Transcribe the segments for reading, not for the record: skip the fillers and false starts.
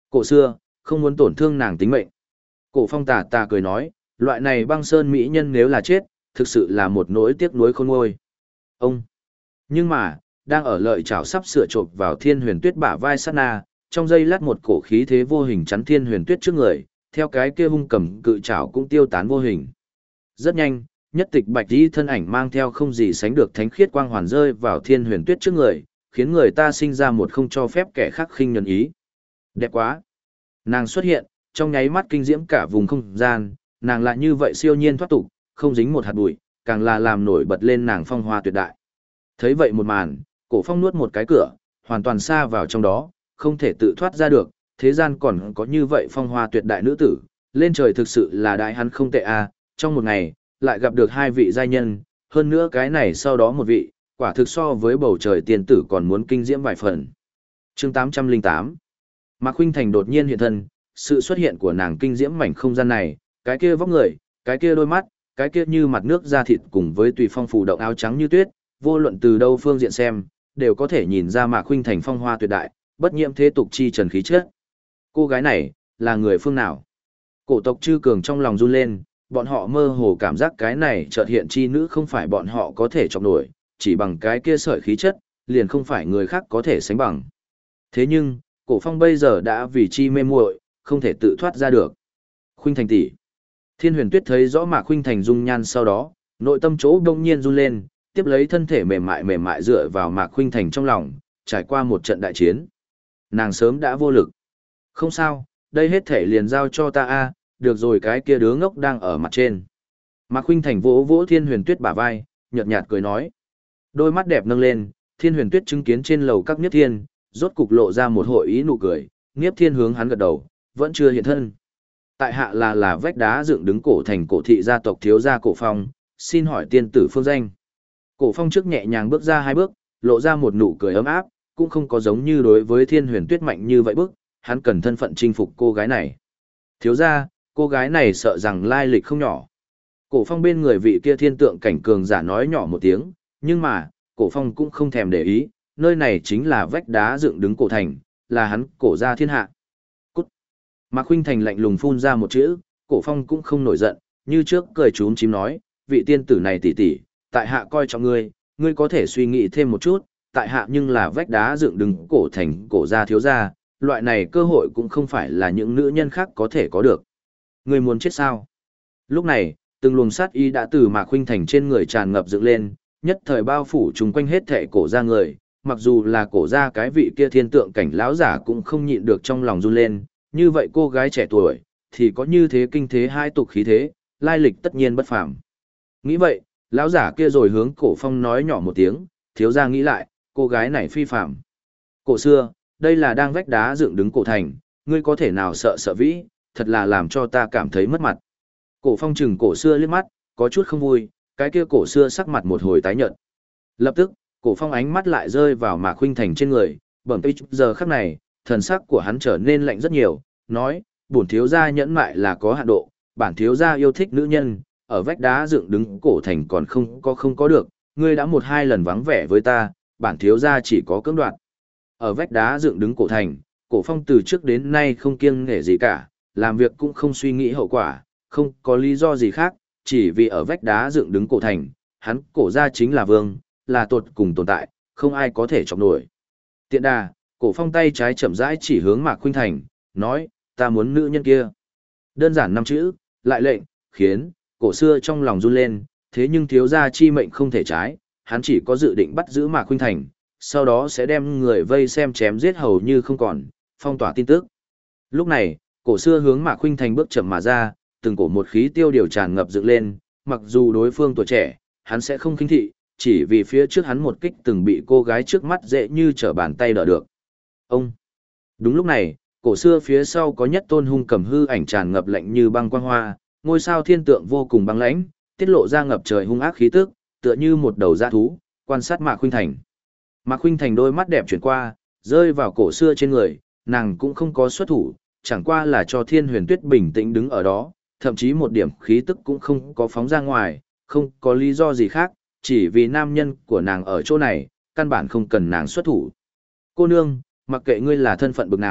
Cổ xưa, không muốn tổn thương nàng tính mệnh. Cổ phong tà tà cười nói, loại này băng sơn mỹ nhân nếu là chết, thực sự là một nỗi tiếc nuối khôn nguôi. Ông. Nhưng mà, đang ở lợi chảo sắp sửa chộp vào Thiên Huyền Tuyết bả vai sát na, trong giây lát một cổ khí thế vô hình chắn Thiên Huyền Tuyết trước người, theo cái kia hung cầm cự chảo cũng tiêu tán vô hình. Rất nhanh, nhất tịch bạch y thân ảnh mang theo không gì sánh được thánh khiết quang hoàn rơi vào Thiên Huyền Tuyết trước người, khiến người ta sinh ra một không cho phép kẻ khác khinh nhẫn ý. Đẹp quá! Nàng xuất hiện, trong nháy mắt kinh diễm cả vùng không gian, nàng lại như vậy siêu nhiên thoát tục, không dính một hạt bụi, càng là làm nổi bật lên nàng phong hoa tuyệt đại. Thấy vậy một màn, Cổ Phong nuốt một cái cửa, hoàn toàn xa vào trong đó, không thể tự thoát ra được, thế gian còn có như vậy phong hoa tuyệt đại nữ tử, lên trời thực sự là đại hắn không tệ a, trong một ngày, lại gặp được hai vị giai nhân, hơn nữa cái này sau đó một vị, quả thực so với bầu trời tiên tử còn muốn kinh diễm vài phần. Chương 808. Mạc Khuynh Thành đột nhiên hiện thân, sự xuất hiện của nàng kinh diễm mảnh không gian này, cái kia vóc người, cái kia đôi mắt, cái kia như mặt nước da thịt cùng với tùy phong phủ động áo trắng như tuyết, vô luận từ đâu phương diện xem, đều có thể nhìn ra Mạc Khuynh Thành phong hoa tuyệt đại, bất nhiễm thế tục chi trần khí chất. Cô gái này, là người phương nào? Cổ tộc Chư Cường trong lòng run lên, bọn họ mơ hồ cảm giác cái này chợt hiện chi nữ không phải bọn họ có thể chọc nổi, chỉ bằng cái kia sợi khí chất, liền không phải người khác có thể sánh bằng. Thế nhưng, Cổ Phong bây giờ đã vì chi mê muội, không thể tự thoát ra được. Khuynh Thành tỷ. Thiên Huyền Tuyết thấy rõ Mạc Khuynh Thành dung nhan sau đó, nội tâm chỗ đông nhiên run lên, tiếp lấy thân thể mềm mại dựa vào Mạc Khuynh Thành trong lòng, trải qua một trận đại chiến. Nàng sớm đã vô lực. Không sao, đây hết thể liền giao cho ta a, được rồi, cái kia đứa ngốc đang ở mặt trên. Mạc Khuynh Thành vỗ vỗ Thiên Huyền Tuyết bả vai, nhợt nhạt cười nói. Đôi mắt đẹp nâng lên, Thiên Huyền Tuyết chứng kiến trên lầu các Niếp Thiên, rốt cục lộ ra một hội ý nụ cười, Niếp Thiên hướng hắn gật đầu, vẫn chưa hiện thân. Tại hạ là vách đá dựng đứng cổ thành cổ thị gia tộc thiếu gia Cổ Phong, xin hỏi tiên tử phương danh. Cổ Phong trước nhẹ nhàng bước ra hai bước, lộ ra một nụ cười ấm áp, cũng không có giống như đối với Thiên Huyền Tuyết mạnh như vậy bước, hắn cần thân phận chinh phục cô gái này. Thiếu gia, cô gái này sợ rằng lai lịch không nhỏ. Cổ Phong bên người vị kia thiên tượng cảnh cường giả nói nhỏ một tiếng, nhưng mà, Cổ Phong cũng không thèm để ý, nơi này chính là vách đá dựng đứng cổ thành, là hắn cổ gia thiên hạ. Cút. Mạc Khuynh Thành lạnh lùng phun ra một chữ, Cổ Phong cũng không nổi giận, như trước cười chúm chím nói, vị tiên tử này tỷ tỷ, tại hạ coi trọng ngươi, ngươi có thể suy nghĩ thêm một chút, tại hạ nhưng là vách đá dựng đứng cổ thành cổ gia thiếu gia, loại này cơ hội cũng không phải là những nữ nhân khác có thể có được. Ngươi muốn chết sao? Lúc này, từng luồng sát ý đã từ Mạc Khuynh Thành trên người tràn ngập dựng lên, nhất thời bao phủ chung quanh hết thảy cổ gia người, mặc dù là cổ gia cái vị kia thiên tượng cảnh lão giả cũng không nhịn được trong lòng run lên, như vậy cô gái trẻ tuổi, thì có như thế kinh thế hai tục khí thế, lai lịch tất nhiên bất phàm. Nghĩ vậy, lão giả kia rồi hướng Cổ Phong nói nhỏ một tiếng, thiếu gia nghĩ lại, cô gái này phi phàm. Cổ xưa, đây là đang vách đá dựng đứng cổ thành, ngươi có thể nào sợ vĩ, thật là làm cho ta cảm thấy mất mặt. Cổ Phong chừng cổ xưa liếc mắt, có chút không vui, cái kia cổ xưa sắc mặt một hồi tái nhợt. Lập tức, Cổ Phong ánh mắt lại rơi vào Mạc Khuynh Thành trên người, bẩm tây giờ khắc này, thần sắc của hắn trở nên lạnh rất nhiều, nói, bổn thiếu gia nhẫn mại là có hạn độ, bản thiếu gia yêu thích nữ nhân, ở vách đá dựng đứng cổ thành còn không có được, ngươi đã một hai lần vắng vẻ với ta, bản thiếu gia chỉ có cưỡng đoạt. Ở vách đá dựng đứng cổ thành, Cổ Phong từ trước đến nay không kiêng nể gì cả, làm việc cũng không suy nghĩ hậu quả, không có lý do gì khác, chỉ vì ở vách đá dựng đứng cổ thành, hắn cổ gia chính là vương, là tột cùng tồn tại, không ai có thể chọc nổi. Tiện đà, Cổ Phong tay trái chậm rãi chỉ hướng Mạc Khuynh Thành, nói, ta muốn nữ nhân kia. Đơn giản năm chữ, lại lệnh, khiến, cổ xưa trong lòng run lên, thế nhưng thiếu gia chi mệnh không thể trái, hắn chỉ có dự định bắt giữ Mạc Khuynh Thành, sau đó sẽ đem người vây xem chém giết hầu như không còn, phong tỏa tin tức. Lúc này, cổ xưa hướng Mạc Khuynh Thành bước chậm mà ra, từng cổ một khí tiêu điều tràn ngập dựng lên, mặc dù đối phương tuổi trẻ, hắn sẽ không khinh thị, chỉ vì phía trước hắn một kích từng bị cô gái trước mắt dễ như trở bàn tay đỡ được. Ông! Đúng lúc này, cổ xưa phía sau có nhất tôn hung cầm hư ảnh tràn ngập lạnh như băng quang hoa, ngôi sao thiên tượng vô cùng băng lãnh, tiết lộ ra ngập trời hung ác khí tức, tựa như một đầu dã thú, quan sát Mạc Khuynh Thành. Mạc Khuynh Thành đôi mắt đẹp chuyển qua, rơi vào cổ xưa trên người, nàng cũng không có xuất thủ, chẳng qua là cho Thiên Huyền Tuyết bình tĩnh đứng ở đó, thậm chí một điểm khí tức cũng không có phóng ra ngoài, không có lý do gì khác, chỉ vì nam nhân của nàng ở chỗ này, căn bản không cần nàng xuất thủ. Cô nương, mặc kệ ngươi là thân phận bực nào,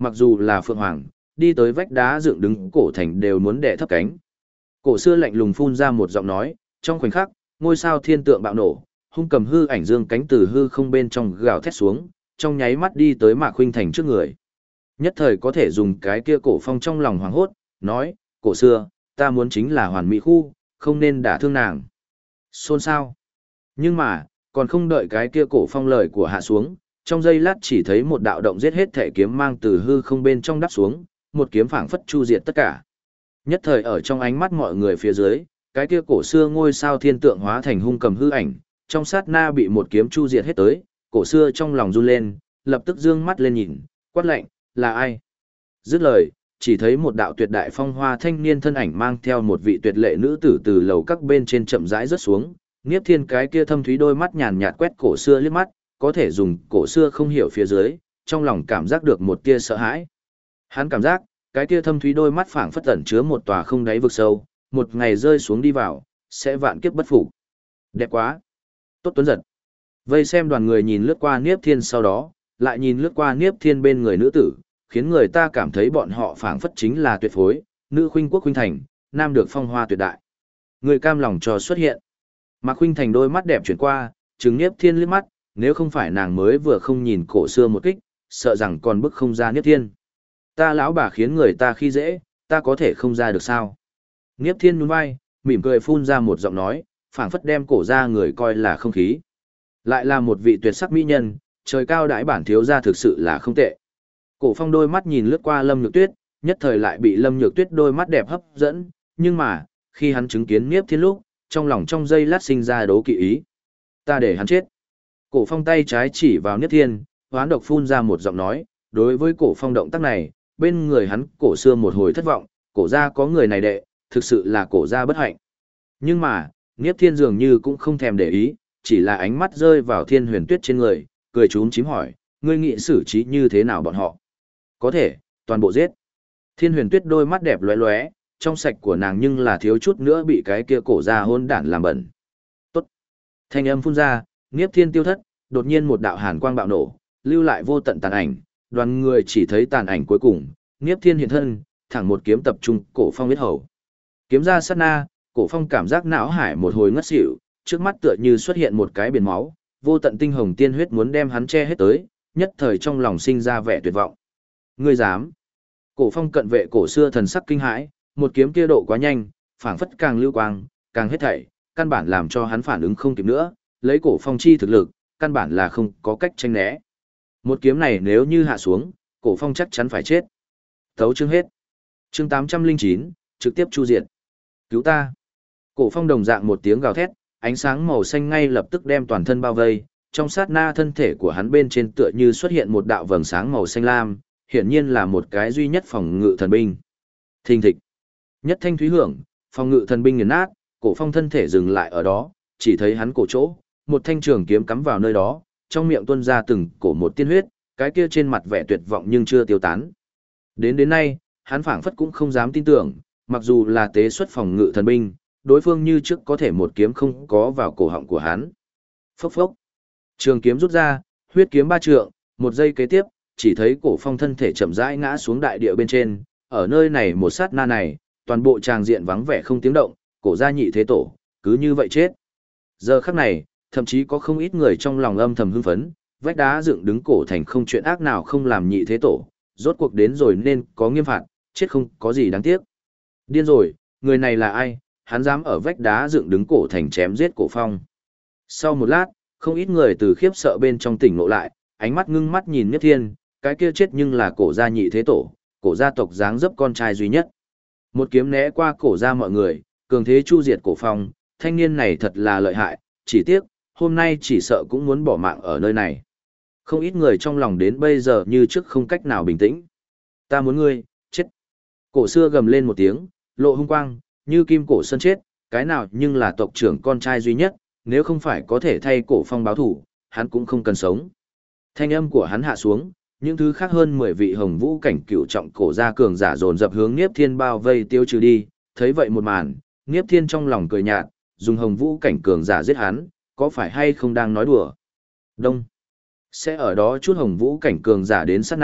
mặc dù là Phượng Hoàng, đi tới vách đá dựng đứng cổ thành đều muốn đè thấp cánh. Cổ xưa lạnh lùng phun ra một giọng nói, trong khoảnh khắc, ngôi sao thiên tượng bạo nổ, hung cầm hư ảnh dương cánh từ hư không bên trong gào thét xuống, trong nháy mắt đi tới Mạc Khuynh Thành trước người. Nhất thời có thể dùng cái kia cổ phong trong lòng hoảng hốt, nói, cổ xưa, ta muốn chính là hoàn mỹ khu, không nên đả thương nàng. Xôn xao. Nhưng mà, còn không đợi cái kia cổ phong lời của hạ xuống, trong giây lát chỉ thấy một đạo động giết hết thể kiếm mang từ hư không bên trong đắp xuống, một kiếm phảng phất chu diệt tất cả. Nhất thời ở trong ánh mắt mọi người phía dưới, cái kia cổ xưa ngôi sao thiên tượng hóa thành hung cầm hư ảnh, trong sát na bị một kiếm chu diệt hết tới, cổ xưa trong lòng run lên, lập tức dương mắt lên nhìn, quát lạnh, là ai? Dứt lời, chỉ thấy một đạo tuyệt đại phong hoa thanh niên thân ảnh mang theo một vị tuyệt lệ nữ tử từ lầu các bên trên chậm rãi rớt xuống, Niếp Thiên cái kia thâm thúy đôi mắt nhàn nhạt quét cổ xưa liếc mắt, có thể dùng cổ xưa không hiểu phía dưới, trong lòng cảm giác được một tia sợ hãi. Hắn cảm giác, cái kia thâm thúy đôi mắt phảng phất ẩn chứa một tòa không đáy vực sâu, một ngày rơi xuống đi vào, sẽ vạn kiếp bất phục. Đẹp quá. Tốt tuấn giật. Vây xem đoàn người nhìn lướt qua Niếp Thiên sau đó, lại nhìn lướt qua Niếp Thiên bên người nữ tử, khiến người ta cảm thấy bọn họ phảng phất chính là tuyệt phối, nữ khuynh quốc khuynh thành, nam được phong hoa tuyệt đại. Người cam lòng cho xuất hiện. Mạc Khuynh Thành đôi mắt đẹp chuyển qua, trừng Niếp Thiên liếc mắt, nếu không phải nàng mới vừa không nhìn cổ xưa một kích, sợ rằng còn bức không ra Niếp Thiên. Ta lão bà khiến người ta khi dễ, ta có thể không ra được sao? Niếp Thiên nhún vai, mỉm cười phun ra một giọng nói, phảng phất đem cổ ra người coi là không khí. Lại là một vị tuyệt sắc mỹ nhân, trời cao đãi bản thiếu gia thực sự là không tệ. Cổ Phong đôi mắt nhìn lướt qua Lâm Nhược Tuyết, nhất thời lại bị Lâm Nhược Tuyết đôi mắt đẹp hấp dẫn, nhưng mà, khi hắn chứng kiến Niếp Thiên lúc, trong lòng trong giây lát sinh ra đố kỵ ý. Ta để hắn chết. Cổ Phong tay trái chỉ vào Niếp Thiên, hoán độc phun ra một giọng nói, đối với Cổ Phong động tác này, bên người hắn cổ xưa một hồi thất vọng, cổ gia có người này đệ, thực sự là cổ gia bất hạnh. Nhưng mà, Niếp Thiên dường như cũng không thèm để ý, chỉ là ánh mắt rơi vào Thiên Huyền Tuyết trên người, cười chúm chím hỏi, ngươi nghĩ xử trí như thế nào bọn họ? Có thể, toàn bộ giết. Thiên Huyền Tuyết đôi mắt đẹp lóe lóe, trong sạch của nàng nhưng là thiếu chút nữa bị cái kia cổ gia hôn đản làm bẩn. Tốt. Thanh âm phun ra, Niếp Thiên tiêu thất, đột nhiên một đạo hàn quang bạo nổ, lưu lại vô tận tàn ảnh, đoàn người chỉ thấy tàn ảnh cuối cùng, Niếp Thiên hiện thân, thẳng một kiếm tập trung Cổ Phong huyết hầu. Kiếm ra sát na, Cổ Phong cảm giác não hải một hồi ngất xỉu, trước mắt tựa như xuất hiện một cái biển máu, vô tận tinh hồng tiên huyết muốn đem hắn che hết tới, nhất thời trong lòng sinh ra vẻ tuyệt vọng. Ngươi dám? Cổ Phong cận vệ cổ xưa thần sắc kinh hãi, một kiếm kia độ quá nhanh, phảng phất càng lưu quang, càng hết thảy, căn bản làm cho hắn phản ứng không kịp nữa, lấy Cổ Phong chi thực lực, căn bản là không có cách tranh né. Một kiếm này nếu như hạ xuống, Cổ Phong chắc chắn phải chết. Tấu chương hết. Chương 809, trực tiếp chu diệt. Cứu ta. Cổ Phong đồng dạng một tiếng gào thét, ánh sáng màu xanh ngay lập tức đem toàn thân bao vây, trong sát na thân thể của hắn bên trên tựa như xuất hiện một đạo vầng sáng màu xanh lam, hiển nhiên là một cái duy nhất phòng ngự thần binh. Thình thịch. Nhất thanh thúy hưởng, phòng ngự thần binh nghiền nát, Cổ Phong thân thể dừng lại ở đó, chỉ thấy hắn cổ chỗ, một thanh trường kiếm cắm vào nơi đó, trong miệng tuôn ra từng cổ một tiên huyết, cái kia trên mặt vẻ tuyệt vọng nhưng chưa tiêu tán. Đến nay, hắn phảng phất cũng không dám tin tưởng, mặc dù là tế xuất phòng ngự thần binh, đối phương như trước có thể một kiếm không có vào cổ họng của hắn. Phốc phốc. Trường kiếm rút ra, huyết kiếm ba trượng, một giây kế tiếp, chỉ thấy Cổ Phong thân thể chậm rãi ngã xuống đại địa bên trên, ở nơi này một sát na này, toàn bộ tràng diện vắng vẻ không tiếng động, cổ gia nhị thế tổ, cứ như vậy chết. Giờ khắc này, thậm chí có không ít người trong lòng âm thầm hưng phấn, vách đá dựng đứng cổ thành không chuyện ác nào không làm nhị thế tổ, rốt cuộc đến rồi nên có nghiêm phạt, chết không có gì đáng tiếc. Điên rồi, người này là ai, hắn dám ở vách đá dựng đứng cổ thành chém giết Cổ Phong. Sau một lát, không ít người từ khiếp sợ bên trong tỉnh ngộ lại, ánh mắt ngưng mắt nhìn Niếp Thiên, cái kia chết nhưng là cổ gia nhị thế tổ, cổ gia tộc dáng dấp con trai duy nhất. Một kiếm né qua cổ gia mọi người, cường thế chu diệt Cổ Phong, thanh niên này thật là lợi hại, chỉ tiếc, hôm nay chỉ sợ cũng muốn bỏ mạng ở nơi này. Không ít người trong lòng đến bây giờ như trước không cách nào bình tĩnh. Ta muốn ngươi, chết. Cổ xưa gầm lên một tiếng, lộ hung quang, như kim cổ sơn chết, cái nào nhưng là tộc trưởng con trai duy nhất, nếu không phải có thể thay Cổ Phong báo thủ, hắn cũng không cần sống. Thanh âm của hắn hạ xuống, những thứ khác hơn 10 vị hồng vũ cảnh cửu trọng cổ gia cường giả dồn dập hướng Niếp Thiên bao vây tiêu trừ đi, thấy vậy một màn, Niếp Thiên trong lòng cười nhạt, dùng hồng vũ cảnh cường giả giết hắn, có phải hay không đang nói đùa? Đông. Sẽ ở đó chút hồng vũ cảnh cường giả đến sát na,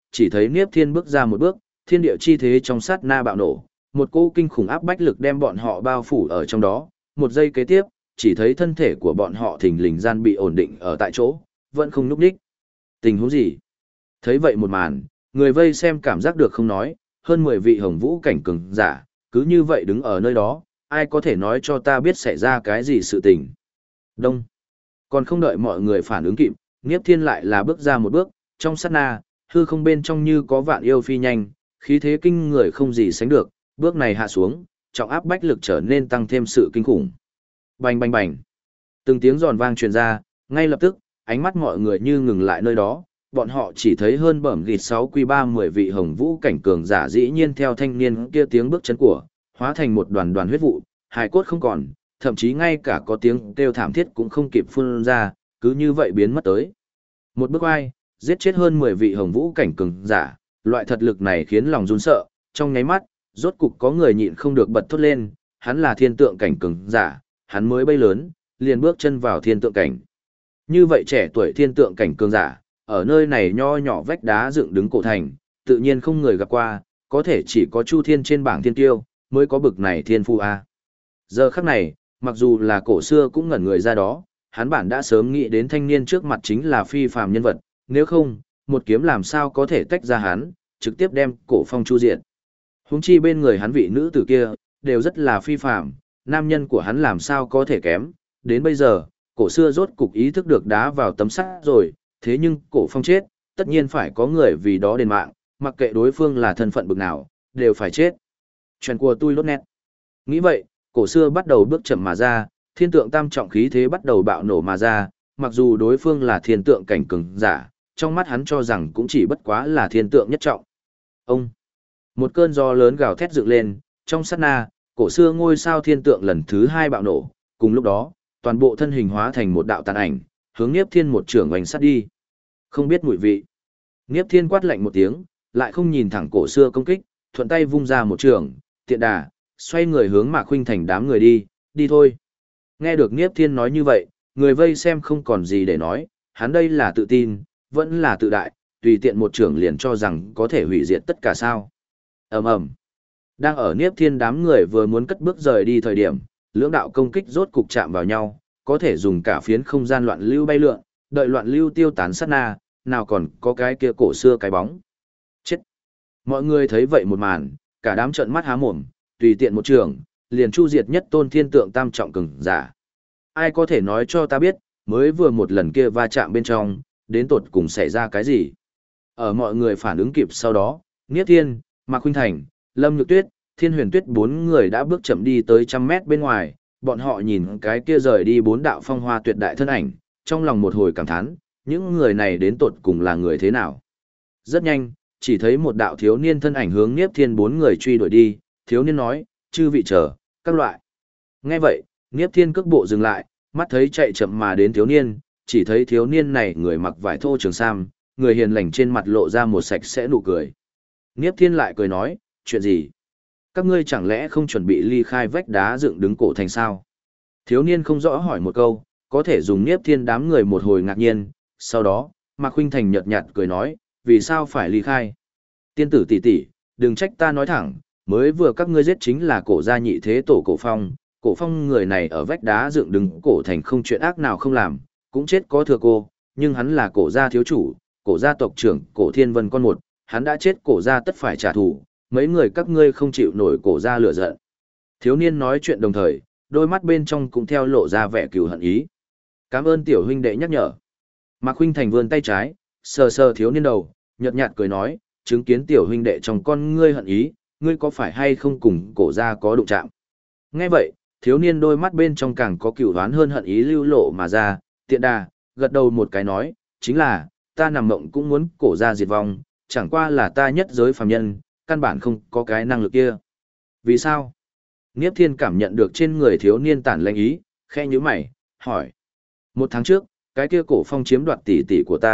chỉ thấy Niếp Thiên bước ra một bước, thiên địa chi thế trong sát na bạo nổ, một cỗ kinh khủng áp bách lực đem bọn họ bao phủ ở trong đó, một giây kế tiếp, chỉ thấy thân thể của bọn họ thình lình gian bị ổn định ở tại chỗ, vẫn không nhúc nhích. Tình huống gì? Thấy vậy một màn, người vây xem cảm giác được không nói, hơn 10 vị hồng vũ cảnh cường giả, cứ như vậy đứng ở nơi đó, ai có thể nói cho ta biết xảy ra cái gì sự tình. Đông. Còn không đợi mọi người phản ứng kịp, Niếp Thiên lại là bước ra một bước, trong sát na, hư không bên trong như có vạn yêu phi nhanh, khí thế kinh người không gì sánh được, bước này hạ xuống, trọng áp bách lực trở nên tăng thêm sự kinh khủng. Bành bành bành. Từng tiếng giòn vang truyền ra, ngay lập tức, ánh mắt mọi người như ngừng lại nơi đó, bọn họ chỉ thấy hơn bẩm gịt 6Q30 vị hồng vũ cảnh cường giả dĩ nhiên theo thanh niên kia tiếng bước chân của, hóa thành một đoàn đoàn huyết vụ, hài cốt không còn, thậm chí ngay cả có tiếng kêu thảm thiết cũng không kịp phun ra, cứ như vậy biến mất tới. Một bước ai, giết chết hơn 10 vị hồng vũ cảnh cường giả, loại thật lực này khiến lòng run sợ, trong nháy mắt, rốt cục có người nhịn không được bật thốt lên, hắn là thiên tượng cảnh cường giả, hắn mới bay lớn, liền bước chân vào thiên tượng cảnh. Như vậy trẻ tuổi thiên tượng cảnh cường giả, ở nơi này nho nhỏ vách đá dựng đứng cổ thành, tự nhiên không người gặp qua, có thể chỉ có Chu Thiên trên bảng thiên tiêu, mới có bực này thiên phu a. Giờ khắc này, mặc dù là cổ xưa cũng ngẩn người ra đó, hắn bản đã sớm nghĩ đến thanh niên trước mặt chính là phi phàm nhân vật, nếu không, một kiếm làm sao có thể tách ra hắn, trực tiếp đem cổ phong chu diệt. Huống chi bên người hắn vị nữ tử kia, đều rất là phi phàm, nam nhân của hắn làm sao có thể kém, đến bây giờ, cổ xưa rốt cục ý thức được đá vào tấm sắt rồi, thế nhưng cổ phong chết, tất nhiên phải có người vì đó đền mạng, mặc kệ đối phương là thân phận bực nào, đều phải chết. Chuyện của tôi lốt nét. Nghĩ vậy, cổ xưa bắt đầu bước chậm mà ra, thiên tượng tam trọng khí thế bắt đầu bạo nổ mà ra, mặc dù đối phương là thiên tượng cảnh cường giả, trong mắt hắn cho rằng cũng chỉ bất quá là thiên tượng nhất trọng. Ông, một cơn gió lớn gào thét dựng lên, trong sát na, cổ xưa ngôi sao thiên tượng lần thứ 2 bạo nổ, cùng lúc đó, toàn bộ thân hình hóa thành một đạo tàn ảnh, hướng Niếp Thiên một trưởng oanh sát đi. Không biết mùi vị. Niếp Thiên quát lạnh một tiếng, lại không nhìn thẳng cổ xưa công kích, thuận tay vung ra một trường, tiện đà, xoay người hướng Mạc Khuynh Thành đám người đi, đi thôi. Nghe được Niếp Thiên nói như vậy, người vây xem không còn gì để nói, hắn đây là tự tin, vẫn là tự đại, tùy tiện một trưởng liền cho rằng có thể hủy diệt tất cả sao. Ầm ầm. Đang ở Niếp Thiên đám người vừa muốn cất bước rời đi thời điểm, lưỡng đạo công kích rốt cục chạm vào nhau, có thể dùng cả phiến không gian loạn lưu bay lượn, đợi loạn lưu tiêu tán sát na, nào còn có cái kia cổ xưa cái bóng. Chết. Mọi người thấy vậy một màn, cả đám trợn mắt há mồm, tùy tiện một trường, liền chu diệt nhất tôn thiên tượng tam trọng cường giả. Ai có thể nói cho ta biết, mới vừa một lần kia va chạm bên trong, đến tột cùng xảy ra cái gì? Ở mọi người phản ứng kịp sau đó, Niếp Thiên, Mạc Khuynh Thành, Lâm Nhược Tuyết, Thiên Huyền Tuyết 4 người đã bước chậm đi tới 100 mét bên ngoài, bọn họ nhìn cái kia rời đi 4 đạo phong hoa tuyệt đại thân ảnh, trong lòng một hồi cảm thán, những người này đến tột cùng là người thế nào? Rất nhanh, chỉ thấy một đạo thiếu niên thân ảnh hướng Niếp Thiên 4 người truy đuổi đi, thiếu niên nói, chư vị chờ, các loại. Nghe vậy, Niếp Thiên cước bộ dừng lại, mắt thấy chạy chậm mà đến thiếu niên, chỉ thấy thiếu niên này người mặc vải thô trường sam, người hiền lành trên mặt lộ ra một sạch sẽ nụ cười. Niếp Thiên lại cười nói, chuyện gì? Các ngươi chẳng lẽ không chuẩn bị ly khai vách đá dựng đứng cổ thành sao? Thiếu niên không rõ hỏi một câu, có thể dùng Niếp Thiên đám người một hồi ngạc nhiên, sau đó, Mạc Khuynh Thành nhợt nhạt cười nói, vì sao phải ly khai? Tiên tử tỷ tỷ, đừng trách ta nói thẳng, mới vừa các ngươi giết chính là cổ gia nhị thế tổ cổ phong người này ở vách đá dựng đứng cổ thành không chuyện ác nào không làm, cũng chết có thừa cô, nhưng hắn là cổ gia thiếu chủ, cổ gia tộc trưởng, cổ thiên vân con một, hắn đã chết cổ gia tất phải trả thù, mấy người các ngươi không chịu nổi cổ gia lửa giận. Thiếu niên nói chuyện đồng thời, đôi mắt bên trong cũng theo lộ ra vẻ cừu hận ý. Cảm ơn tiểu huynh đệ nhắc nhở. Mạc Khuynh Thành vươn tay trái, sờ sờ thiếu niên đầu, nhợt nhạt cười nói, chứng kiến tiểu huynh đệ trong con ngươi hận ý, ngươi có phải hay không cùng cổ gia có đụng chạm? Nghe vậy, thiếu niên đôi mắt bên trong càng có cừu đoán hơn hận ý lưu lộ mà ra, tiện đà, gật đầu một cái nói, chính là, ta nằm mộng cũng muốn cổ gia diệt vong, chẳng qua là ta nhất giới phàm nhân, căn bản không có cái năng lực kia. Vì sao? Niếp Thiên cảm nhận được trên người thiếu niên tản lanh ý, khẽ nhíu mày, hỏi. 1 tháng trước, cái kia cổ phong chiếm đoạt tỷ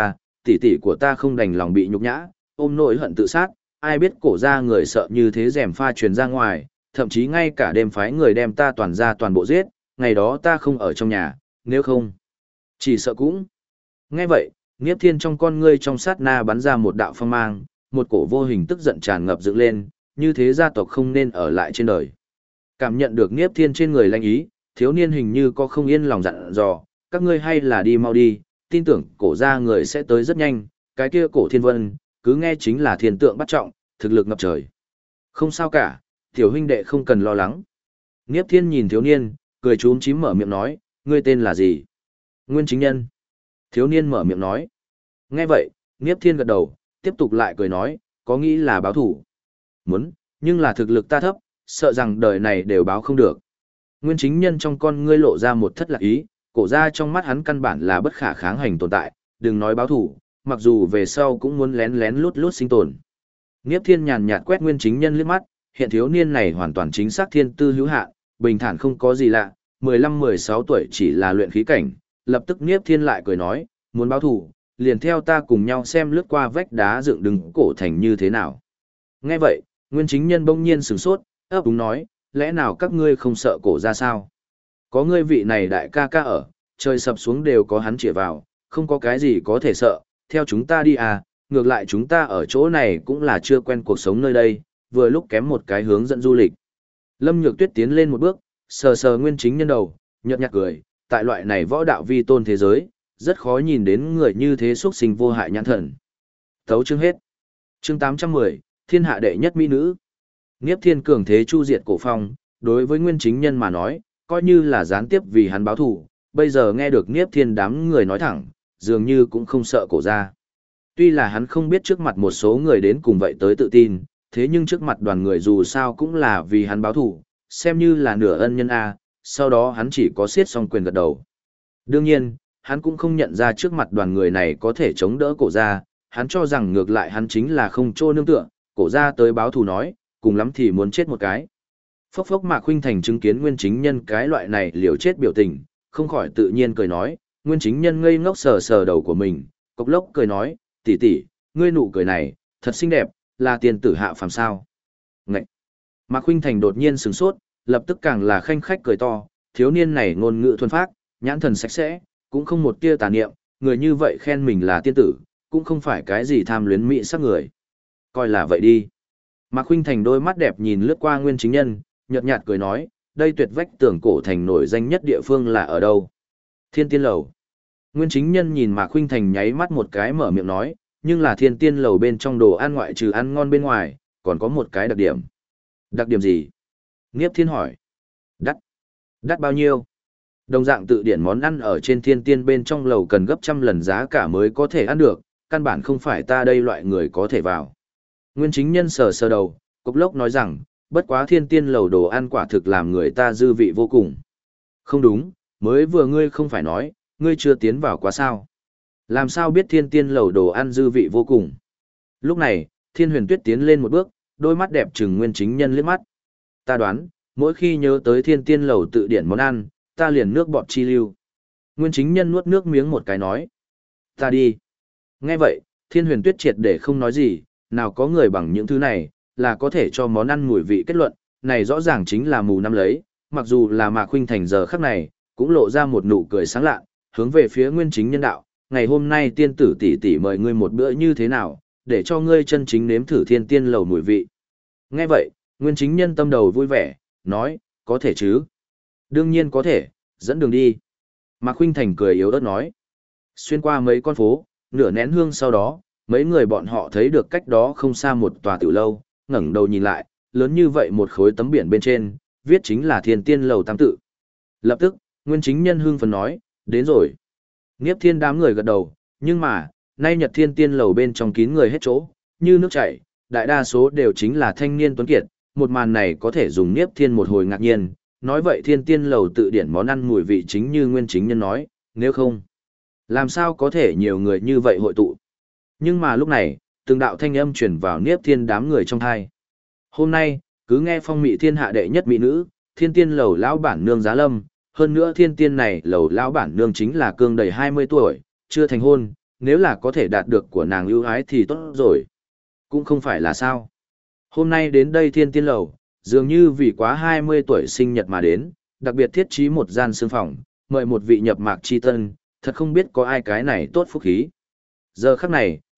tỷ của ta không đành lòng bị nhục nhã, ôm nỗi hận tự sát, ai biết cổ gia người sợ như thế rèm pha truyền ra ngoài, thậm chí ngay cả đêm phái người đem ta toàn ra toàn bộ giết, ngày đó ta không ở trong nhà, nếu không, chỉ sợ cũng. Nghe vậy, Niếp Thiên trong con ngươi trong sát na bắn ra một đạo phong mang, một cổ vô hình tức giận tràn ngập dựng lên, như thế gia tộc không nên ở lại trên đời. Cảm nhận được Niếp Thiên trên người lanh ý, thiếu niên hình như có không yên lòng dặn dò, các ngươi hay là đi mau đi, tin tưởng cổ gia người sẽ tới rất nhanh, cái kia cổ thiên vân, cứ nghe chính là thiên tượng bắt trọng, thực lực ngập trời. Không sao cả, tiểu huynh đệ không cần lo lắng. Niếp Thiên nhìn thiếu niên, cười chúm chím mở miệng nói, ngươi tên là gì? Nguyên Chính Nhân. Thiếu niên mở miệng nói. Nghe vậy, Niếp Thiên gật đầu, tiếp tục lại cười nói, có nghĩ là báo thủ. Muốn, nhưng là thực lực ta thấp, sợ rằng đời này đều báo không được. Nguyên Chính Nhân trong con ngươi lộ ra một thất lạc ý, cổ ra trong mắt hắn căn bản là bất khả kháng hành tồn tại, đừng nói báo thủ, mặc dù về sau cũng muốn lén lén lút lút sinh tồn. Niếp Thiên nhàn nhạt quét Nguyên Chính Nhân liếc mắt, hiện thiếu niên này hoàn toàn chính xác thiên tư hữu hạn, bình thản không có gì lạ, 15-16 tuổi chỉ là luyện khí cảnh, lập tức Niếp Thiên lại cười nói, muốn báo thủ, liền theo ta cùng nhau xem lướt qua vách đá dựng đứng cổ thành như thế nào. Nghe vậy, Nguyên Chính Nhân bỗng nhiên sửng sốt, ấp úng nói, lẽ nào các ngươi không sợ cổ ra sao? Có ngươi vị này đại ca ca ở, trời sập xuống đều có hắn chĩa vào, không có cái gì có thể sợ, theo chúng ta đi à, ngược lại chúng ta ở chỗ này cũng là chưa quen cuộc sống nơi đây, vừa lúc kém một cái hướng dẫn du lịch. Lâm Nhược Tuyết tiến lên một bước, sờ sờ Nguyên Chính Nhân đầu, nhợt nhạt cười, tại loại này võ đạo vi tôn thế giới, rất khó nhìn đến người như thế xuất sinh vô hại nhãn thần. Thấu chương hết. Chương 810, thiên hạ đệ nhất mỹ nữ. Niếp Thiên cường thế chu diệt cổ phong, đối với Nguyên Chính Nhân mà nói, coi như là gián tiếp vì hắn báo thù, bây giờ nghe được Niếp Thiên đám người nói thẳng, dường như cũng không sợ cổ ra. Tuy là hắn không biết trước mặt một số người đến cùng vậy tới tự tin, thế nhưng trước mặt đoàn người dù sao cũng là vì hắn báo thù, xem như là nửa ân nhân A, sau đó hắn chỉ có siết song quyền gật đầu. Đương nhiên, hắn cũng không nhận ra trước mặt đoàn người này có thể chống đỡ cổ ra, hắn cho rằng ngược lại hắn chính là không trô nương tựa, cổ ra tới báo thù nói, cùng lắm thì muốn chết một cái. Phốc phốc Mạc Khuynh Thành chứng kiến Nguyên Chính Nhân cái loại này liều chết biểu tình, không khỏi tự nhiên cười nói, Nguyên Chính Nhân ngây ngốc sờ sờ đầu của mình, cộc lốc cười nói, tỷ tỷ, ngươi nụ cười này, thật xinh đẹp, là tiền tử hạ phàm sao. Ngậy! Mạc Khuynh Thành đột nhiên sửng sốt, lập tức càng là khanh khách cười to, thiếu niên này ngôn ngữ thuần phác, nhãn thần sạch sẽ, cũng không một tia tà niệm, người như vậy khen mình là tiên tử, cũng không phải cái gì tham luyến mỹ sắc người. Coi là vậy đi. Mạc Khuynh Thành đôi mắt đẹp nhìn lướt qua Nguyên Chính Nhân, nhợt nhạt cười nói, đây tuyệt vách tường cổ thành nổi danh nhất địa phương là ở đâu? Thiên Tiên Lầu. Nguyên Chính Nhân nhìn Mạc Khuynh Thành nháy mắt một cái mở miệng nói, nhưng là Thiên Tiên Lầu bên trong đồ ăn ngoại trừ ăn ngon bên ngoài, còn có một cái đặc điểm. Đặc điểm gì? Niếp Thiên hỏi. Đắt. Đắt bao nhiêu? Đồng dạng tự điển món ăn ở trên Thiên Tiên bên trong lầu cần gấp trăm lần giá cả mới có thể ăn được, căn bản không phải ta đây loại người có thể vào. Nguyên Chính Nhân sờ sờ đầu, cốc lốc nói rằng, bất quá Thiên Tiên lầu đồ ăn quả thực làm người ta dư vị vô cùng. Không đúng, mới vừa ngươi không phải nói, ngươi chưa tiến vào quá sao. Làm sao biết Thiên Tiên lầu đồ ăn dư vị vô cùng. Lúc này, Thiên Huyền Tuyết tiến lên một bước, đôi mắt đẹp trừng Nguyên Chính Nhân liếc mắt. Ta đoán, mỗi khi nhớ tới Thiên Tiên lầu tự điển món ăn, ta liền nước bọt chi lưu. Nguyên Chính Nhân nuốt nước miếng một cái nói. Ta đi. Nghe vậy, Thiên Huyền Tuyết triệt để không nói gì, nào có người bằng những thứ này, là có thể cho món ăn mùi vị kết luận, này rõ ràng chính là mù năm lấy, mặc dù là Mạc Khuynh Thành giờ khắc này, cũng lộ ra một nụ cười sáng lạ, hướng về phía Nguyên Chính Nhân đạo, ngày hôm nay tiên tử tỷ tỷ mời ngươi một bữa như thế nào, để cho ngươi chân chính nếm thử Thiên Tiên lầu mùi vị. Nghe vậy, Nguyên Chính Nhân tâm đầu vui vẻ, nói, có thể chứ? Đương nhiên có thể, dẫn đường đi. Mạc Khuynh Thành cười yếu ớt nói. Xuyên qua mấy con phố, nửa nén hương sau đó, mấy người bọn họ thấy được cách đó không xa một tòa tiểu lâu, ngẩng đầu nhìn lại, lớn như vậy một khối tấm biển bên trên, viết chính là Thiên Tiên lầu tam tự. Lập tức, Nguyên Chính Nhân hưng phấn nói, đến rồi. Niếp Thiên đám người gật đầu, nhưng mà, nay Nhật Thiên Tiên lầu bên trong kín người hết chỗ, như nước chảy, đại đa số đều chính là thanh niên tuấn kiệt, một màn này có thể dùng Niếp Thiên một hồi ngạc nhiên, nói vậy Thiên Tiên lầu tự điển món ăn mùi vị chính như Nguyên Chính Nhân nói, nếu không, làm sao có thể nhiều người như vậy hội tụ. Nhưng mà lúc này, từng đạo thanh âm truyền vào Niếp Thiên đám người trong thai. Hôm nay, cứ nghe phong mị thiên hạ đệ nhất mỹ nữ, Thiên Tiên lầu lão bản nương Giá Lâm, hơn nữa Thiên Tiên này lầu lão bản nương chính là cương đầy 20 tuổi, chưa thành hôn, nếu là có thể đạt được của nàng ưu ái thì tốt rồi. Cũng không phải là sao. Hôm nay đến đây Thiên Tiên lầu, dường như vì quá 20 tuổi sinh nhật mà đến, đặc biệt thiết trí một gian sương phòng, mời một vị nhập mạc chi tân, thật không biết có ai cái này tốt phúc khí. Giờ khắc này,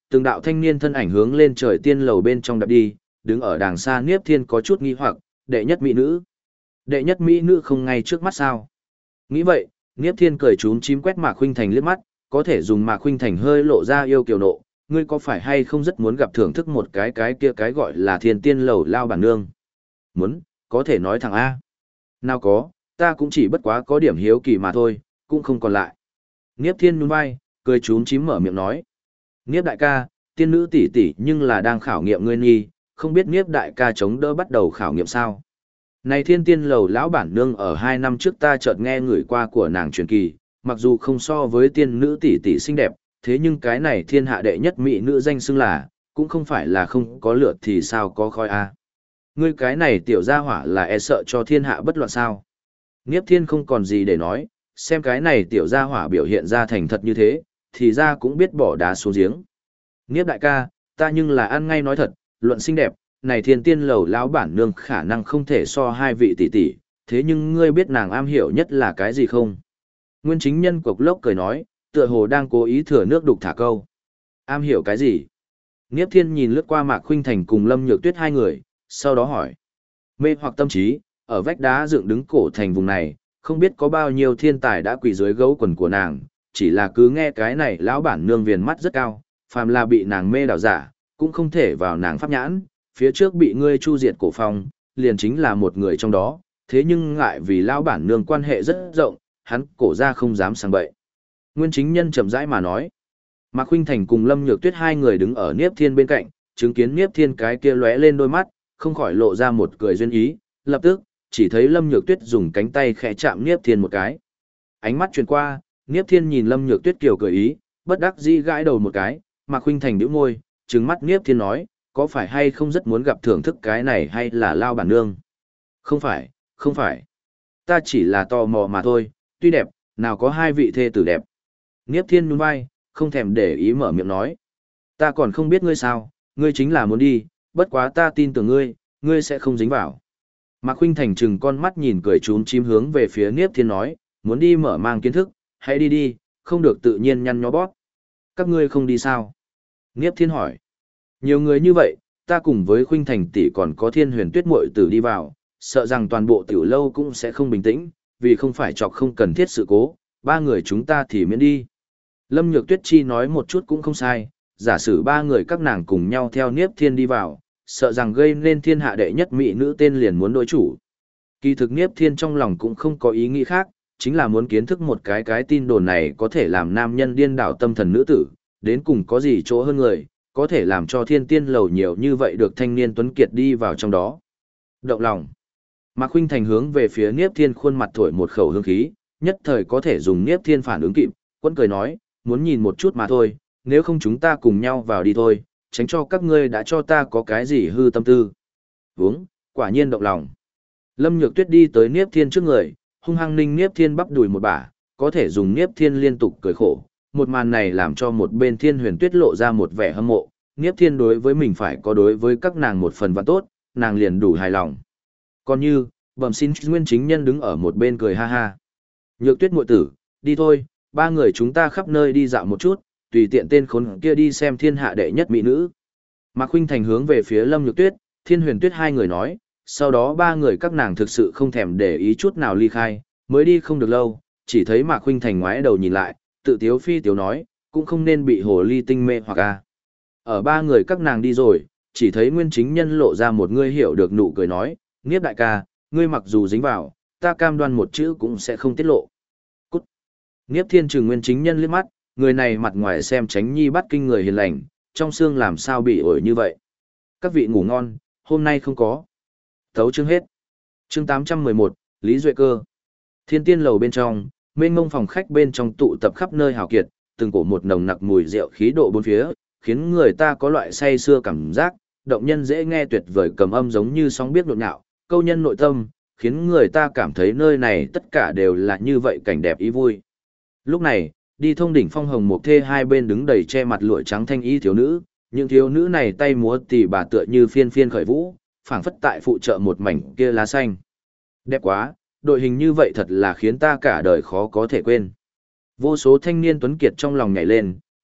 từng đạo thanh niên thân ảnh hướng lên trời tiên lầu bên trong đạp đi, đứng ở đàng xa Niếp Thiên có chút nghi hoặc, đệ nhất mỹ nữ. Đệ nhất mỹ nữ không ngay trước mắt sao? Nghĩ vậy, Niếp Thiên cười trúng chím quét Mạc Khuynh Thành liếc mắt, có thể dùng Mạc Khuynh Thành hơi lộ ra yêu kiều nộ, ngươi có phải hay không rất muốn gặp thưởng thức một cái kia cái gọi là thiên tiên lầu lao bản nương? Muốn, có thể nói thẳng A. Nào có, ta cũng chỉ bất quá có điểm hiếu kỳ mà thôi, cũng không còn lại. Niếp Thiên nhún vai, cười trúng chím mở miệng nói. Niếp đại ca, tiên nữ tỷ tỷ nhưng là đang khảo nghiệm ngươi nhi, không biết Niếp đại ca chống đỡ bắt đầu khảo nghiệm sao? Này thiên tiên lầu lão bản nương ở 2 năm trước ta chợt nghe người qua của nàng truyền kỳ, mặc dù không so với tiên nữ tỷ tỷ xinh đẹp, thế nhưng cái này thiên hạ đệ nhất mỹ nữ danh xưng là, cũng không phải là không có lửa thì sao có khói a. Ngươi cái này tiểu gia hỏa là e sợ cho thiên hạ bất loạn sao? Niếp Thiên không còn gì để nói, xem cái này tiểu gia hỏa biểu hiện ra thành thật như thế, thì ra cũng biết bỏ đá xuống giếng. Niếp đại ca, ta nhưng là ăn ngay nói thật, luận xinh đẹp, này thiên tiên lầu lão bản nương khả năng không thể so hai vị tỷ tỷ, thế nhưng ngươi biết nàng am hiểu nhất là cái gì không? Nguyên chính nhân cộc lốc cười nói, tựa hồ đang cố ý thừa nước đục thả câu. Am hiểu cái gì? Niếp Thiên nhìn lướt qua Mạc Khuynh Thành cùng Lâm Nhược Tuyết hai người, sau đó hỏi. Mê hoặc tâm trí, ở vách đá dựng đứng cổ thành vùng này, không biết có bao nhiêu thiên tài đã quỳ dưới gấu quần của nàng, chỉ là cứ nghe cái này lão bản nương viền mắt rất cao, phàm là bị nàng mê đảo giả, cũng không thể vào nàng pháp nhãn, phía trước bị ngươi chu diệt cổ phong, liền chính là một người trong đó, thế nhưng ngại vì lão bản nương quan hệ rất rộng, hắn cổ ra không dám sang bậy. Nguyên chính nhân chậm rãi mà nói. Mạc Khuynh Thành cùng Lâm Nhược Tuyết hai người đứng ở Niếp Thiên bên cạnh, chứng kiến Niếp Thiên cái kia lóe lên đôi mắt, không khỏi lộ ra một cười duyên ý, lập tức, chỉ thấy Lâm Nhược Tuyết dùng cánh tay khẽ chạm Niếp Thiên một cái. Ánh mắt truyền qua, Niếp Thiên nhìn Lâm Nhược Tuyết kiểu cười ý, bất đắc dĩ gãi đầu một cái, Mạc Khuynh Thành nhíu môi, trừng mắt Niếp Thiên nói, có phải hay không rất muốn gặp thưởng thức cái này hay là lao bản nương? Không phải, không phải. Ta chỉ là tò mò mà thôi, tuy đẹp, nào có hai vị thê tử đẹp. Niếp Thiên nhún vai, không thèm để ý mở miệng nói. Ta còn không biết ngươi sao, ngươi chính là muốn đi, bất quá ta tin tưởng ngươi, ngươi sẽ không dính vào. Mạc Khuynh Thành trừng con mắt nhìn cười trốn chim hướng về phía Niếp Thiên nói, muốn đi mở mang kiến thức, hãy đi đi, không được tự nhiên nhăn nhó bóp. Các ngươi không đi sao? Niếp Thiên hỏi. Nhiều người như vậy, ta cùng với Khuynh Thành tỷ còn có Thiên Huyền Tuyết muội tử đi vào, sợ rằng toàn bộ tiểu lâu cũng sẽ không bình tĩnh, vì không phải chọc không cần thiết sự cố, ba người chúng ta thì miễn đi. Lâm Nhược Tuyết Chi nói một chút cũng không sai, giả sử ba người các nàng cùng nhau theo Niếp Thiên đi vào, sợ rằng gây nên thiên hạ đệ nhất mỹ nữ tên liền muốn đối chủ. Kỳ thực Niếp Thiên trong lòng cũng không có ý nghĩ khác, chính là muốn kiến thức một cái tin đồn này có thể làm nam nhân điên đảo tâm thần nữ tử, đến cùng có gì chỗ hơn người, có thể làm cho thiên tiên lầu nhiều như vậy được thanh niên tuấn kiệt đi vào trong đó. Động lòng. Mạc Khuynh Thành hướng về phía Niếp Thiên khuôn mặt thổi một khẩu hương khí, nhất thời có thể dùng Niếp Thiên phản ứng kịp, quấn cười nói, muốn nhìn một chút mà thôi, nếu không chúng ta cùng nhau vào đi thôi, tránh cho các ngươi đã cho ta có cái gì hư tâm tư. Vúng, quả nhiên động lòng. Lâm Nhược Tuyết đi tới Niếp Thiên trước người, hung hăng ninh Niếp Thiên bắp đùi một bả, có thể dùng Niếp Thiên liên tục cười khổ. Một màn này làm cho một bên Thiên Huyền Tuyết lộ ra một vẻ hâm mộ, Niếp Thiên đối với mình phải có đối với các nàng một phần và tốt, nàng liền đủ hài lòng. Còn như, bẩm xin Nguyên chính nhân đứng ở một bên cười ha ha. Nhược Tuyết muội tử, đi thôi, ba người chúng ta khắp nơi đi dạo một chút, tùy tiện tên khốn kia đi xem thiên hạ đệ nhất mỹ nữ. Mạc Khuynh Thành hướng về phía Lâm Nhược Tuyết, Thiên Huyền Tuyết hai người nói, sau đó ba người các nàng thực sự không thèm để ý chút nào ly khai, mới đi không được lâu, chỉ thấy Mạc Khuynh Thành ngoái đầu nhìn lại, tự tiếu phi tiếu nói, cũng không nên bị hồ ly tinh mê hoặc a. Ở ba người các nàng đi rồi, chỉ thấy Nguyên chính nhân lộ ra một ngươi hiểu được nụ cười nói, Niếp đại ca, ngươi mặc dù dính vào, ta cam đoan một chữ cũng sẽ không tiết lộ. Cút. Niếp Thiên trừng Nguyên chính nhân liếc mắt, người này mặt ngoài xem tránh nhi bắt kinh người hiền lành, trong xương làm sao bị ổi như vậy. Các vị ngủ ngon, hôm nay không có. Thấu chương hết. Chương 811, Lý Duệ Cơ. Thiên tiên lầu bên trong, mênh mông phòng khách bên trong tụ tập khắp nơi hào kiệt, từng cổ một nồng nặc mùi rượu khí độ bốn phía, khiến người ta có loại say xưa cảm giác, động nhân dễ nghe tuyệt vời cầm âm giống như sóng biết nhộn nhạo, câu nhân nội tâm, khiến người ta cảm thấy nơi này tất cả đều là như vậy cảnh đẹp ý vui. Lúc này, đi thông đỉnh phong hồng một thê hai bên đứng đầy che mặt lụa trắng thanh y thiếu nữ, những thiếu nữ này tay múa tỉ bà tựa như phiên phiên khởi vũ, phảng phất tại phụ trợ một mảnh kia lá xanh. Đẹp quá, đội hình như vậy thật là khiến ta cả đời khó có thể quên. Vô số thanh niên tuấn kiệt trong lòng nhảy lên,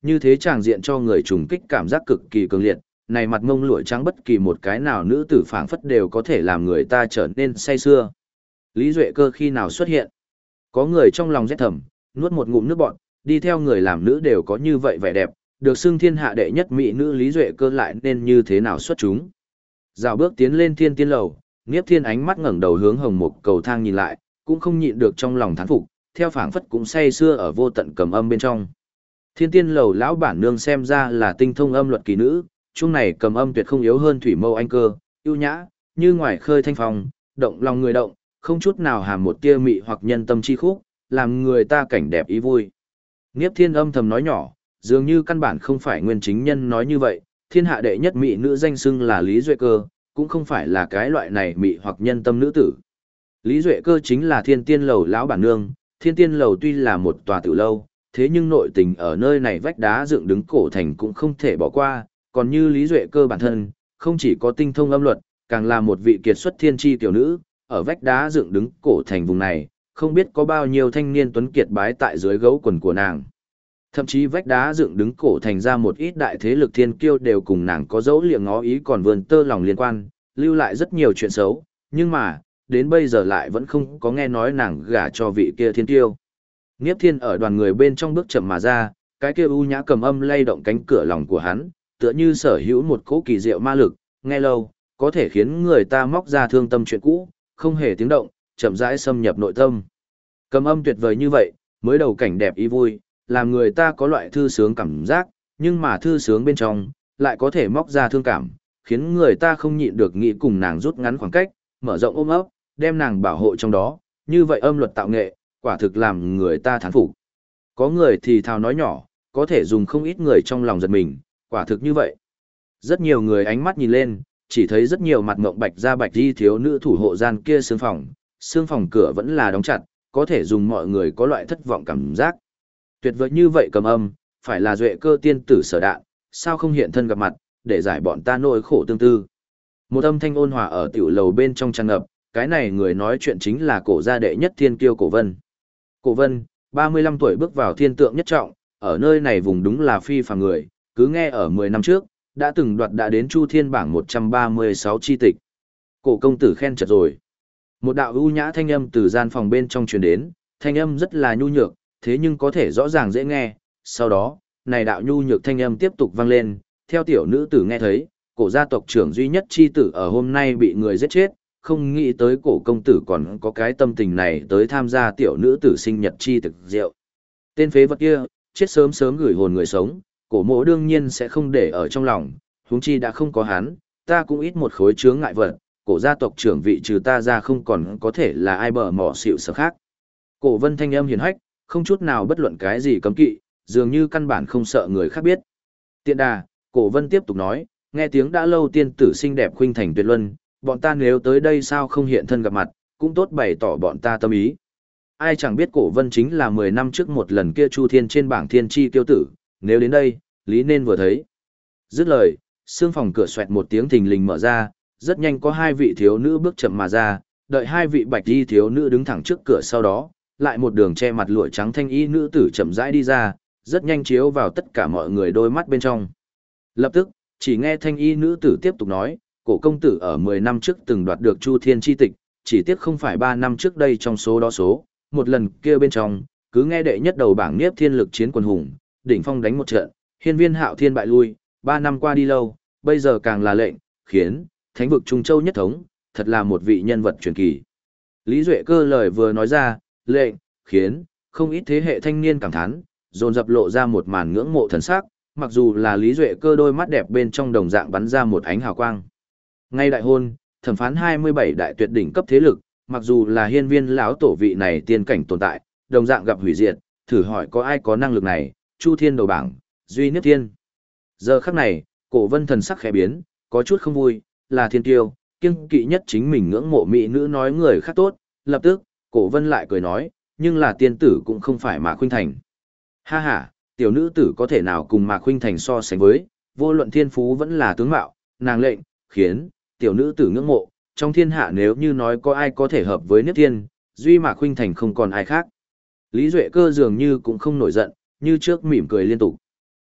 Như thế tràng diện cho người trùng kích cảm giác cực kỳ cường liệt, này mặt ngông lụa trắng bất kỳ một cái nào nữ tử phảng phất đều có thể làm người ta trở nên say sưa. Lý Duệ Cơ khi nào xuất hiện? Có người trong lòng rét thầm, nuốt một ngụm nước bọt, đi theo người làm nữ đều có như vậy vẻ đẹp, được xưng thiên hạ đệ nhất mỹ nữ Lý Duệ Cơ lại nên như thế nào xuất chúng. Dạo bước tiến lên thiên tiên lầu, Niếp Thiên ánh mắt ngẩng đầu hướng hồng mục cầu thang nhìn lại, cũng không nhịn được trong lòng thán phục, theo phảng phất cũng say sưa ở vô tận cầm âm bên trong. Thiên tiên lầu lão bản nương xem ra là tinh thông âm luật kỳ nữ, chung này cầm âm tuyệt không yếu hơn thủy mâu anh cơ, ưu nhã, như ngoài khơi thanh phong, động lòng người động, không chút nào hàm một tia mị hoặc nhân tâm chi khúc, làm người ta cảnh đẹp ý vui. Niếp Thiên âm thầm nói nhỏ, dường như căn bản không phải nguyên chính nhân nói như vậy, thiên hạ đệ nhất mỹ nữ danh xưng là Lý Duệ Cơ, cũng không phải là cái loại này mị hoặc nhân tâm nữ tử. Lý Duệ Cơ chính là thiên tiên lầu lão bản nương, thiên tiên lầu tuy là một tòa tử lâu, thế nhưng nội tình ở nơi này vách đá dựng đứng cổ thành cũng không thể bỏ qua, còn như Lý Duệ Cơ bản thân, không chỉ có tinh thông âm luật, càng là một vị kiệt xuất thiên tri tiểu nữ, ở vách đá dựng đứng cổ thành vùng này, không biết có bao nhiêu thanh niên tuấn kiệt bái tại dưới gấu quần của nàng. Thậm chí vách đá dựng đứng cổ thành ra một ít đại thế lực thiên kiêu đều cùng nàng có dấu liệng ngó ý còn vươn tơ lòng liên quan, lưu lại rất nhiều chuyện xấu, nhưng mà, đến bây giờ lại vẫn không có nghe nói nàng gả cho vị kia thiên kiêu. Niếp Thiên ở đoàn người bên trong bước chậm mà ra, cái kia u nhã cầm âm lay động cánh cửa lòng của hắn, tựa như sở hữu một cỗ kỳ diệu ma lực, nghe lâu, có thể khiến người ta móc ra thương tâm chuyện cũ, không hề tiếng động, chậm rãi xâm nhập nội tâm. Cầm âm tuyệt vời như vậy, mới đầu cảnh đẹp ý vui, làm người ta có loại thư sướng cảm giác, nhưng mà thư sướng bên trong, lại có thể móc ra thương cảm, khiến người ta không nhịn được nghĩ cùng nàng rút ngắn khoảng cách, mở rộng ôm ấp, đem nàng bảo hộ trong đó, như vậy âm luật tạo nghệ, quả thực làm người ta thán phục. Có người thì thào nói nhỏ, có thể dùng không ít người trong lòng giật mình, quả thực như vậy. Rất nhiều người ánh mắt nhìn lên, chỉ thấy rất nhiều mặt ngộng bạch da bạch đi thiếu nữ thủ hộ gian kia xương phòng cửa vẫn là đóng chặt, có thể dùng mọi người có loại thất vọng cảm giác. Tuyệt vời như vậy cầm âm, phải là Duệ Cơ tiên tử sở đạn, sao không hiện thân gặp mặt, để giải bọn ta nỗi khổ tương tư. Một âm thanh ôn hòa ở tiểu lầu bên trong tràn ngập, cái này người nói chuyện chính là cổ gia đệ nhất thiên kiêu Cổ Vân. Cổ Vân, 35 tuổi bước vào thiên tượng nhất trọng, ở nơi này vùng đúng là phi phàm người, cứ nghe ở 10 năm trước, đã từng đoạt đã đến Chu Thiên bảng 136 chi tịch. Cổ công tử khen chật rồi. Một đạo ưu nhã thanh âm từ gian phòng bên trong truyền đến, thanh âm rất là nhu nhược, thế nhưng có thể rõ ràng dễ nghe. Sau đó, này đạo nhu nhược thanh âm tiếp tục vang lên, theo tiểu nữ tử nghe thấy, cổ gia tộc trưởng duy nhất chi tử ở hôm nay bị người giết chết, không nghĩ tới cổ công tử còn có cái tâm tình này tới tham gia tiểu nữ tử sinh nhật chi thực rượu. Tên phế vật kia, chết sớm sớm gửi hồn người sống, cổ mộ đương nhiên sẽ không để ở trong lòng, huống chi đã không có hắn, ta cũng ít một khối chướng ngại vật, cổ gia tộc trưởng vị trừ ta ra không còn có thể là ai bờ mỏ xịu sở khác. Cổ Vân thanh âm hiền hách, không chút nào bất luận cái gì cấm kỵ, dường như căn bản không sợ người khác biết. Tiện đà, Cổ Vân tiếp tục nói, nghe tiếng đã lâu tiên tử xinh đẹp khuynh thành tuyệt luân, bọn ta nếu tới đây sao không hiện thân gặp mặt, cũng tốt bày tỏ bọn ta tâm ý. Ai chẳng biết Cổ Vân chính là 10 năm trước một lần kia Chu Thiên trên bảng thiên chi tiêu tử, nếu đến đây, lý nên vừa thấy. Dứt lời, xương phòng cửa xoẹt một tiếng thình lình mở ra, rất nhanh có hai vị thiếu nữ bước chậm mà ra, đợi hai vị bạch y thiếu nữ đứng thẳng trước cửa sau đó, lại một đường che mặt lụa trắng thanh y nữ tử chậm rãi đi ra, rất nhanh chiếu vào tất cả mọi người đôi mắt bên trong. Lập tức, chỉ nghe thanh y nữ tử tiếp tục nói, cổ công tử ở 10 năm trước từng đoạt được Chu Thiên chi tịch, chỉ tiếc không phải 3 năm trước đây trong số đó số, một lần kia bên trong, cứ nghe đệ nhất đầu bảng Niếp Thiên lực chiến quần hùng, đỉnh phong đánh một trận, hiên viên Hạo Thiên bại lui, 3 năm qua đi lâu, bây giờ càng là lệnh, khiến, thánh vực Trung Châu nhất thống, thật là một vị nhân vật truyền kỳ. Lý Duệ Cơ lời vừa nói ra, lệnh, khiến, không ít thế hệ thanh niên cảm thán, dồn dập lộ ra một màn ngưỡng mộ thần sắc, mặc dù là Lý Duệ Cơ đôi mắt đẹp bên trong đồng dạng bắn ra một ánh hào quang. Ngay đại hôn, thẩm phán 27 đại tuyệt đỉnh cấp thế lực, mặc dù là hiên viên lão tổ vị này tiên cảnh tồn tại, đồng dạng gặp hủy diệt, thử hỏi có ai có năng lực này, Chu Thiên đầu bảng, duy Niếp Thiên. Giờ khắc này, Cổ Vân thần sắc khẽ biến, có chút không vui, là thiên tiêu, kiêng kỵ nhất chính mình ngưỡng mộ mỹ nữ nói người khác tốt, lập tức, Cổ Vân lại cười nói, nhưng là tiên tử cũng không phải Mạc Khuynh Thành. Ha ha, tiểu nữ tử có thể nào cùng Mạc Khuynh Thành so sánh với, vô luận thiên phú vẫn là tướng mạo, nàng lệnh, khiến, tiểu nữ tử ngưỡng mộ, trong thiên hạ nếu như nói có ai có thể hợp với Niếp Thiên, duy Mạc Khuynh Thành không còn ai khác. Lý Duệ Cơ dường như cũng không nổi giận, như trước mỉm cười liên tục.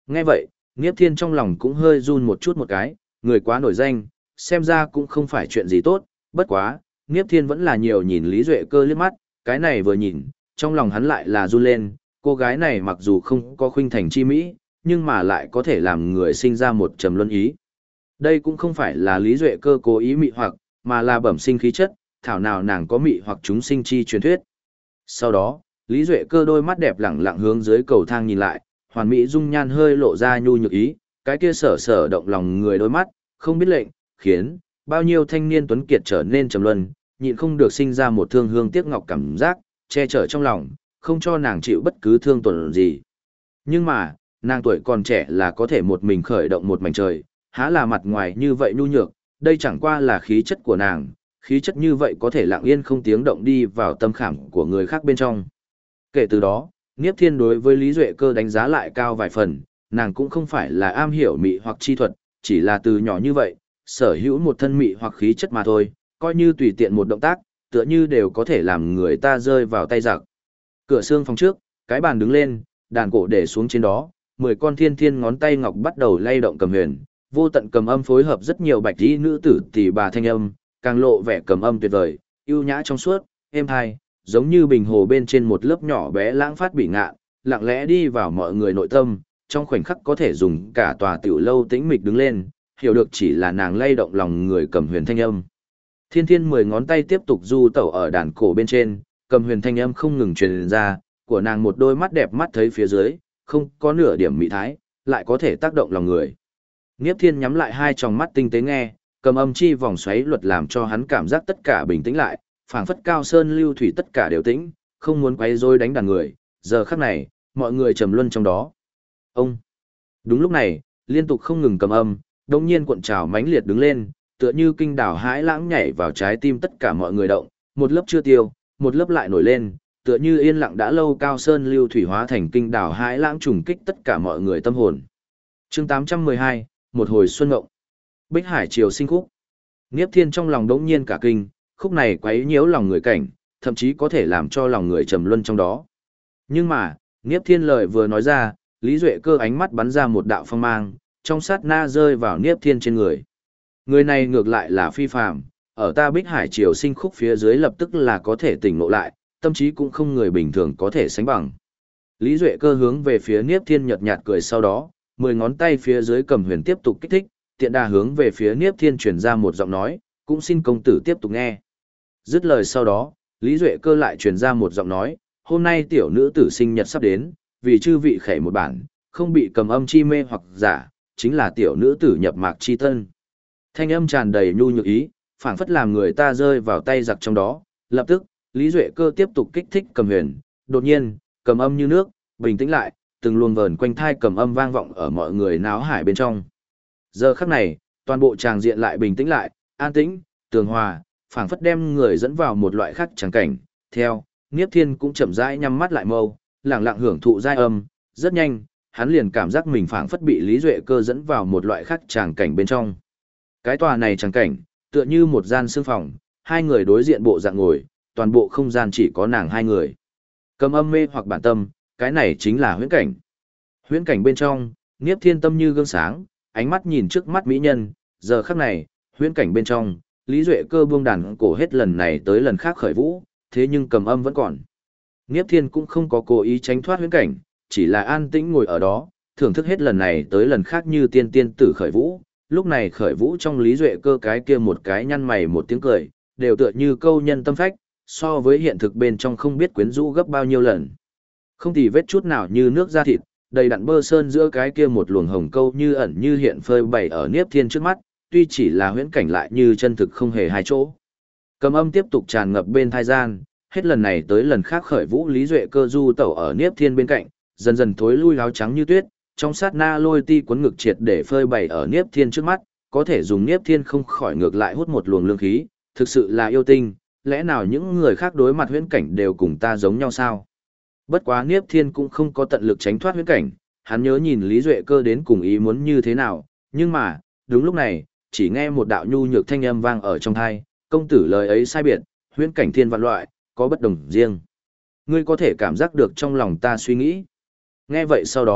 Nghe vậy, Niếp Thiên trong lòng cũng hơi run một chút một cái, người quá nổi danh, xem ra cũng không phải chuyện gì tốt, bất quá, Niếp Thiên vẫn là nhiều nhìn Lý Duệ Cơ liếc mắt, cái này vừa nhìn, trong lòng hắn lại là run lên, cô gái này mặc dù không có khuynh thành chi mỹ, nhưng mà lại có thể làm người sinh ra một trầm luân ý. Đây cũng không phải là Lý Duệ Cơ cố ý mị hoặc, mà là bẩm sinh khí chất, thảo nào nàng có mị hoặc chúng sinh chi truyền thuyết. Sau đó, Lý Duệ Cơ đôi mắt đẹp lẳng lặng hướng dưới cầu thang nhìn lại, hoàn mỹ dung nhan hơi lộ ra nhu nhược ý, cái kia sở sở động lòng người đôi mắt, không biết lệnh, khiến bao nhiêu thanh niên tuấn kiệt trở nên trầm luân, nhịn không được sinh ra một thương hương tiếc ngọc cảm giác, che chở trong lòng, không cho nàng chịu bất cứ thương tổn gì. Nhưng mà, nàng tuổi còn trẻ là có thể một mình khởi động một mảnh trời, há là mặt ngoài như vậy nhu nhược, đây chẳng qua là khí chất của nàng, khí chất như vậy có thể lặng yên không tiếng động đi vào tâm khảm của người khác bên trong. Kể từ đó, Niếp Thiên đối với Lý Duệ Cơ đánh giá lại cao vài phần, nàng cũng không phải là am hiểu mị hoặc chi thuật, chỉ là từ nhỏ như vậy, sở hữu một thân mị hoặc khí chất mà thôi, coi như tùy tiện một động tác, tựa như đều có thể làm người ta rơi vào tay giặc. Cửa xương phòng trước, cái bàn đứng lên, đàn cổ để xuống trên đó, 10 con thiên thiên ngón tay ngọc bắt đầu lay động cầm huyền, vô tận cầm âm phối hợp rất nhiều bạch y nữ tử tỷ bà thanh âm, càng lộ vẻ cầm âm tuyệt vời, ưu nhã trong suốt, êm hai, giống như bình hồ bên trên một lớp nhỏ bé lãng phát bị ngạn, lặng lẽ đi vào mọi người nội tâm, trong khoảnh khắc có thể dùng cả tòa tiểu lâu tĩnh mịch đứng lên, hiểu được chỉ là nàng lay động lòng người cầm huyền thanh âm. Thiên thiên 10 ngón tay tiếp tục du tẩu ở đàn cổ bên trên, cầm huyền thanh âm không ngừng truyền ra, của nàng một đôi mắt đẹp mắt thấy phía dưới, không có nửa điểm mị thái, lại có thể tác động lòng người. Niếp Thiên nhắm lại hai tròng mắt tinh tế nghe, cầm âm chi vòng xoáy luật làm cho hắn cảm giác tất cả bình tĩnh lại, phảng phất cao sơn lưu thủy tất cả đều tĩnh, không muốn quấy rối đánh đàn người, giờ khắc này, mọi người trầm luân trong đó. Ông. Đúng lúc này, liên tục không ngừng cầm âm, đột nhiên cuộn trào mãnh liệt đứng lên, tựa như kinh đảo hãi lãng nhảy vào trái tim tất cả mọi người động, một lớp chưa tiêu, một lớp lại nổi lên, tựa như yên lặng đã lâu cao sơn lưu thủy hóa thành kinh đảo hãi lãng trùng kích tất cả mọi người tâm hồn. Chương 812, một hồi xuân ngộng. Bích Hải triều sinh khúc. Niếp Thiên trong lòng đống nhiên cả kinh, khúc này quấy nhiễu lòng người cảnh, thậm chí có thể làm cho lòng người trầm luân trong đó. Nhưng mà, Niếp Thiên lời vừa nói ra, Lý Duệ Cơ ánh mắt bắn ra một đạo phong mang, trong sát na rơi vào Niếp Thiên trên người. Người này ngược lại là phi phàm, ở ta Bích Hải triều sinh khúc phía dưới lập tức là có thể tỉnh ngộ lại, tâm trí cũng không người bình thường có thể sánh bằng. Lý Duệ Cơ hướng về phía Niếp Thiên nhợt nhạt cười, sau đó, 10 ngón tay phía dưới cầm huyền tiếp tục kích thích, tiện đà hướng về phía Niếp Thiên truyền ra một giọng nói, cũng xin công tử tiếp tục nghe. Dứt lời sau đó, Lý Duệ Cơ lại truyền ra một giọng nói, hôm nay tiểu nữ tử sinh nhật sắp đến, vì chư vị khẩy một bản, không bị cầm âm chi mê hoặc giả, chính là tiểu nữ tử nhập mạc chi tân. Thanh âm tràn đầy nhu nhược ý, phảng phất làm người ta rơi vào tay giặc trong đó, lập tức, Lý Duệ Cơ tiếp tục kích thích cầm huyền, đột nhiên, cầm âm như nước, bình tĩnh lại, từng luồng vờn quanh thai cầm âm vang vọng ở mọi người náo hải bên trong. Giờ khắc này, toàn bộ tràng diện lại bình tĩnh lại, an tĩnh, tường hòa, phảng phất đem người dẫn vào một loại khác tràng cảnh. Theo, Niếp Thiên cũng chậm rãi nhắm mắt lại mâu, lặng lặng hưởng thụ giai âm, rất nhanh, hắn liền cảm giác mình phảng phất bị Lý Duệ Cơ dẫn vào một loại khác tràng cảnh bên trong. Cái tòa này tràng cảnh, tựa như một gian sương phòng, hai người đối diện bộ dạng ngồi, toàn bộ không gian chỉ có nàng hai người. Cầm âm mê hoặc bản tâm, cái này chính là huyễn cảnh. Huyễn cảnh bên trong, Niếp Thiên tâm như gương sáng, ánh mắt nhìn trước mắt mỹ nhân, giờ khắc này, huyễn cảnh bên trong, Lý Duệ Cơ buông đàn cổ hết lần này tới lần khác khởi vũ, thế nhưng cầm âm vẫn còn. Niếp Thiên cũng không có cố ý tránh thoát huyễn cảnh, chỉ là an tĩnh ngồi ở đó, thưởng thức hết lần này tới lần khác như tiên tiên tử khởi vũ. Lúc này khởi vũ trong Lý Duệ Cơ cái kia một cái nhăn mày một tiếng cười, đều tựa như câu nhân tâm phách, so với hiện thực bên trong không biết quyến rũ gấp bao nhiêu lần. Không tì vết chút nào như nước da thịt, đầy đặn bơ sơn giữa cái kia một luồng hồng câu như ẩn như hiện phơi bày ở Niếp Thiên trước mắt, tuy chỉ là huyễn cảnh lại như chân thực không hề hai chỗ. Cầm âm tiếp tục tràn ngập bên thai gian, hết lần này tới lần khác khởi vũ Lý Duệ Cơ du tẩu ở Niếp Thiên bên cạnh, dần dần thối lui áo trắng như tuyết, trong sát na lôi ti cuốn ngực triệt để phơi bày ở Niếp Thiên trước mắt, có thể dùng Niếp Thiên không khỏi ngược lại hút một luồng lương khí, thực sự là yêu tinh, lẽ nào những người khác đối mặt huyễn cảnh đều cùng ta giống nhau sao? Bất quá Niếp Thiên cũng không có tận lực tránh thoát huyễn cảnh, hắn nhớ nhìn Lý Duệ Cơ đến cùng ý muốn như thế nào, nhưng mà, đúng lúc này, chỉ nghe một đạo nhu nhược thanh âm vang ở trong tai, công tử lời ấy sai biệt, huyễn cảnh thiên vạn loại, có bất đồng riêng. Ngươi có thể cảm giác được trong lòng ta suy nghĩ. Nghe vậy sau đó,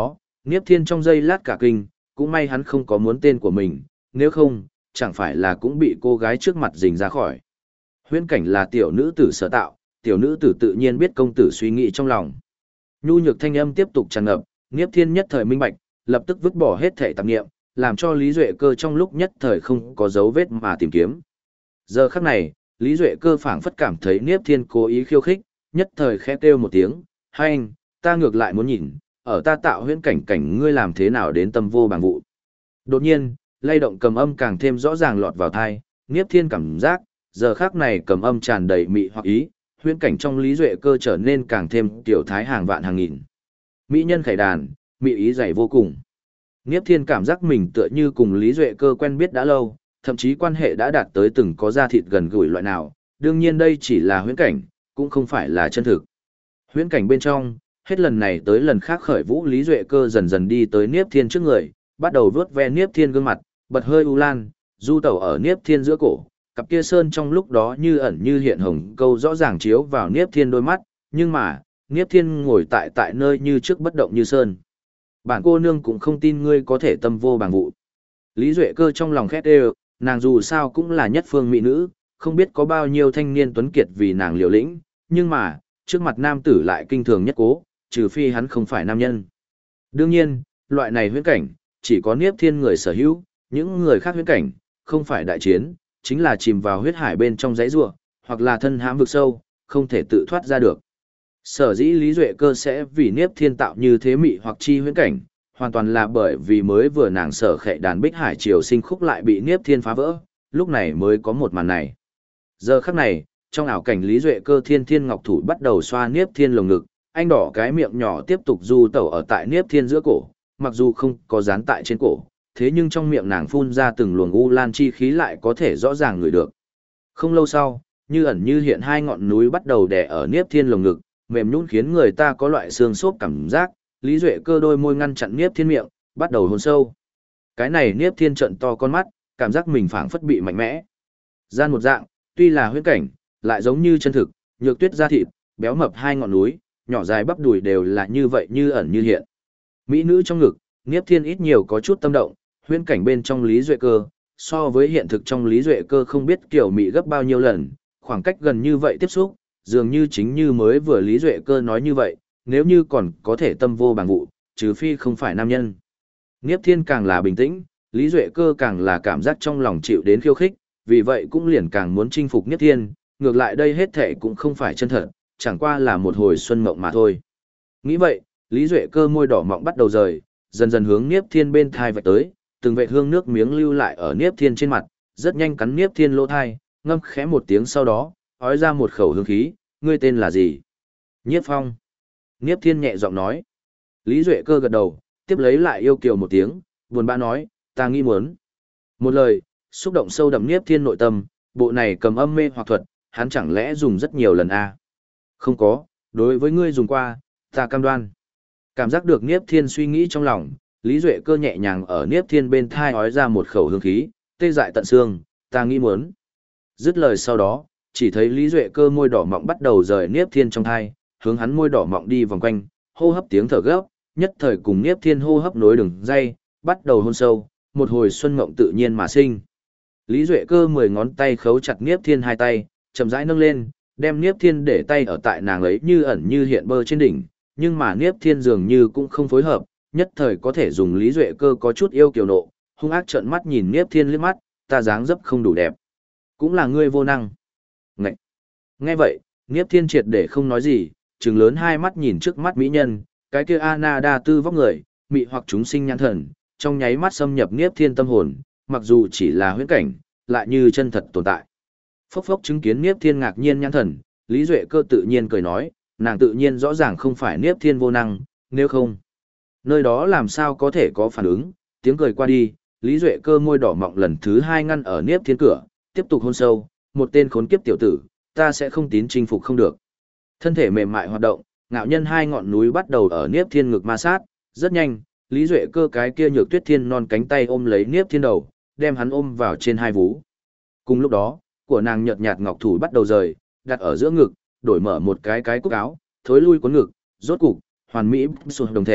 Niếp Thiên trong giây lát cả kinh, cũng may hắn không có muốn tên của mình, nếu không, chẳng phải là cũng bị cô gái trước mặt rình ra khỏi. Huyễn cảnh là tiểu nữ tử sở tạo, tiểu nữ tử tự nhiên biết công tử suy nghĩ trong lòng. Nhu nhược thanh âm tiếp tục tràn ngập, Niếp Thiên nhất thời minh bạch, lập tức vứt bỏ hết thể tạp niệm, làm cho Lý Duệ Cơ trong lúc nhất thời không có dấu vết mà tìm kiếm. Giờ khắc này, Lý Duệ Cơ phảng phất cảm thấy Niếp Thiên cố ý khiêu khích, nhất thời khẽ kêu một tiếng, "Hai anh, ta ngược lại muốn nhìn, ở ta tạo huyễn cảnh cảnh ngươi làm thế nào đến tâm vô bằng vụ." Đột nhiên, lay động cầm âm càng thêm rõ ràng lọt vào tai, Niếp Thiên cảm giác, giờ khắc này cầm âm tràn đầy mị hoặc ý, huyễn cảnh trong Lý Duệ Cơ trở nên càng thêm tiểu thái hàng vạn hàng nghìn. Mỹ nhân khải đàn, mị ý dày vô cùng. Niếp Thiên cảm giác mình tựa như cùng Lý Duệ Cơ quen biết đã lâu, thậm chí quan hệ đã đạt tới từng có da thịt gần gũi loại nào, đương nhiên đây chỉ là huyễn cảnh, cũng không phải là chân thực. Huyễn cảnh bên trong, hết lần này tới lần khác khởi vũ Lý Duệ Cơ dần dần đi tới Niếp Thiên trước người, bắt đầu vuốt ve Niếp Thiên gương mặt, bật hơi u lan, du tẩu ở Niếp Thiên giữa cổ, cặp kia sơn trong lúc đó như ẩn như hiện hồng câu rõ ràng chiếu vào Niếp Thiên đôi mắt, nhưng mà, Niếp Thiên ngồi tại nơi như trước bất động như sơn. Bản cô nương cũng không tin ngươi có thể tâm vô bằng vụ. Lý Duệ Cơ trong lòng khét đều, nàng dù sao cũng là nhất phương mỹ nữ, không biết có bao nhiêu thanh niên tuấn kiệt vì nàng liều lĩnh, nhưng mà, trước mặt nam tử lại kinh thường nhất cố, trừ phi hắn không phải nam nhân. Đương nhiên, loại này huyễn cảnh, chỉ có Niếp Thiên người sở hữu, những người khác huyễn cảnh, không phải đại chiến, chính là chìm vào huyết hải bên trong dãy rủa, hoặc là thân hãm vực sâu, không thể tự thoát ra được. Sở dĩ Lý Duệ Cơ sẽ vì Niếp Thiên tạo như thế mị hoặc chi huyễn cảnh, hoàn toàn là bởi vì mới vừa nàng sở khệ đàn bích hải triều sinh khúc lại bị Niếp Thiên phá vỡ, lúc này mới có một màn này. Giờ khắc này, trong ảo cảnh Lý Duệ Cơ thiên thiên ngọc thủ bắt đầu xoa Niếp Thiên lồng ngực, anh đỏ cái miệng nhỏ tiếp tục du tẩu ở tại Niếp Thiên giữa cổ, mặc dù không có dán tại trên cổ, thế nhưng trong miệng nàng phun ra từng luồng u lan chi khí lại có thể rõ ràng ngửi được. Không lâu sau, như ẩn như hiện hai ngọn núi bắt đầu đè ở Niếp Thiên lồng ngực, mềm nhũn khiến người ta có loại xương xốp cảm giác, Lý Duệ Cơ đôi môi ngăn chặn Niếp Thiên miệng, bắt đầu hôn sâu. Cái này Niếp Thiên trợn to con mắt, cảm giác mình phảng phất bị mạnh mẽ. Gian một dạng, tuy là huyễn cảnh, lại giống như chân thực, nhược tuyết da thịt, béo mập hai ngọn núi, nhỏ dài bắp đùi đều là như vậy như ẩn như hiện. Mỹ nữ trong ngực, Niếp Thiên ít nhiều có chút tâm động, huyễn cảnh bên trong Lý Duệ Cơ, so với hiện thực trong Lý Duệ Cơ không biết kiểu mỹ gấp bao nhiêu lần, khoảng cách gần như vậy tiếp xúc, dường như chính như mới vừa Lý Duệ Cơ nói như vậy, nếu như còn có thể tâm vô bằng vụ, trừ phi không phải nam nhân. Niếp Thiên càng là bình tĩnh, Lý Duệ Cơ càng là cảm giác trong lòng chịu đến khiêu khích, vì vậy cũng liền càng muốn chinh phục Niếp Thiên, ngược lại đây hết thể cũng không phải chân thật, chẳng qua là một hồi xuân mộng mà thôi. Nghĩ vậy, Lý Duệ Cơ môi đỏ mọng bắt đầu rời, dần dần hướng Niếp Thiên bên thai vạch tới, từng vệt hương nước miếng lưu lại ở Niếp Thiên trên mặt, rất nhanh cắn Niếp Thiên lỗ thai, ngâm khẽ một tiếng sau đó, ói ra một khẩu hương khí, ngươi tên là gì? Nhiếp Phong. Niếp Thiên nhẹ giọng nói. Lý Duệ Cơ gật đầu, tiếp lấy lại yêu kiều một tiếng, buồn bã nói, ta nghĩ muốn. Một lời, xúc động sâu đậm Niếp Thiên nội tâm, bộ này cầm âm mê hoặc thuật, hắn chẳng lẽ dùng rất nhiều lần à? Không có, đối với ngươi dùng qua, ta cam đoan. Cảm giác được Niếp Thiên suy nghĩ trong lòng, Lý Duệ Cơ nhẹ nhàng ở Niếp Thiên bên thai ói ra một khẩu hương khí, tê dại tận xương, ta nghĩ muốn. Dứt lời sau đó, chỉ thấy Lý Duệ Cơ môi đỏ mọng bắt đầu rời Niếp Thiên trong thai, hướng hắn môi đỏ mọng đi vòng quanh, hô hấp tiếng thở gấp, nhất thời cùng Niếp Thiên hô hấp nối đường dây, bắt đầu hôn sâu, một hồi xuân mộng tự nhiên mà sinh. Lý Duệ Cơ 10 ngón tay khấu chặt Niếp Thiên hai tay, chậm rãi nâng lên, đem Niếp Thiên để tay ở tại nàng ấy như ẩn như hiện bơ trên đỉnh, nhưng mà Niếp Thiên dường như cũng không phối hợp, nhất thời có thể dùng Lý Duệ Cơ có chút yêu kiều nộ, hung ác trợn mắt nhìn Niếp Thiên liếc mắt, ta dáng dấp không đủ đẹp, cũng là ngươi vô năng. Ngậy. Nghe vậy, Niếp Thiên triệt để không nói gì, trừng lớn hai mắt nhìn trước mắt mỹ nhân, cái kia Ana đa tư vóc người, mị hoặc chúng sinh nhãn thần, trong nháy mắt xâm nhập Niếp Thiên tâm hồn, mặc dù chỉ là huyễn cảnh, lại như chân thật tồn tại. Phốc phốc chứng kiến Niếp Thiên ngạc nhiên nhãn thần, Lý Duệ Cơ tự nhiên cười nói, nàng tự nhiên rõ ràng không phải Niếp Thiên vô năng, nếu không, nơi đó làm sao có thể có phản ứng, tiếng cười qua đi, Lý Duệ Cơ môi đỏ mọng lần thứ hai ngăn ở Niếp Thiên cửa, tiếp tục hôn sâu, một tên khốn kiếp tiểu tử, ta sẽ không tín chinh phục không được. Thân thể mềm mại hoạt động, ngạo nhân hai ngọn núi bắt đầu ở Niếp Thiên ngực ma sát, rất nhanh, Lý Duệ Cơ cái kia nhược tuyết thiên non cánh tay ôm lấy Niếp Thiên đầu, đem hắn ôm vào trên hai vú. Cùng lúc đó, của nàng nhợt nhạt ngọc thủ bắt đầu rời, đặt ở giữa ngực, đổi mở một cái cúc áo, thối lui cuốn ngực, rốt cục, hoàn mỹ sụt đồng thể,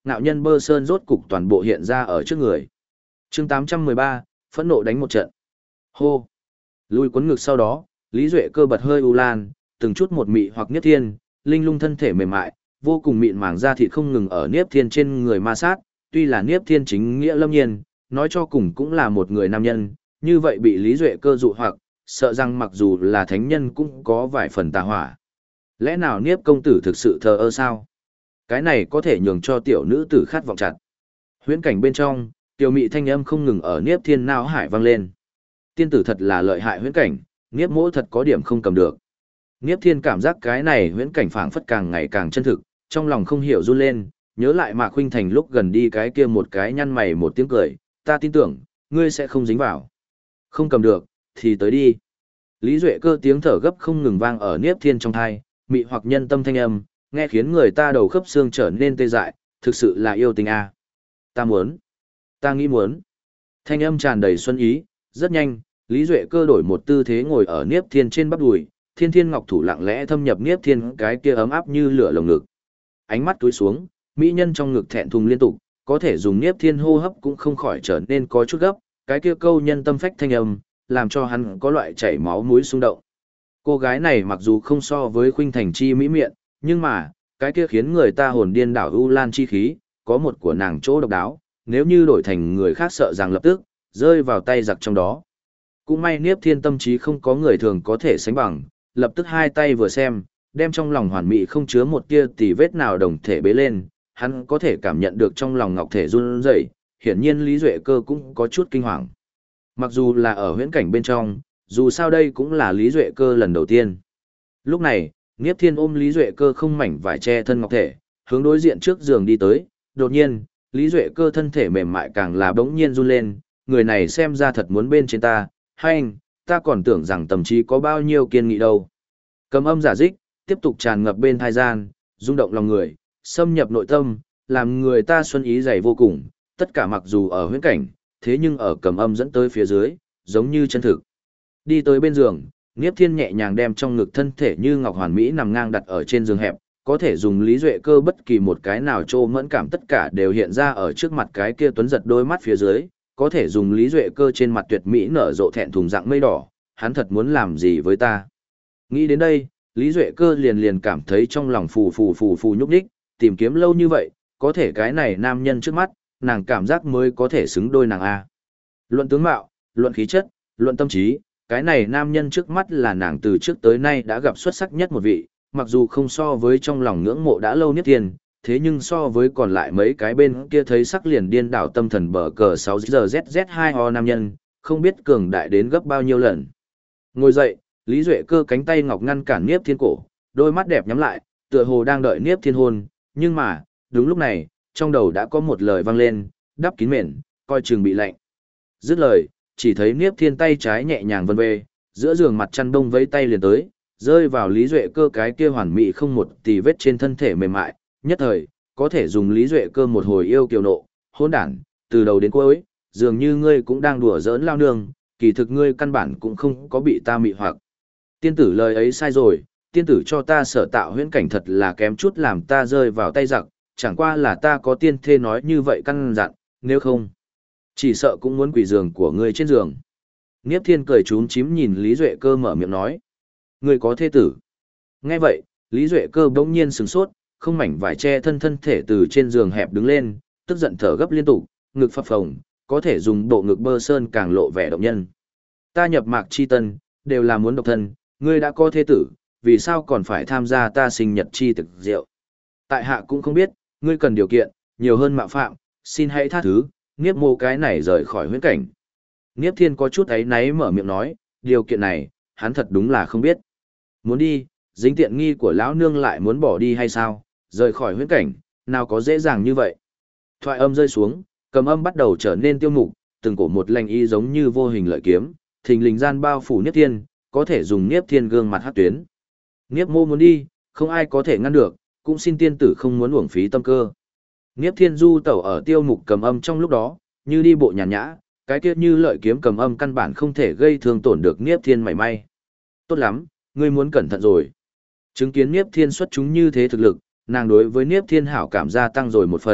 ngạo nhân bơ sơn rốt cục toàn bộ hiện ra ở trước người. Chương 813, phẫn nộ đánh một trận. Hô. Lui cuốn ngực sau đó, Lý Duệ Cơ bật hơi u lan, từng chút một mị hoặc Niếp Thiên, linh lung thân thể mềm mại, vô cùng mịn màng da thịt không ngừng ở Niếp Thiên trên người ma sát, tuy là Niếp Thiên chính nghĩa lâm nhiên, nói cho cùng cũng là một người nam nhân, như vậy bị Lý Duệ Cơ dụ hoặc, sợ rằng mặc dù là thánh nhân cũng có vài phần tà hỏa. Lẽ nào Niếp công tử thực sự thờ ơ sao? Cái này có thể nhường cho tiểu nữ tử khát vọng chặt. Huyễn cảnh bên trong, tiểu mị thanh âm không ngừng ở Niếp Thiên não hải vang lên. Tiên tử thật là lợi hại huyễn cảnh, Niếp mỗ thật có điểm không cầm được. Niếp Thiên cảm giác cái này huyễn cảnh phảng phất càng ngày càng chân thực, trong lòng không hiểu run lên, nhớ lại Mạc Khuynh Thành lúc gần đi cái kia một cái nhăn mày một tiếng cười, ta tin tưởng, ngươi sẽ không dính vào. Không cầm được, thì tới đi. Lý Duệ Cơ tiếng thở gấp không ngừng vang ở Niếp Thiên trong tai, mị hoặc nhân tâm thanh âm, nghe khiến người ta đầu khớp xương trở nên tê dại, thực sự là yêu tình a. Ta muốn, ta nghĩ muốn. Thanh âm tràn đầy xuân ý, rất nhanh, Lý Duệ Cơ đổi một tư thế ngồi ở Niếp Thiên trên bắp đùi, Thiên Thiên Ngọc thủ lặng lẽ thâm nhập Niếp Thiên cái kia ấm áp như lửa lồng ngực. Ánh mắt túi xuống, mỹ nhân trong ngực thẹn thùng liên tục, có thể dùng Niếp Thiên hô hấp cũng không khỏi trở nên có chút gấp, cái kia câu nhân tâm phách thanh âm, làm cho hắn có loại chảy máu mũi xung động. Cô gái này mặc dù không so với Khuynh Thành chi mỹ miệng, nhưng mà, cái kia khiến người ta hồn điên đảo u lan chi khí, có một của nàng chỗ độc đáo, nếu như đổi thành người khác sợ rằng lập tức rơi vào tay giặc trong đó. Cũng may Niếp Thiên tâm trí không có người thường có thể sánh bằng, lập tức hai tay vừa xem, đem trong lòng hoàn mỹ không chứa một tia tì vết nào đồng thể bế lên, hắn có thể cảm nhận được trong lòng ngọc thể run rẩy, hiển nhiên Lý Duệ Cơ cũng có chút kinh hoàng. Mặc dù là ở huyễn cảnh bên trong, dù sao đây cũng là Lý Duệ Cơ lần đầu tiên. Lúc này, Niếp Thiên ôm Lý Duệ Cơ không mảnh vải che thân ngọc thể, hướng đối diện trước giường đi tới, đột nhiên, Lý Duệ Cơ thân thể mềm mại càng là bỗng nhiên run lên, người này xem ra thật muốn bên trên ta, hay anh, ta còn tưởng rằng tầm trí có bao nhiêu kiên nghị đâu. Cầm âm giả dích, tiếp tục tràn ngập bên thai gian, rung động lòng người, xâm nhập nội tâm, làm người ta xuân ý dày vô cùng, tất cả mặc dù ở huyễn cảnh, thế nhưng ở cầm âm dẫn tới phía dưới, giống như chân thực. Đi tới bên giường, Niếp Thiên nhẹ nhàng đem trong ngực thân thể như ngọc hoàn mỹ nằm ngang đặt ở trên giường hẹp, có thể dùng Lý Duệ Cơ bất kỳ một cái nào trô mẫn cảm tất cả đều hiện ra ở trước mặt cái kia tuấn giật đôi mắt phía dưới, có thể dùng Lý Duệ Cơ trên mặt tuyệt mỹ nở rộ thẹn thùng dạng mây đỏ, hắn thật muốn làm gì với ta. Nghĩ đến đây, Lý Duệ Cơ liền cảm thấy trong lòng phù nhúc nhích, tìm kiếm lâu như vậy, có thể cái này nam nhân trước mắt, nàng cảm giác mới có thể xứng đôi nàng a. Luận tướng mạo, luận khí chất, luận tâm trí, cái này nam nhân trước mắt là nàng từ trước tới nay đã gặp xuất sắc nhất một vị, mặc dù không so với trong lòng ngưỡng mộ đã lâu Niếp Thiên, thế nhưng so với còn lại mấy cái bên kia thấy sắc liền điên đảo tâm thần bờ cờ 6 giờ ZZ2O nam nhân, không biết cường đại đến gấp bao nhiêu lần. Ngồi dậy, Lý Duệ Cơ cánh tay ngọc ngăn cản Niếp Thiên cổ, đôi mắt đẹp nhắm lại, tựa hồ đang đợi Niếp Thiên hôn, nhưng mà, đúng lúc này, trong đầu đã có một lời vang lên, đắp kín mền, coi chừng bị lạnh. Dứt lời, chỉ thấy Niếp Thiên tay trái nhẹ nhàng vân về, giữa giường mặt chăn đông vẫy tay liền tới, rơi vào Lý Duệ Cơ cái kia hoàn mỹ không một tì vết trên thân thể mềm mại, nhất thời, có thể dùng Lý Duệ Cơ một hồi yêu kiều nộ, hỗn đản, từ đầu đến cuối, dường như ngươi cũng đang đùa giỡn lao nương, kỳ thực ngươi căn bản cũng không có bị ta mị hoặc. Tiên tử lời ấy sai rồi, tiên tử cho ta sở tạo huyễn cảnh thật là kém chút làm ta rơi vào tay giặc, chẳng qua là ta có tiên thê nói như vậy căn dặn, nếu không, chỉ sợ cũng muốn quỷ giường của ngươi trên giường. Niếp Thiên cười trúm chím nhìn Lý Duệ Cơ mở miệng nói. Ngươi có thê tử. Nghe vậy, Lý Duệ Cơ bỗng nhiên sửng sốt, không mảnh vải che thân thể từ trên giường hẹp đứng lên, tức giận thở gấp liên tục, ngực phập phồng, có thể dùng bộ ngực bơ sơn càng lộ vẻ động nhân. Ta nhập mạc chi tân, đều là muốn độc thân, ngươi đã có thê tử, vì sao còn phải tham gia ta sinh nhật chi thực rượu. Tại hạ cũng không biết, ngươi cần điều kiện, nhiều hơn mạo phạm, xin hãy tha thứ, Niếp mô cái này rời khỏi huyễn cảnh. Niếp Thiên có chút áy náy mở miệng nói, điều kiện này, hắn thật đúng là không biết. Muốn đi, dính tiện nghi của lão nương lại muốn bỏ đi hay sao, rời khỏi huyễn cảnh, nào có dễ dàng như vậy. Thoại âm rơi xuống, cầm âm bắt đầu trở nên tiêu mục, từng cổ một lành y giống như vô hình lợi kiếm, thình lình gian bao phủ Niếp Thiên, có thể dùng Niếp Thiên gương mặt hát tuyến. Niếp mô muốn đi, không ai có thể ngăn được, cũng xin tiên tử không muốn uổng phí tâm cơ. Niếp Thiên du tẩu ở tiêu mục cầm âm trong lúc đó, như đi bộ nhàn nhã, cái kia như lợi kiếm cầm âm căn bản không thể gây thương tổn được Niếp Thiên mảy may. Tốt lắm, ngươi muốn cẩn thận rồi. Chứng kiến Niếp Thiên xuất chúng như thế thực lực, nàng đối với Niếp Thiên hảo cảm gia tăng rồi một phần,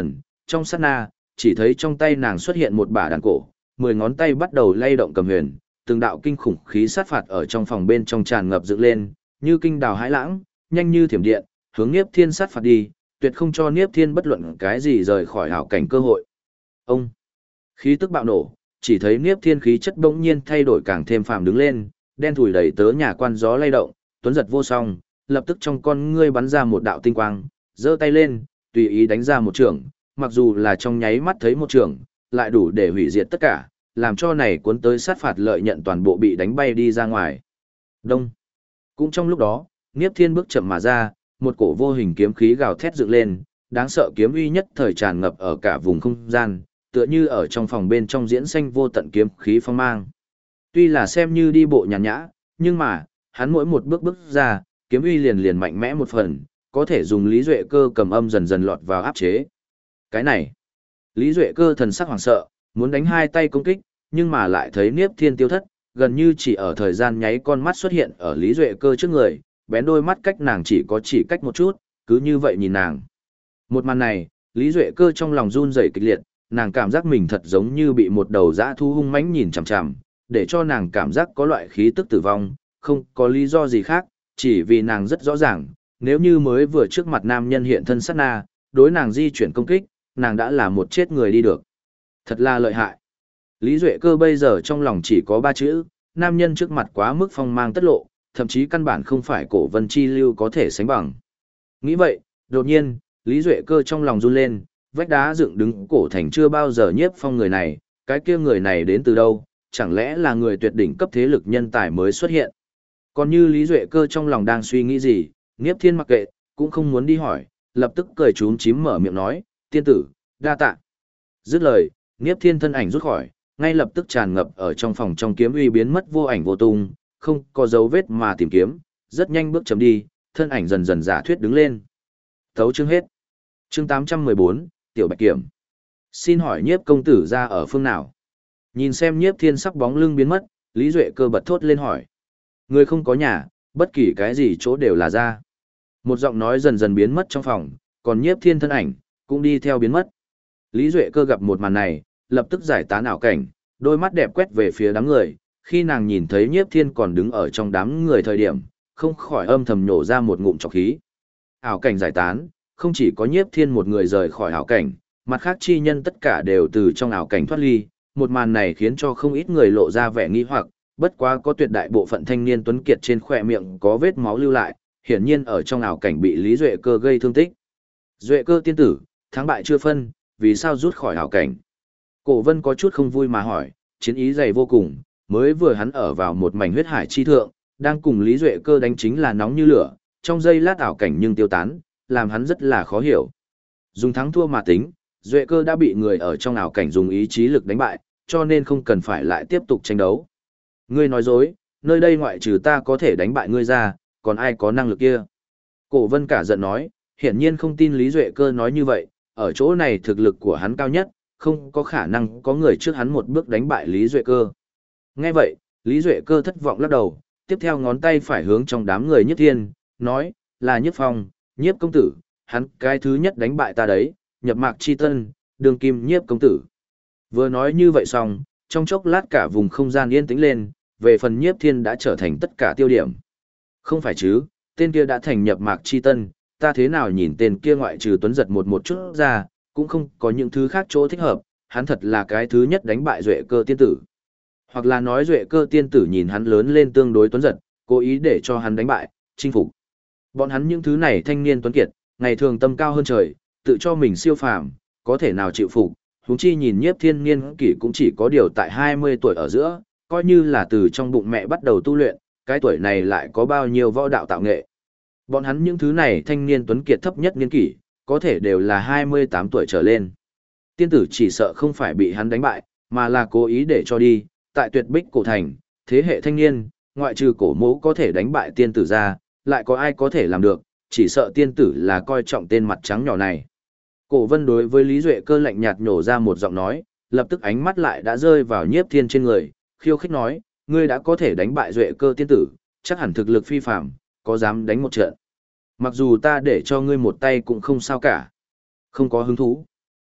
trong sát na, chỉ thấy trong tay nàng xuất hiện một bả đàn cổ, 10 ngón tay bắt đầu lay động cầm huyền, từng đạo kinh khủng khí sát phạt ở trong phòng bên trong tràn ngập dựng lên, như kinh đào hãi lãng, nhanh như thiểm điện, hướng Niếp Thiên sát phạt đi, tuyệt không cho Niếp Thiên bất luận cái gì rời khỏi hảo cảnh cơ hội. Ông khí tức bạo nổ, chỉ thấy Niếp Thiên khí chất bỗng nhiên thay đổi càng thêm phàm đứng lên, đen thủi đầy tớ nhà quan gió lay động, tuấn giật vô song, lập tức trong con ngươi bắn ra một đạo tinh quang, giơ tay lên, tùy ý đánh ra một trường, mặc dù là trong nháy mắt thấy một trường, lại đủ để hủy diệt tất cả, làm cho này cuốn tới sát phạt lợi nhận toàn bộ bị đánh bay đi ra ngoài. Đông. Cũng trong lúc đó, Niếp Thiên bước chậm mà ra, một cổ vô hình kiếm khí gào thét dựng lên, đáng sợ kiếm uy nhất thời tràn ngập ở cả vùng không gian, tựa như ở trong phòng bên trong diễn sinh vô tận kiếm khí phong mang. Tuy là xem như đi bộ nhàn nhã, nhưng mà, hắn mỗi một bước bước ra, kiếm uy liền liền mạnh mẽ một phần, có thể dùng Lý Duệ Cơ cầm âm dần dần lọt vào áp chế. Cái này, Lý Duệ Cơ thần sắc hoảng sợ, muốn đánh hai tay công kích, nhưng mà lại thấy Niếp Thiên tiêu thất, gần như chỉ ở thời gian nháy con mắt xuất hiện ở Lý Duệ Cơ trước người, bén đôi mắt cách nàng chỉ cách một chút, cứ như vậy nhìn nàng. Một màn này, Lý Duệ Cơ trong lòng run rẩy kịch liệt, nàng cảm giác mình thật giống như bị một đầu dã thú hung mãnh nhìn chằm chằm, để cho nàng cảm giác có loại khí tức tử vong, không có lý do gì khác, chỉ vì nàng rất rõ ràng, nếu như mới vừa trước mặt nam nhân hiện thân sát na, đối nàng di chuyển công kích, nàng đã là một chết người đi được. Thật là lợi hại. Lý Duệ Cơ bây giờ trong lòng chỉ có 3 chữ, nam nhân trước mặt quá mức phong mang tất lộ, thậm chí căn bản không phải cổ vân chi lưu có thể sánh bằng. Nghĩ vậy, đột nhiên, Lý Duệ Cơ trong lòng run lên, vách đá dựng đứng cổ thành chưa bao giờ nhiếp phong người này, cái kia người này đến từ đâu, chẳng lẽ là người tuyệt đỉnh cấp thế lực nhân tài mới xuất hiện. Còn như Lý Duệ Cơ trong lòng đang suy nghĩ gì, Niếp Thiên mặc kệ, cũng không muốn đi hỏi, lập tức cười chúm chím mở miệng nói, tiên tử, đa tạ. Dứt lời, Niếp Thiên thân ảnh rút khỏi, ngay lập tức tràn ngập ở trong phòng trong kiếm uy biến mất vô ảnh vô tung, không có dấu vết mà tìm kiếm, rất nhanh bước chấm đi, thân ảnh dần dần giả thuyết đứng lên. Thấu chương hết. Chương 814, Tiểu Bạch Kiểm. Xin hỏi Nhiếp công tử ra ở phương nào? Nhìn xem Nhiếp Thiên sắc bóng lưng biến mất, Lý Duệ Cơ bật thốt lên hỏi. Người không có nhà, bất kỳ cái gì chỗ đều là ra. Một giọng nói dần dần biến mất trong phòng, còn Nhiếp Thiên thân ảnh cũng đi theo biến mất. Lý Duệ Cơ gặp một màn này, lập tức giải tán ảo cảnh, đôi mắt đẹp quét về phía đám người, khi nàng nhìn thấy Nhiếp Thiên còn đứng ở trong đám người thời điểm, không khỏi âm thầm nhổ ra một ngụm trọc khí. Ảo cảnh giải tán, không chỉ có Nhiếp Thiên một người rời khỏi ảo cảnh, mặt khác chi nhân tất cả đều từ trong ảo cảnh thoát ly, một màn này khiến cho không ít người lộ ra vẻ nghi hoặc, bất quá có tuyệt đại bộ phận thanh niên tuấn kiệt trên khóe miệng có vết máu lưu lại, hiển nhiên ở trong ảo cảnh bị Lý Duệ Cơ gây thương tích. Duệ Cơ tiên tử, thắng bại chưa phân, vì sao rút khỏi ảo cảnh? Cổ Vân có chút không vui mà hỏi, chiến ý dày vô cùng, mới vừa hắn ở vào một mảnh huyết hải chi thượng, đang cùng Lý Duệ Cơ đánh chính là nóng như lửa, trong giây lát ảo cảnh nhưng tiêu tán, làm hắn rất là khó hiểu. Dùng thắng thua mà tính, Duệ Cơ đã bị người ở trong ảo cảnh dùng ý chí lực đánh bại, cho nên không cần phải lại tiếp tục tranh đấu. Ngươi nói dối, nơi đây ngoại trừ ta có thể đánh bại ngươi ra, còn ai có năng lực kia? Cổ Vân cả giận nói, hiển nhiên không tin Lý Duệ Cơ nói như vậy, ở chỗ này thực lực của hắn cao nhất, không có khả năng có người trước hắn một bước đánh bại Lý Duệ Cơ. Nghe vậy, Lý Duệ Cơ thất vọng lắc đầu, tiếp theo ngón tay phải hướng trong đám người Nhiếp Thiên, nói, là Nhiếp Phong, Nhiếp công tử, hắn cái thứ nhất đánh bại ta đấy, nhập mạc chi tân, đường kim Nhiếp công tử. Vừa nói như vậy xong, trong chốc lát cả vùng không gian yên tĩnh lên, về phần Nhiếp Thiên đã trở thành tất cả tiêu điểm. Không phải chứ, tên kia đã thành nhập mạc chi tân, ta thế nào nhìn tên kia ngoại trừ tuấn giật một chút ra, cũng không có những thứ khác chỗ thích hợp, hắn thật là cái thứ nhất đánh bại Duệ Cơ tiên tử. Hoặc là nói Duệ Cơ tiên tử nhìn hắn lớn lên tương đối tuấn giật, cố ý để cho hắn đánh bại, chinh phục. Bọn hắn những thứ này thanh niên tuấn kiệt, ngày thường tâm cao hơn trời, tự cho mình siêu phàm, có thể nào chịu phục, huống chi nhìn Nhiếp Thiên niên kỷ cũng chỉ có điều tại 20 tuổi ở giữa, coi như là từ trong bụng mẹ bắt đầu tu luyện, cái tuổi này lại có bao nhiêu võ đạo tạo nghệ. Bọn hắn những thứ này thanh niên tuấn kiệt thấp nhất niên kỷ, có thể đều là 28 tuổi trở lên. Tiên tử chỉ sợ không phải bị hắn đánh bại, mà là cố ý để cho đi, tại Tuyệt Bích cổ thành, thế hệ thanh niên, ngoại trừ cổ mẫu có thể đánh bại tiên tử ra, lại có ai có thể làm được, chỉ sợ tiên tử là coi trọng tên mặt trắng nhỏ này. Cổ Vân đối với Lý Duệ Cơ lạnh nhạt nhổ ra một giọng nói, lập tức ánh mắt lại đã rơi vào Nhiếp Thiên trên người, khiêu khích nói, ngươi đã có thể đánh bại Duệ Cơ tiên tử, chắc hẳn thực lực phi phàm, có dám đánh một trận. Mặc dù ta để cho ngươi một tay cũng không sao cả. Không có hứng thú.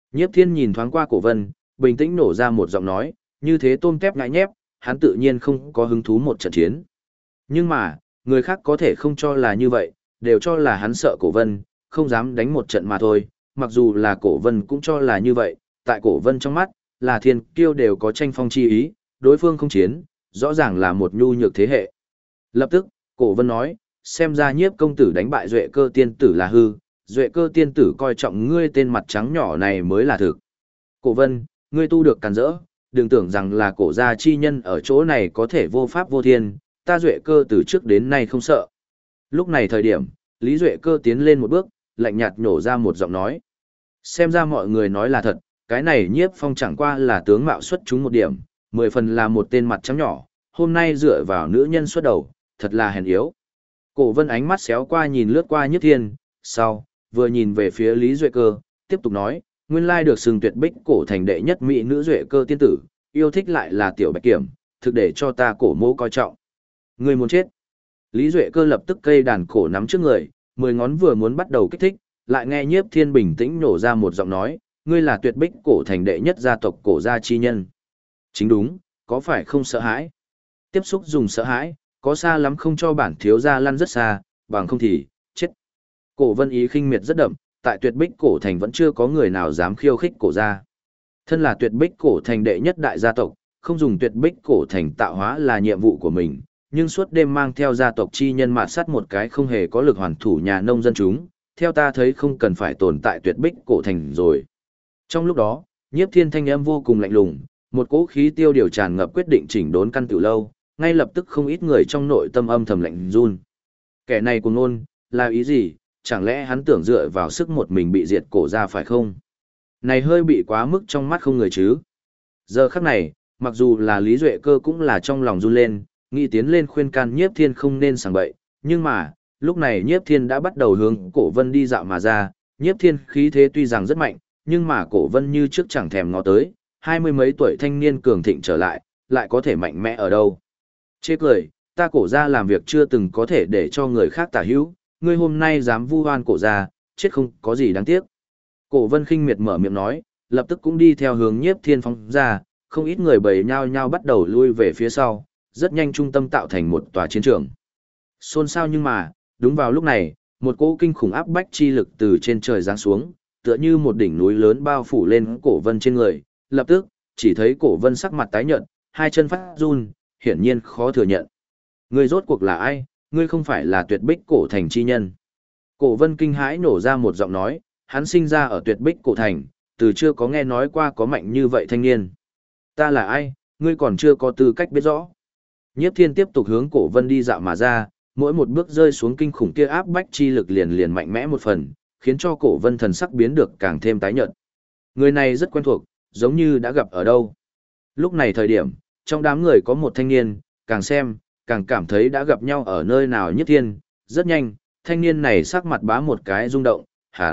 Nhiếp Thiên nhìn thoáng qua Cổ Vân, bình tĩnh nổ ra một giọng nói, như thế tôm tép ngại nhép, hắn tự nhiên không có hứng thú một trận chiến. Nhưng mà, người khác có thể không cho là như vậy, đều cho là hắn sợ Cổ Vân, không dám đánh một trận mà thôi, mặc dù là Cổ Vân cũng cho là như vậy, tại Cổ Vân trong mắt, là thiên kiêu đều có tranh phong chi ý, đối phương không chiến, rõ ràng là một nhu nhược thế hệ. Lập tức, Cổ Vân nói, xem ra Nhiếp công tử đánh bại Duệ Cơ tiên tử là hư, Duệ Cơ tiên tử coi trọng ngươi tên mặt trắng nhỏ này mới là thực. Cổ Vân, ngươi tu được càn rỡ, đừng tưởng rằng là Cổ gia chi nhân ở chỗ này có thể vô pháp vô thiên, ta Duệ Cơ từ trước đến nay không sợ. Lúc này thời điểm, Lý Duệ Cơ tiến lên một bước, lạnh nhạt nhổ ra một giọng nói. Xem ra mọi người nói là thật, cái này Nhiếp Phong chẳng qua là tướng mạo xuất chúng một điểm, 10 phần là một tên mặt trắng nhỏ, hôm nay dựa vào nữ nhân xuất đầu, thật là hèn yếu. Cổ Vân ánh mắt xéo qua nhìn lướt qua Nhiếp Thiên, sau, vừa nhìn về phía Lý Duệ Cơ, tiếp tục nói, nguyên lai được xưng tuyệt bích cổ thành đệ nhất mỹ nữ Duệ Cơ tiên tử, yêu thích lại là tiểu bạch kiểm, thực để cho ta cổ mô coi trọng. Người muốn chết. Lý Duệ Cơ lập tức cây đàn cổ nắm trước người, 10 ngón vừa muốn bắt đầu kích thích, lại nghe Nhiếp Thiên bình tĩnh nổ ra một giọng nói, ngươi là tuyệt bích cổ thành đệ nhất gia tộc Cổ gia chi nhân. Chính đúng, có phải không sợ hãi? Tiếp xúc dùng sợ hãi, có xa lắm không cho bản thiếu gia lăn rất xa, bằng không thì, chết. Cổ Vân ý khinh miệt rất đậm, tại tuyệt bích cổ thành vẫn chưa có người nào dám khiêu khích Cổ gia. Thân là tuyệt bích cổ thành đệ nhất đại gia tộc, không dùng tuyệt bích cổ thành tạo hóa là nhiệm vụ của mình, nhưng suốt đêm mang theo gia tộc chi nhân mạt sát một cái không hề có lực hoàn thủ nhà nông dân chúng, theo ta thấy không cần phải tồn tại tuyệt bích cổ thành rồi. Trong lúc đó, Nhiếp Thiên thanh âm vô cùng lạnh lùng, một cỗ khí tiêu điều tràn ngập quyết định chỉnh đốn căn tiểu lâu, ngay lập tức không ít người trong nội tâm âm thầm lạnh run. Kẻ này cuồng ngôn, là ý gì, chẳng lẽ hắn tưởng dựa vào sức một mình bị diệt Cổ gia phải không? Này hơi bị quá mức trong mắt không người chứ. Giờ khắc này, mặc dù là Lý Duệ Cơ cũng là trong lòng run lên, nghĩ tiến lên khuyên can Nhiếp Thiên không nên sảng bậy, nhưng mà, lúc này Nhiếp Thiên đã bắt đầu hướng Cổ Vân đi dạo mà ra, Nhiếp Thiên khí thế tuy rằng rất mạnh, nhưng mà Cổ Vân như trước chẳng thèm ngó tới, 20 mấy tuổi thanh niên cường thịnh trở lại có thể mạnh mẽ ở đâu. Chê cười, ta Cổ gia làm việc chưa từng có thể để cho người khác tả hữu, ngươi hôm nay dám vu oan Cổ gia, chết không có gì đáng tiếc. Cổ Vân khinh miệt mở miệng nói, lập tức cũng đi theo hướng Nhiếp Thiên phóng ra, không ít người bầy nhao nhao bắt đầu lui về phía sau, rất nhanh trung tâm tạo thành một tòa chiến trường. Xôn xao nhưng mà, đúng vào lúc này, một cỗ kinh khủng áp bách chi lực từ trên trời giáng xuống, tựa như một đỉnh núi lớn bao phủ lên Cổ Vân trên người, lập tức, chỉ thấy Cổ Vân sắc mặt tái nhợt, hai chân phát run, hiển nhiên khó thừa nhận. Ngươi rốt cuộc là ai, ngươi không phải là tuyệt bích cổ thành chi nhân. Cổ Vân kinh hãi nổ ra một giọng nói, hắn sinh ra ở tuyệt bích cổ thành, từ chưa có nghe nói qua có mạnh như vậy thanh niên. Ta là ai, ngươi còn chưa có tư cách biết rõ. Nhiếp Thiên tiếp tục hướng Cổ Vân đi dạo mà ra, mỗi một bước rơi xuống kinh khủng kia áp bách chi lực liền liền mạnh mẽ một phần, khiến cho Cổ Vân thần sắc biến được càng thêm tái nhợt. Người này rất quen thuộc, giống như đã gặp ở đâu. Lúc này thời điểm, trong đám người có một thanh niên, càng xem, càng cảm thấy đã gặp nhau ở nơi nào. Nhiếp Thiên, rất nhanh, thanh niên này sắc mặt bá một cái rung động,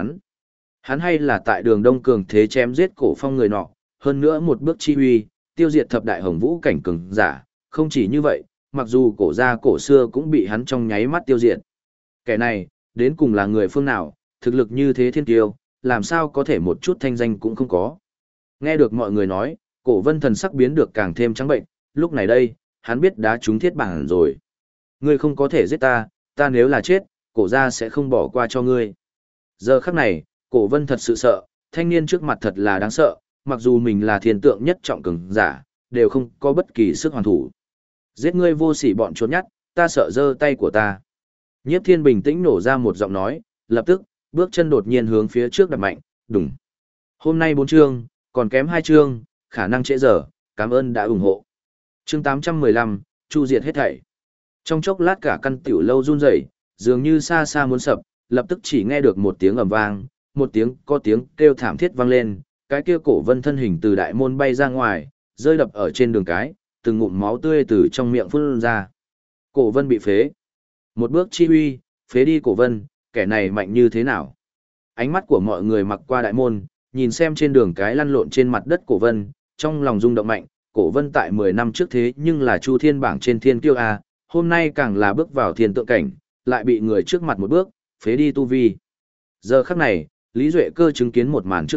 hắn hay là tại Đường Đông cường thế chém giết Cổ Phong người nọ, hơn nữa một bước chi huy, tiêu diệt thập đại hồng vũ cảnh cường giả, không chỉ như vậy, mặc dù Cổ gia cổ xưa cũng bị hắn trong nháy mắt tiêu diệt. Kẻ này, đến cùng là người phương nào, thực lực như thế thiên kiêu, làm sao có thể một chút thanh danh cũng không có. Nghe được mọi người nói, Cổ Vân thần sắc biến được càng thêm trắng bệnh, lúc này đây, hắn biết đã trúng thiết bản rồi. Ngươi không có thể giết ta, ta nếu là chết, Cổ gia sẽ không bỏ qua cho ngươi. Giờ khắc này, Cổ Vân thật sự sợ, thanh niên trước mặt thật là đáng sợ, mặc dù mình là thiên tượng nhất trọng cường giả, đều không có bất kỳ sức hoàn thủ. Giết ngươi vô sỉ bọn trốn nhát, ta sợ giơ tay của ta. Nhiếp Thiên bình tĩnh nổ ra một giọng nói, lập tức, bước chân đột nhiên hướng phía trước đập mạnh, đùng. Hôm nay 4 chương, còn kém 2 chương, khả năng trễ giờ, cảm ơn đã ủng hộ. Chương 815, chu diệt hết thảy. Trong chốc lát cả căn tiểu lâu run rẩy, dường như xa xa muốn sập, lập tức chỉ nghe được một tiếng ầm vang, một tiếng có tiếng kêu thảm thiết vang lên, cái kia Cổ Vân thân hình từ đại môn bay ra ngoài, rơi đập ở trên đường cái, từng ngụm máu tươi từ trong miệng phun ra. Cổ Vân bị phế. Một bước chi huy, phế đi Cổ Vân, kẻ này mạnh như thế nào? Ánh mắt của mọi người mặc qua đại môn, nhìn xem trên đường cái lăn lộn trên mặt đất Cổ Vân, trong lòng rung động mạnh, Cổ Vân tại 10 năm trước thế nhưng là Chu Thiên bảng trên thiên kiêu A, hôm nay càng là bước vào thiên tượng cảnh, lại bị người trước mặt một bước, phế đi tu vi. Giờ khắc này, Lý Duệ Cơ chứng kiến một màn trước mắt,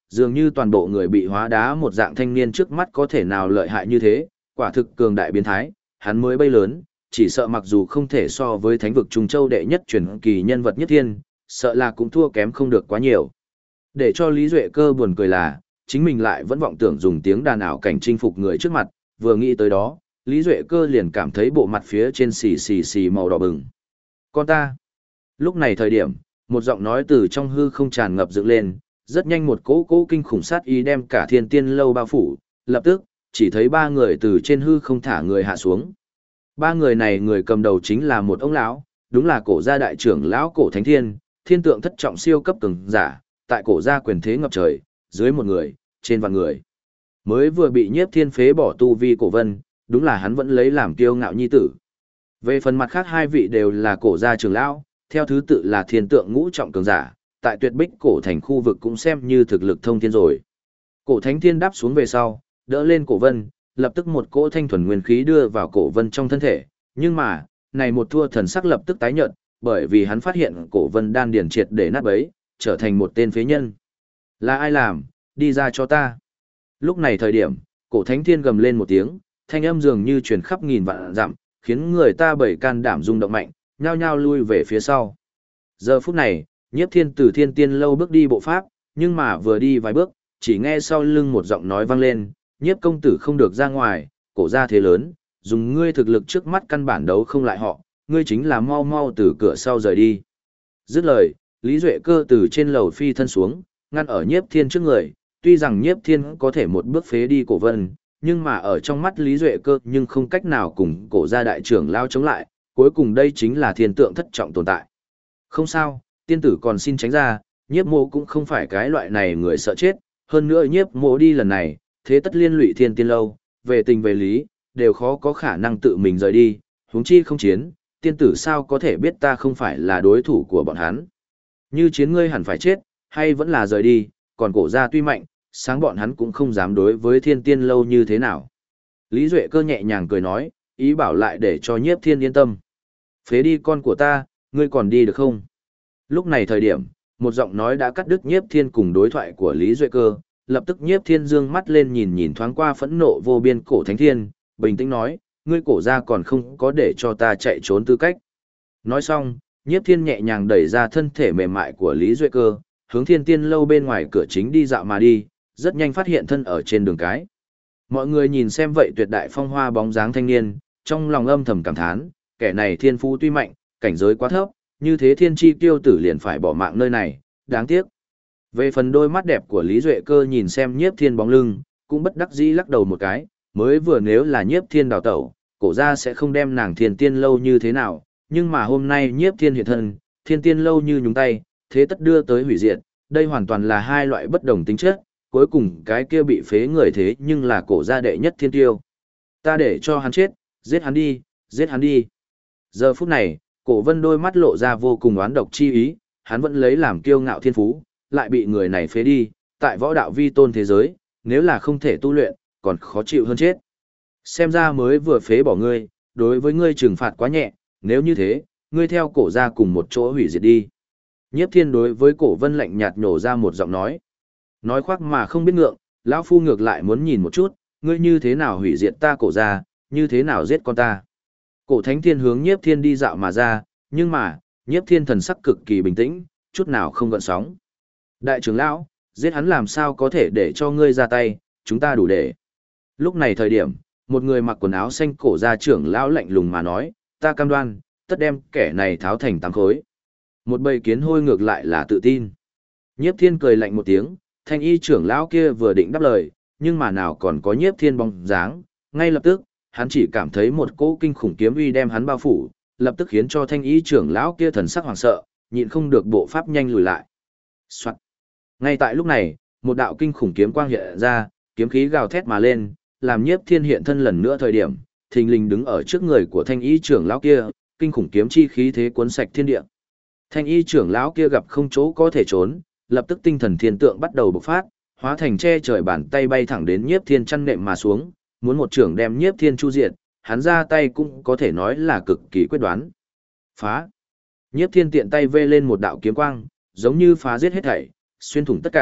dường như toàn bộ người bị hóa đá một dạng thanh niên trước mắt có thể nào lợi hại như thế, quả thực cường đại biến thái, hắn mới bay lớn, chỉ sợ mặc dù không thể so với thánh vực Trung Châu đệ nhất truyền kỳ nhân vật nhất thiên, sợ là cũng thua kém không được quá nhiều. Để cho Lý Duệ Cơ buồn cười là, chính mình lại vẫn vọng tưởng dùng tiếng đàn ảo cảnh chinh phục người trước mặt, vừa nghĩ tới đó, Lý Duệ Cơ liền cảm thấy bộ mặt phía trên xì xì xì màu đỏ bừng. Con ta! Lúc này thời điểm, một giọng nói từ trong hư không tràn ngập dựng lên, rất nhanh một cỗ kinh khủng sát ý đem cả Thiên Tiên lâu bao phủ, lập tức, chỉ thấy ba người từ trên hư không thả người hạ xuống. Ba người này người cầm đầu chính là một ông lão, đúng là cổ gia đại trưởng lão Cổ Thánh Thiên, thiên tượng thất trọng siêu cấp cường giả, tại cổ gia quyền thế ngập trời, dưới một người, trên vạn người. Mới vừa bị Nhiếp Thiên phế bỏ tu vi Cổ Vân, đúng là hắn vẫn lấy làm kiêu ngạo nhi tử. Về phần mặt khác hai vị đều là cổ gia trưởng lão, theo thứ tự là thiên tượng ngũ trọng cường giả, tại Tuyệt Bích cổ thành khu vực cũng xem như thực lực thông thiên rồi. Cổ Thánh Thiên đáp xuống về sau, đỡ lên Cổ Vân, lập tức một cỗ thanh thuần nguyên khí đưa vào Cổ Vân trong thân thể, nhưng mà, này một thua thần sắc lập tức tái nhợt, bởi vì hắn phát hiện Cổ Vân đan điển triệt để nát bấy, trở thành một tên phế nhân. Là ai làm, đi ra cho ta. Lúc này thời điểm, Cổ Thánh Thiên gầm lên một tiếng, thanh âm dường như truyền khắp nghìn vạn dặm, khiến người ta bởi can đảm rung động mạnh, nhao nhao lui về phía sau. Giờ phút này, Nhiếp Thiên từ Thiên Tiên lâu bước đi bộ pháp, nhưng mà vừa đi vài bước, chỉ nghe sau lưng một giọng nói vang lên, Nhiếp công tử không được ra ngoài, cổ gia thế lớn, dùng ngươi thực lực trước mắt căn bản đấu không lại họ, ngươi chính là mau mau từ cửa sau rời đi. Dứt lời, Lý Duệ Cơ từ trên lầu phi thân xuống, ngăn ở Nhiếp Thiên trước người, tuy rằng Nhiếp Thiên có thể một bước phế đi Cổ Vân, nhưng mà ở trong mắt Lý Duệ Cơ nhưng không cách nào cùng cổ gia đại trưởng lao chống lại, cuối cùng đây chính là thiên tượng thất trọng tồn tại. Không sao, tiên tử còn xin tránh ra, Nhiếp mộ cũng không phải cái loại này người sợ chết, hơn nữa Nhiếp mộ đi lần này, thế tất liên lụy Thiên Tiên lâu, về tình về lý, đều khó có khả năng tự mình rời đi, huống chi không chiến, tiên tử sao có thể biết ta không phải là đối thủ của bọn hắn. Như chiến ngươi hẳn phải chết, hay vẫn là rời đi, còn cổ gia tuy mạnh, sáng bọn hắn cũng không dám đối với Thiên Tiên lâu như thế nào. Lý Duệ Cơ nhẹ nhàng cười nói, ý bảo lại để cho Nhiếp Thiên yên tâm. Phế đi con của ta, ngươi còn đi được không? Lúc này thời điểm, một giọng nói đã cắt đứt Nhiếp Thiên cùng đối thoại của Lý Duệ Cơ, lập tức Nhiếp Thiên dương mắt lên nhìn nhìn thoáng qua phẫn nộ vô biên Cổ Thánh Thiên, bình tĩnh nói, ngươi cổ gia còn không có để cho ta chạy trốn tư cách. Nói xong, Nhiếp Thiên nhẹ nhàng đẩy ra thân thể mềm mại của Lý Duệ Cơ, hướng Thiên Tiên lâu bên ngoài cửa chính đi dạo mà đi, rất nhanh phát hiện thân ở trên đường cái. Mọi người nhìn xem vậy tuyệt đại phong hoa bóng dáng thanh niên, trong lòng âm thầm cảm thán, kẻ này thiên phú tuy mạnh, cảnh giới quá thấp, như thế thiên chi tiêu tử liền phải bỏ mạng nơi này, đáng tiếc. Về phần đôi mắt đẹp của Lý Duệ Cơ nhìn xem Nhiếp Thiên bóng lưng, cũng bất đắc dĩ lắc đầu một cái, mới vừa nếu là Nhiếp Thiên đào tẩu, cổ gia sẽ không đem nàng Thiên Tiên lâu như thế nào, nhưng mà hôm nay Nhiếp Thiên hiện thân, Thiên Tiên lâu như nhúng tay, thế tất đưa tới hủy diệt, đây hoàn toàn là hai loại bất đồng tính chất, cuối cùng cái kia bị phế người thế nhưng là cổ gia đệ nhất thiên tiêu. Ta để cho hắn chết, giết hắn đi, giết hắn đi. Giờ phút này, Cổ Vân đôi mắt lộ ra vô cùng oán độc chi ý, hắn vẫn lấy làm kiêu ngạo thiên phú, lại bị người này phế đi, tại võ đạo vi tôn thế giới, nếu là không thể tu luyện, còn khó chịu hơn chết. Xem ra mới vừa phế bỏ ngươi, đối với ngươi trừng phạt quá nhẹ, nếu như thế, ngươi theo cổ gia cùng một chỗ hủy diệt đi. Nhiếp Thiên đối với Cổ Vân lạnh nhạt nhổ ra một giọng nói. Nói khoác mà không biết ngượng, lão phu ngược lại muốn nhìn một chút, ngươi như thế nào hủy diệt ta cổ gia, như thế nào giết con ta. Cổ Thánh Thiên hướng Nhiếp Thiên đi dạo mà ra, nhưng mà, Nhiếp Thiên thần sắc cực kỳ bình tĩnh, chút nào không gợn sóng. Đại trưởng lão, giết hắn làm sao có thể để cho ngươi ra tay, chúng ta đủ để. Lúc này thời điểm, một người mặc quần áo xanh cổ gia trưởng lão lạnh lùng mà nói, ta cam đoan, tất đem kẻ này tháo thành tám khối. Một bầy kiến hôi ngược lại là tự tin. Nhiếp Thiên cười lạnh một tiếng, thanh y trưởng lão kia vừa định đáp lời, nhưng mà nào còn có Nhiếp Thiên bóng dáng, ngay lập tức, hắn chỉ cảm thấy một cỗ kinh khủng kiếm uy đem hắn bao phủ, lập tức khiến cho thanh y trưởng lão kia thần sắc hoảng sợ, nhịn không được bộ pháp nhanh lùi lại. Soạt. Ngay tại lúc này, một đạo kinh khủng kiếm quang hiện ra, kiếm khí gào thét mà lên, làm Nhiếp Thiên hiện thân lần nữa thời điểm, thình lình đứng ở trước người của thanh y trưởng lão kia, kinh khủng kiếm chi khí thế cuốn sạch thiên địa. Thanh y trưởng lão kia gặp không chỗ có thể trốn, lập tức tinh thần thiên tượng bắt đầu bộc phát, hóa thành che trời bàn tay bay thẳng đến Nhiếp Thiên chăn nệm mà xuống, muốn một trưởng đem Nhiếp Thiên chu diệt, hắn ra tay cũng có thể nói là cực kỳ quyết đoán. Phá! Nhiếp Thiên tiện tay vê lên một đạo kiếm quang, giống như phá giết hết thảy, xuyên thủng tất cả,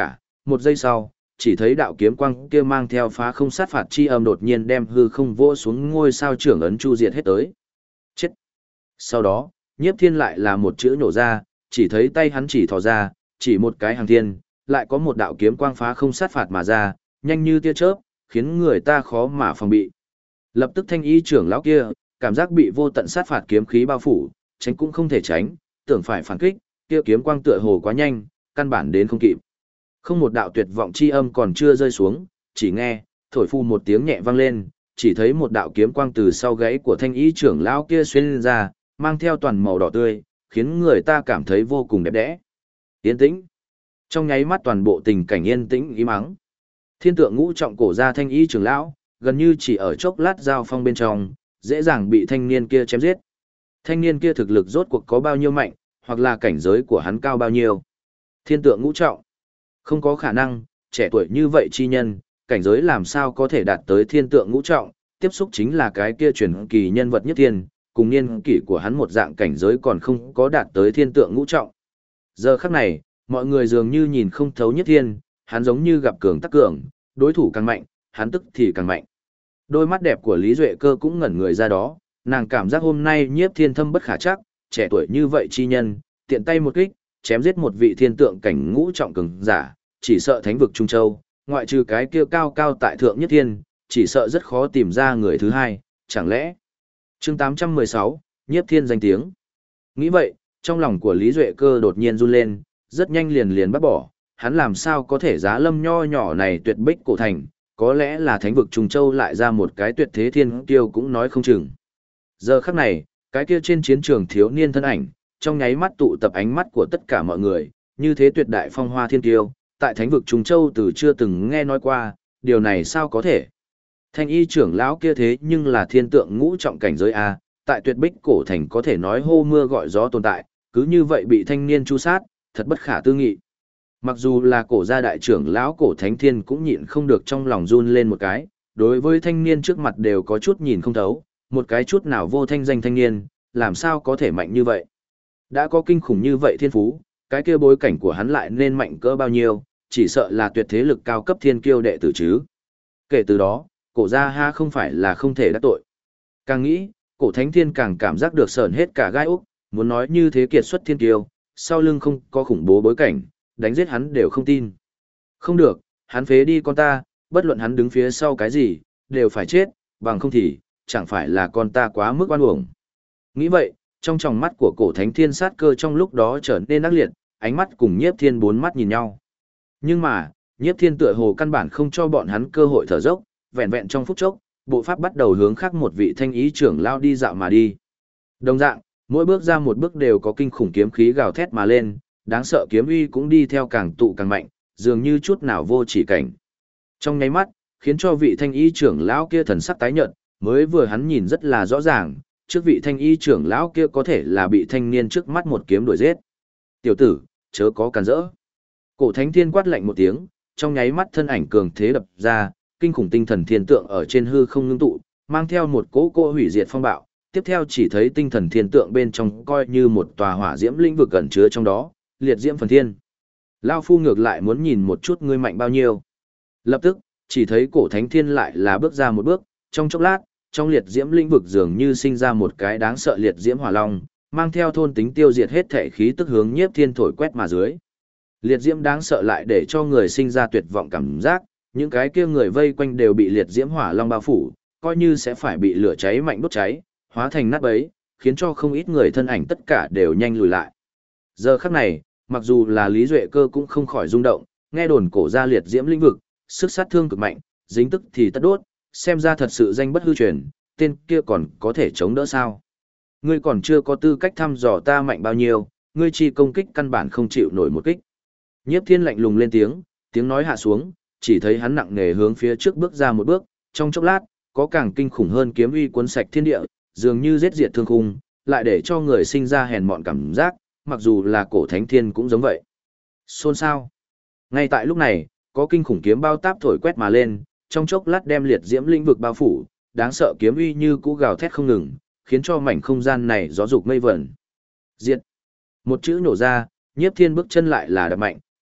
một giây sau, chỉ thấy đạo kiếm quang kia mang theo phá không sát phạt chi âm đột nhiên đem hư không vỗ xuống ngôi sao trưởng ấn chu diệt hết tới. Chết! Sau đó, Nhiếp Thiên lại là một chữ nổ ra, chỉ thấy tay hắn chỉ thò ra, chỉ một cái hàng thiên, lại có một đạo kiếm quang phá không sát phạt mà ra, nhanh như tia chớp, khiến người ta khó mà phòng bị. Lập tức thanh y trưởng lão kia, cảm giác bị vô tận sát phạt kiếm khí bao phủ, tránh cũng không thể tránh, tưởng phải phản kích, kia kiếm quang tựa hồ quá nhanh, căn bản đến không kịp. Không một đạo tuyệt vọng chi âm còn chưa rơi xuống, chỉ nghe, thổi phu một tiếng nhẹ vang lên, chỉ thấy một đạo kiếm quang từ sau gáy của thanh y trưởng lão kia xuyên lên ra, mang theo toàn màu đỏ tươi, khiến người ta cảm thấy vô cùng đẹp đẽ. Yên tĩnh. Trong nháy mắt toàn bộ tình cảnh yên tĩnh im ắng. Thiên tượng ngũ trọng cổ ra thanh y trưởng lão, gần như chỉ ở chốc lát giao phong bên trong, dễ dàng bị thanh niên kia chém giết. Thanh niên kia thực lực rốt cuộc có bao nhiêu mạnh, hoặc là cảnh giới của hắn cao bao nhiêu. Thiên tượng ngũ trọng. Không có khả năng, trẻ tuổi như vậy chi nhân, cảnh giới làm sao có thể đạt tới thiên tượng ngũ trọng, tiếp xúc chính là cái kia truyền kỳ nhân vật nhất thiên, cùng niên kỷ của hắn một dạng cảnh giới còn không có đạt tới thiên tượng ngũ trọng. Giờ khắc này, mọi người dường như nhìn không thấu nhất thiên, hắn giống như gặp cường tắc cường, đối thủ càng mạnh, hắn tức thì càng mạnh. Đôi mắt đẹp của Lý Duệ Cơ cũng ngẩn người ra đó, nàng cảm giác hôm nay Nhiếp Thiên thâm bất khả trắc, trẻ tuổi như vậy chi nhân, tiện tay một kích, chém giết một vị thiên tượng cảnh ngũ trọng cường giả, chỉ sợ thánh vực Trung Châu, ngoại trừ cái kia cao cao tại thượng nhất thiên, chỉ sợ rất khó tìm ra người thứ hai, chẳng lẽ. Chương 816, Nhiếp Thiên danh tiếng. Nghĩ vậy, trong lòng của Lý Duệ Cơ đột nhiên run lên, rất nhanh liền bắt bỏ, hắn làm sao có thể giá lâm nho nhỏ này tuyệt bích cổ thành, có lẽ là thánh vực Trung Châu lại ra một cái tuyệt thế thiên tiêu cũng nói không chừng. Giờ khắc này, cái kia trên chiến trường thiếu niên thân ảnh, trong nháy mắt tụ tập ánh mắt của tất cả mọi người, như thế tuyệt đại phong hoa thiên tiêu, tại thánh vực Trung Châu từ chưa từng nghe nói qua, điều này sao có thể. Thanh y trưởng lão kia thế nhưng là thiên tượng ngũ trọng cảnh giới A, tại tuyệt bích cổ thành có thể nói hô mưa gọi gió tồn tại, cứ như vậy bị thanh niên chu sát, thật bất khả tư nghị. Mặc dù là cổ gia đại trưởng lão cổ thánh thiên cũng nhịn không được trong lòng run lên một cái, đối với thanh niên trước mặt đều có chút nhìn không thấu, một cái chút nào vô thanh danh thanh niên, làm sao có thể mạnh như vậy. Đã có kinh khủng như vậy thiên phú, cái kia bối cảnh của hắn lại nên mạnh cỡ bao nhiêu, chỉ sợ là tuyệt thế lực cao cấp thiên kiêu đệ tử chứ. Kể từ đó, cổ gia ha không phải là không thể đắc tội. Càng nghĩ, cổ thánh thiên càng cảm giác được sởn hết cả gai úc, muốn nói như thế kiệt xuất thiên kiêu, sau lưng không có khủng bố bối cảnh, đánh giết hắn đều không tin. Không được, hắn phế đi con ta, bất luận hắn đứng phía sau cái gì, đều phải chết, bằng không thì, chẳng phải là con ta quá mức oan uổng. Nghĩ vậy, trong tròng mắt của cổ thánh thiên sát cơ trong lúc đó trở nên ác liệt, ánh mắt cùng nhiếp thiên bốn mắt nhìn nhau. Nhưng mà, nhiếp thiên tựa hồ căn bản không cho bọn hắn cơ hội thở dốc, vẹn vẹn trong phút chốc, bộ pháp bắt đầu hướng khác một vị thanh ý trưởng lao đi dạo mà đi. Đồng dạng, mỗi bước ra một bước đều có kinh khủng kiếm khí gào thét mà lên, đáng sợ kiếm uy cũng đi theo càng tụ càng mạnh, dường như chút nào vô chỉ cảnh. Trong nháy mắt, khiến cho vị thanh y trưởng lão kia thần sắc tái nhợt, mới vừa hắn nhìn rất là rõ ràng, trước vị thanh y trưởng lão kia có thể là bị thanh niên trước mắt một kiếm đuổi giết. Tiểu tử, chớ có cản rỡ. Cổ thánh thiên quát lạnh một tiếng, trong nháy mắt thân ảnh cường thế đập ra, kinh khủng tinh thần thiên tượng ở trên hư không ngưng tụ, mang theo một cỗ hủy diệt phong bạo. Tiếp theo chỉ thấy tinh thần thiên tượng bên trong coi như một tòa hỏa diễm lĩnh vực ẩn chứa trong đó, liệt diễm phần thiên. Lao phu ngược lại muốn nhìn một chút ngươi mạnh bao nhiêu. Lập tức, chỉ thấy cổ thánh thiên lại là bước ra một bước, trong chốc lát, trong liệt diễm lĩnh vực dường như sinh ra một cái đáng sợ liệt diễm hỏa long, mang theo thôn tính tiêu diệt hết thể khí tức hướng nhiếp thiên thổi quét mà dưới. Liệt diễm đáng sợ lại để cho người sinh ra tuyệt vọng cảm giác, những cái kia người vây quanh đều bị liệt diễm hỏa long bao phủ, coi như sẽ phải bị lửa cháy mạnh đốt cháy, hóa thành nát bấy, khiến cho không ít người thân ảnh tất cả đều nhanh lùi lại. Giờ khắc này, mặc dù là Lý Duệ Cơ cũng không khỏi rung động, nghe đồn cổ ra liệt diễm lĩnh vực, sức sát thương cực mạnh, dính tức thì tất đốt, xem ra thật sự danh bất hư truyền, tên kia còn có thể chống đỡ sao. Ngươi còn chưa có tư cách thăm dò ta mạnh bao nhiêu, ngươi chỉ công kích căn bản không chịu nổi một kích. Nhiếp Thiên lạnh lùng lên tiếng, tiếng nói hạ xuống, chỉ thấy hắn nặng nề hướng phía trước bước ra một bước, trong chốc lát, có càng kinh khủng hơn kiếm uy cuốn sạch thiên địa, dường như giết diệt thương khung, lại để cho người sinh ra hèn mọn cảm giác, mặc dù là cổ thánh thiên cũng giống vậy. Xôn xao. Ngay tại lúc này, có kinh khủng kiếm bao táp thổi quét mà lên, trong chốc lát đem liệt diễm lĩnh vực bao phủ, đáng sợ kiếm uy như cũ gào thét không ngừng, khiến cho mảnh không gian này gió dục mây vẩn. Diệt. Một chữ nổ ra, Nhiếp Thiên bước chân lại là đập mạnh,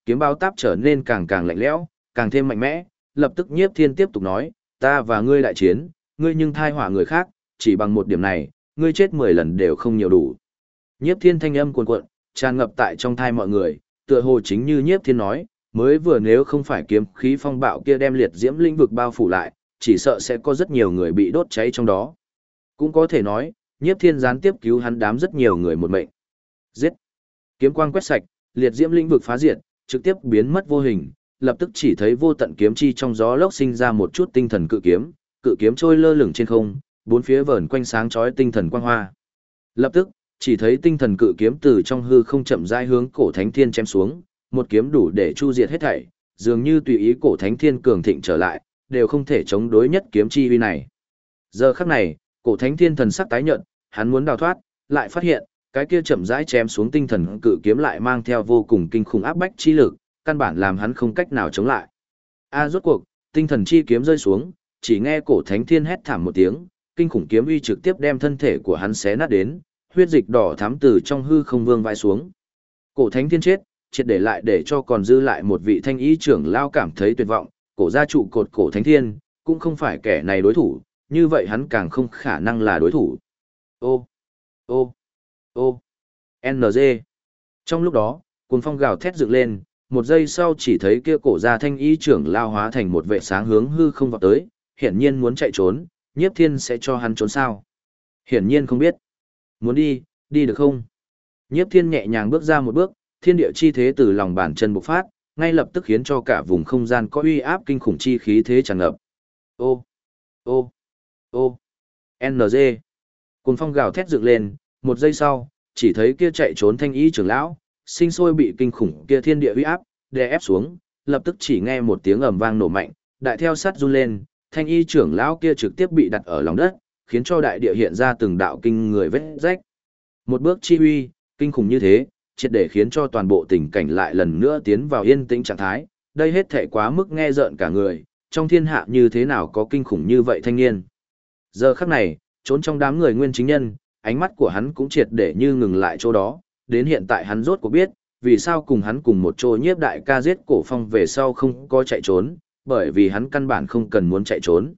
kiếm bao táp trở nên càng càng lạnh lẽo, càng thêm mạnh mẽ, lập tức Nhiếp Thiên tiếp tục nói, ta và ngươi đại chiến, ngươi nhưng thai họa người khác, chỉ bằng một điểm này, ngươi chết 10 lần đều không nhiều đủ. Nhiếp Thiên thanh âm cuồn cuộn, tràn ngập tại trong thai mọi người, tựa hồ chính như Nhiếp Thiên nói, mới vừa nếu không phải kiếm khí phong bạo kia đem liệt diễm lĩnh vực bao phủ lại, chỉ sợ sẽ có rất nhiều người bị đốt cháy trong đó. Cũng có thể nói, Nhiếp Thiên gián tiếp cứu hắn đám rất nhiều người một mệnh. Giết! Kiếm quang quét sạch, liệt diễm lĩnh vực phá diệt, trực tiếp biến mất vô hình, lập tức chỉ thấy vô tận kiếm chi trong gió lốc sinh ra một chút tinh thần cự kiếm trôi lơ lửng trên không, bốn phía vờn quanh sáng chói tinh thần quang hoa. Lập tức, chỉ thấy tinh thần cự kiếm từ trong hư không chậm rãi hướng cổ thánh thiên chém xuống, một kiếm đủ để chu diệt hết thảy, dường như tùy ý cổ thánh thiên cường thịnh trở lại, đều không thể chống đối nhất kiếm chi uy này. Giờ khắc này, cổ thánh thiên thần sắc tái nhợt, hắn muốn đào thoát, lại phát hiện, cái kia chậm rãi chém xuống tinh thần cự kiếm lại mang theo vô cùng kinh khủng áp bách chi lực, căn bản làm hắn không cách nào chống lại. Rốt cuộc, tinh thần chi kiếm rơi xuống, chỉ nghe cổ thánh thiên hét thảm một tiếng, kinh khủng kiếm uy trực tiếp đem thân thể của hắn xé nát đến, huyết dịch đỏ thắm từ trong hư không vương vai xuống. Cổ thánh thiên chết, triệt để lại để cho còn dư lại một vị thanh ý trưởng lao cảm thấy tuyệt vọng, cổ gia trụ cột cổ thánh thiên, cũng không phải kẻ này đối thủ, như vậy hắn càng không khả năng là đối thủ. Ô, ô, ô, NG. Trong lúc đó, cuồng phong gào thét dựng lên, một giây sau chỉ thấy kia cổ gia thanh ý trưởng lao hóa thành một vệ sáng hướng hư không vọt tới, hiển nhiên muốn chạy trốn, Nhiếp Thiên sẽ cho hắn trốn sao? Hiển nhiên không biết. Muốn đi, đi được không? Nhiếp Thiên nhẹ nhàng bước ra một bước, thiên địa chi thế từ lòng bàn chân bộc phát, ngay lập tức khiến cho cả vùng không gian có uy áp kinh khủng chi khí thế tràn ngập. Ô, ô, ô, NG. Cuồng phong gào thét dựng lên, một giây sau, chỉ thấy kia chạy trốn thanh ý trưởng lão, sinh sôi bị kinh khủng kia thiên địa uy áp đè ép xuống, lập tức chỉ nghe một tiếng ầm vang nổ mạnh, đại theo sát run lên, thanh y trưởng lão kia trực tiếp bị đặt ở lòng đất, khiến cho đại địa hiện ra từng đạo kinh người vết rách. Một bước chi uy, kinh khủng như thế, triệt để khiến cho toàn bộ tình cảnh lại lần nữa tiến vào yên tĩnh trạng thái, đây hết thảy quá mức nghe rợn cả người, trong thiên hạ như thế nào có kinh khủng như vậy thanh niên. Giờ khắc này, trốn trong đám người nguyên chính nhân, ánh mắt của hắn cũng triệt để như ngừng lại chỗ đó, đến hiện tại hắn rốt cuộc biết, vì sao cùng hắn cùng một chỗ Nhiếp đại ca giết cổ phong về sau không có chạy trốn, bởi vì hắn căn bản không cần muốn chạy trốn.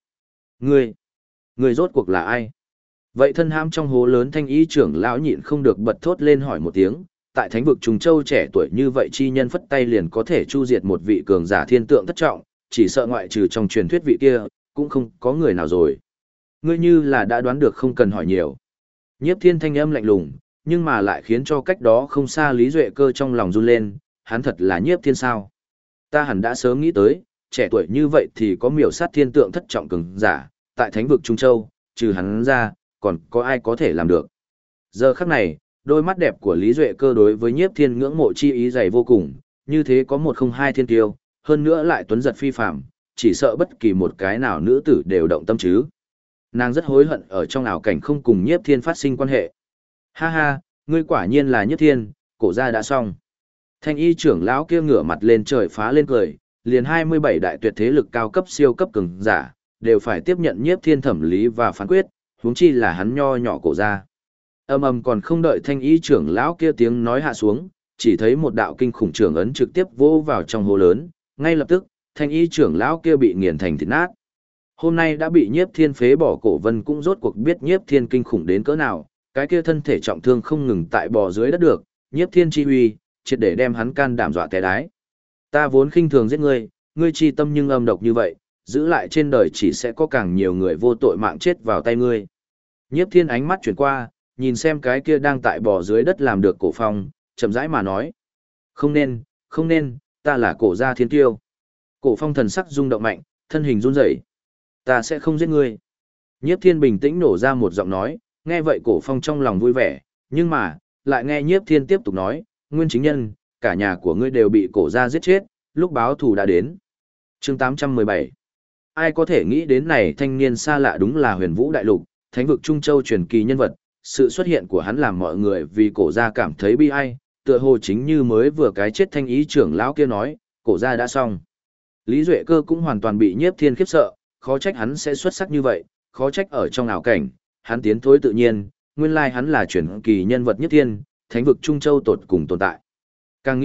Ngươi rốt cuộc là ai? Vậy thân hãm trong hố lớn thanh ý trưởng lão nhịn không được bật thốt lên hỏi một tiếng, tại thánh vực Trùng Châu trẻ tuổi như vậy chi nhân phất tay liền có thể chu diệt một vị cường giả thiên tượng thất trọng, chỉ sợ ngoại trừ trong truyền thuyết vị kia, cũng không có người nào rồi. Ngươi như là đã đoán được không cần hỏi nhiều. Nhiếp Thiên thanh âm lạnh lùng, nhưng mà lại khiến cho cách đó không xa Lý Duệ Cơ trong lòng run lên, hắn thật là Nhiếp Thiên sao? Ta hẳn đã sớm nghĩ tới, trẻ tuổi như vậy thì có miểu sát thiên tượng thất trọng cường giả, tại thánh vực Trung Châu, trừ hắn ra, còn có ai có thể làm được. Giờ khắc này, đôi mắt đẹp của Lý Duệ Cơ đối với Nhiếp Thiên ngưỡng mộ chi ý dày vô cùng, như thế có một không hai thiên tiêu, hơn nữa lại tuấn giật phi phàm, chỉ sợ bất kỳ một cái nào nữ tử đều động tâm chứ. Nàng rất hối hận ở trong ảo cảnh không cùng Nhiếp Thiên phát sinh quan hệ. Ha ha, ngươi quả nhiên là Nhiếp Thiên, cổ gia đã xong. Thanh y trưởng lão kia ngửa mặt lên trời phá lên cười, liền 27 đại tuyệt thế lực cao cấp siêu cấp cường giả, đều phải tiếp nhận Nhiếp Thiên thẩm lý và phán quyết, huống chi là hắn nho nhỏ cổ gia. Còn không đợi thanh y trưởng lão kia tiếng nói hạ xuống, chỉ thấy một đạo kinh khủng trưởng ấn trực tiếp vỗ vào trong hố lớn, ngay lập tức, thanh y trưởng lão kia bị nghiền thành thịt nát. Hôm nay đã bị Nhiếp Thiên phế bỏ cổ vân cũng rốt cuộc biết Nhiếp Thiên kinh khủng đến cỡ nào, cái kia thân thể trọng thương không ngừng tại bò dưới đất được, Nhiếp Thiên chi uy, triệt để đem hắn can đảm dọa té đái. Ta vốn khinh thường giết ngươi, ngươi chi tâm nhưng âm độc như vậy, giữ lại trên đời chỉ sẽ có càng nhiều người vô tội mạng chết vào tay ngươi. Nhiếp Thiên ánh mắt chuyển qua, nhìn xem cái kia đang tại bò dưới đất làm được cổ phong, chậm rãi mà nói. Không nên, ta là cổ gia thiên tiêu. Cổ phong thần sắc rung động mạnh, thân hình run rẩy. Ta sẽ không giết ngươi. Nhiếp Thiên bình tĩnh nổ ra một giọng nói, nghe vậy cổ phong trong lòng vui vẻ, nhưng mà, lại nghe Nhiếp Thiên tiếp tục nói, nguyên chính nhân, cả nhà của ngươi đều bị cổ gia giết chết, lúc báo thù đã đến. Chương 817. Ai có thể nghĩ đến này thanh niên xa lạ đúng là Huyền Vũ Đại Lục, thánh vực Trung Châu truyền kỳ nhân vật, sự xuất hiện của hắn làm mọi người vì cổ gia cảm thấy bi ai, tựa hồ chính như mới vừa cái chết thanh ý trưởng lão kia nói, cổ gia đã xong. Lý Duệ Cơ cũng hoàn toàn bị Nhiếp Thiên khiếp sợ, khó trách hắn sẽ xuất sắc như vậy, khó trách ở trong ảo cảnh, hắn tiến thối tự nhiên, nguyên lai hắn là truyền kỳ nhân vật Nhiếp Thiên, thánh vực Trung Châu tột cùng tồn tại. Càng nghĩ,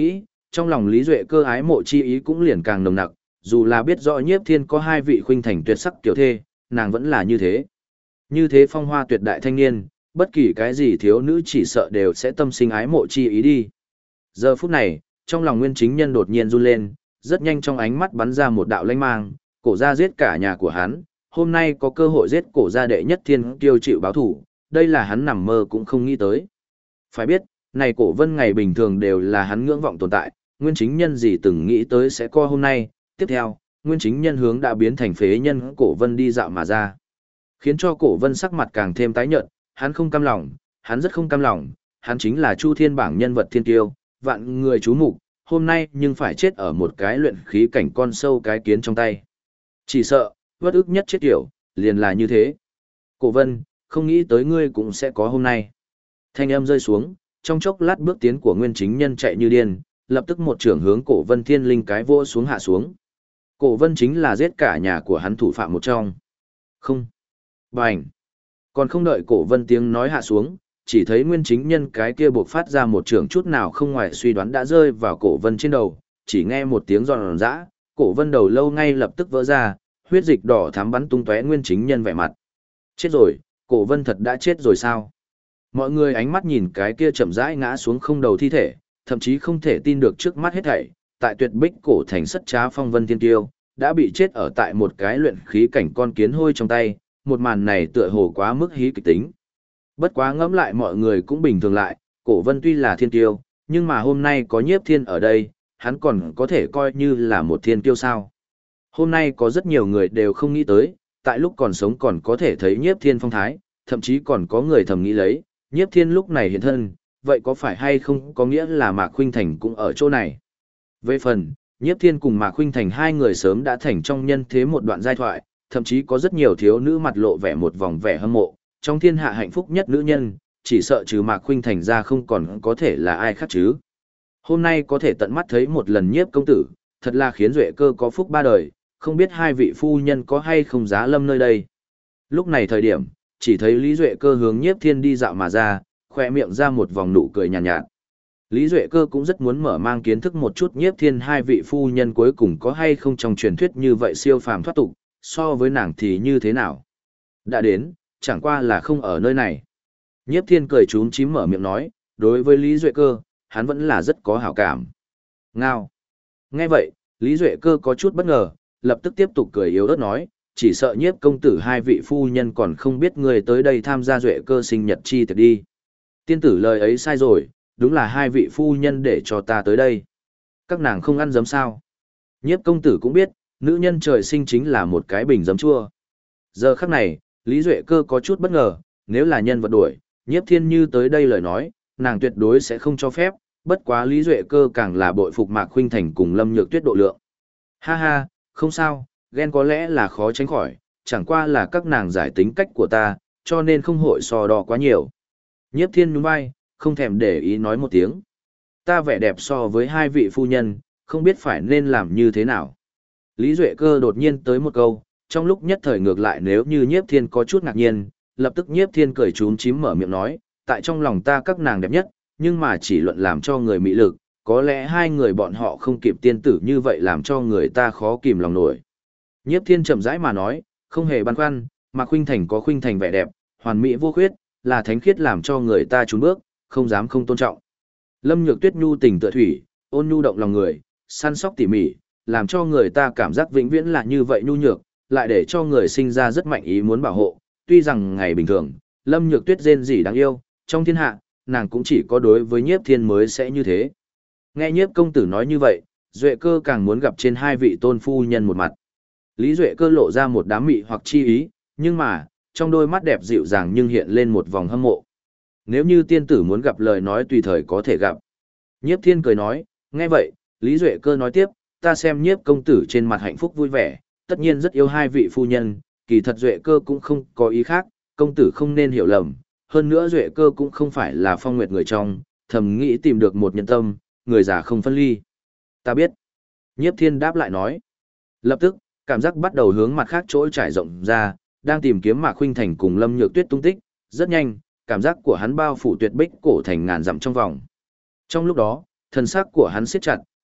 trong lòng Lý Duệ Cơ ái mộ chi ý cũng liền càng nồng nặc, dù là biết rõ Nhiếp Thiên có hai vị khuynh thành tuyệt sắc tiểu thê, nàng vẫn là như thế. Như thế phong hoa tuyệt đại thanh niên, bất kỳ cái gì thiếu nữ chỉ sợ đều sẽ tâm sinh ái mộ chi ý đi. Giờ phút này, trong lòng Nguyên Chính Nhân đột nhiên run lên, rất nhanh trong ánh mắt bắn ra một đạo lanh mang, cổ gia giết cả nhà của hắn, hôm nay có cơ hội giết cổ gia đệ nhất thiên kiêu chịu báo thủ, đây là hắn nằm mơ cũng không nghĩ tới. Phải biết, này cổ vân ngày bình thường đều là hắn ngưỡng vọng tồn tại, Nguyên Chính Nhân gì từng nghĩ tới sẽ có hôm nay, tiếp theo, Nguyên Chính Nhân hướng đã biến thành phế nhân cổ vân đi dạo mà ra. Khiến cho cổ vân sắc mặt càng thêm tái nhợt, hắn không cam lòng, hắn rất không cam lòng, hắn chính là Chu Thiên bảng nhân vật thiên tiêu, vạn người chú mục, hôm nay nhưng phải chết ở một cái luyện khí cảnh con sâu cái kiến trong tay. Chỉ sợ, bất ức nhất chết kiểu, liền là như thế. Cổ vân, không nghĩ tới ngươi cũng sẽ có hôm nay. Thanh âm rơi xuống, trong chốc lát bước tiến của Nguyên Chính Nhân chạy như điên, lập tức một trưởng hướng cổ vân thiên linh cái vỗ xuống hạ xuống. Cổ vân chính là giết cả nhà của hắn thủ phạm một trong. Không. Bành. Còn không đợi cổ vân tiếng nói hạ xuống, chỉ thấy Nguyên Chính Nhân cái kia buộc phát ra một trường chút nào không ngoài suy đoán đã rơi vào cổ vân trên đầu, chỉ nghe một tiếng giòn giã, cổ vân đầu lâu ngay lập tức vỡ ra, huyết dịch đỏ thắm bắn tung tóe Nguyên Chính Nhân vẻ mặt. Chết rồi, cổ vân thật đã chết rồi sao? Mọi người ánh mắt nhìn cái kia chậm rãi ngã xuống không đầu thi thể, thậm chí không thể tin được trước mắt hết thảy, tại Tuyệt Bích cổ thành sất trá phong vân thiên tiêu, đã bị chết ở tại một cái luyện khí cảnh con kiến hôi trong tay, một màn này tựa hồ quá mức hí kịch tính. Bất quá ngẫm lại mọi người cũng bình thường lại, cổ vân tuy là thiên tiêu, nhưng mà hôm nay có Nhiếp Thiên ở đây, hắn còn có thể coi như là một thiên tiêu sao. Hôm nay có rất nhiều người đều không nghĩ tới, tại lúc còn sống còn có thể thấy Nhiếp Thiên phong thái, thậm chí còn có người thầm nghĩ lấy, Nhiếp Thiên lúc này hiện thân, vậy có phải hay không có nghĩa là Mạc Khuynh Thành cũng ở chỗ này. Về phần, Nhiếp Thiên cùng Mạc Khuynh Thành hai người sớm đã thành trong nhân thế một đoạn giai thoại, thậm chí có rất nhiều thiếu nữ mặt lộ vẻ một vòng vẻ hâm mộ, trong thiên hạ hạnh phúc nhất nữ nhân, chỉ sợ trừ Mạc Khuynh Thành ra không còn có thể là ai khác chứ. Hôm nay có thể tận mắt thấy một lần Nhiếp công tử, thật là khiến Duệ Cơ có phúc ba đời, không biết hai vị phu nhân có hay không giá lâm nơi đây. Lúc này thời điểm, chỉ thấy Lý Duệ Cơ hướng Nhiếp Thiên đi dạo mà ra, khoe miệng ra một vòng nụ cười nhàn nhạt. Lý Duệ Cơ cũng rất muốn mở mang kiến thức một chút Nhiếp Thiên hai vị phu nhân cuối cùng có hay không trong truyền thuyết như vậy siêu phàm thoát tục, so với nàng thì như thế nào. Đã đến, chẳng qua là không ở nơi này. Nhiếp Thiên cười chúm chím mở miệng nói, đối với Lý Duệ Cơ, hắn vẫn là rất có hảo cảm. Ngao. Nghe vậy, Lý Duệ Cơ có chút bất ngờ, lập tức tiếp tục cười yếu ớt nói, chỉ sợ Nhiếp công tử hai vị phu nhân còn không biết người tới đây tham gia Duệ Cơ sinh nhật chi tiệc đi. Tiên tử lời ấy sai rồi, đúng là hai vị phu nhân để cho ta tới đây. Các nàng không ăn giấm sao. Nhiếp công tử cũng biết, nữ nhân trời sinh chính là một cái bình giấm chua. Giờ khắc này, Lý Duệ Cơ có chút bất ngờ, nếu là nhân vật đuổi, Nhiếp Thiên như tới đây lời nói, nàng tuyệt đối sẽ không cho phép, bất quá Lý Duệ Cơ càng là bội phục Mạc Khuynh Thành cùng Lâm Nhược Tuyết độ lượng. Ha ha, không sao, ghen có lẽ là khó tránh khỏi, chẳng qua là các nàng giải tính cách của ta, cho nên không hội so đo quá nhiều. Nhiếp Thiên nhún vai, không thèm để ý nói một tiếng. Ta vẻ đẹp so với hai vị phu nhân, không biết phải nên làm như thế nào. Lý Duệ Cơ đột nhiên tới một câu, trong lúc nhất thời ngược lại nếu như Nhiếp Thiên có chút ngạc nhiên, lập tức Nhiếp Thiên cười chúm chím mở miệng nói, tại trong lòng ta các nàng đẹp nhất, nhưng mà chỉ luận làm cho người mỹ lực, có lẽ hai người bọn họ không kịp tiên tử như vậy làm cho người ta khó kìm lòng nổi. Nhiếp Thiên chậm rãi mà nói, không hề băn khoăn, mà Khuynh Thành có Khuynh Thành vẻ đẹp, hoàn mỹ vô khuyết, là thánh khiết làm cho người ta trốn bước, không dám không tôn trọng. Lâm Nhược Tuyết nhu tình tựa thủy, ôn nhu động lòng người, săn sóc tỉ mỉ, làm cho người ta cảm giác vĩnh viễn là như vậy nhu nhược, lại để cho người sinh ra rất mạnh ý muốn bảo hộ. Tuy rằng ngày bình thường, Lâm Nhược Tuyết rên rỉ đáng yêu, trong thiên hạ, nàng cũng chỉ có đối với Nhiếp Thiên mới sẽ như thế. Nghe Nhiếp công tử nói như vậy, Duệ Cơ càng muốn gặp trên hai vị tôn phu nhân một mặt. Lý Duệ Cơ lộ ra một đám mị hoặc chi ý, nhưng mà, trong đôi mắt đẹp dịu dàng nhưng hiện lên một vòng hâm mộ. Nếu như tiên tử muốn gặp lời nói tùy thời có thể gặp. Nhiếp Thiên cười nói, nghe vậy, Lý Duệ Cơ nói tiếp, ta xem Nhiếp công tử trên mặt hạnh phúc vui vẻ, tất nhiên rất yêu hai vị phu nhân, kỳ thật Duệ Cơ cũng không có ý khác, công tử không nên hiểu lầm, hơn nữa Duệ Cơ cũng không phải là Phong Nguyệt người trong, thầm nghĩ tìm được một nhân tâm, người già không phân ly. Ta biết. Nhiếp Thiên đáp lại nói. Lập tức, cảm giác bắt đầu hướng mặt khác chỗ trải rộng ra, đang tìm kiếm Mạc Khuynh Thành cùng Lâm Nhược Tuyết tung tích, rất nhanh, cảm giác của hắn bao phủ Tuyệt Bích cổ thành ngàn dặm trong vòng. Trong lúc đó, thần sắc của hắn siết chặt,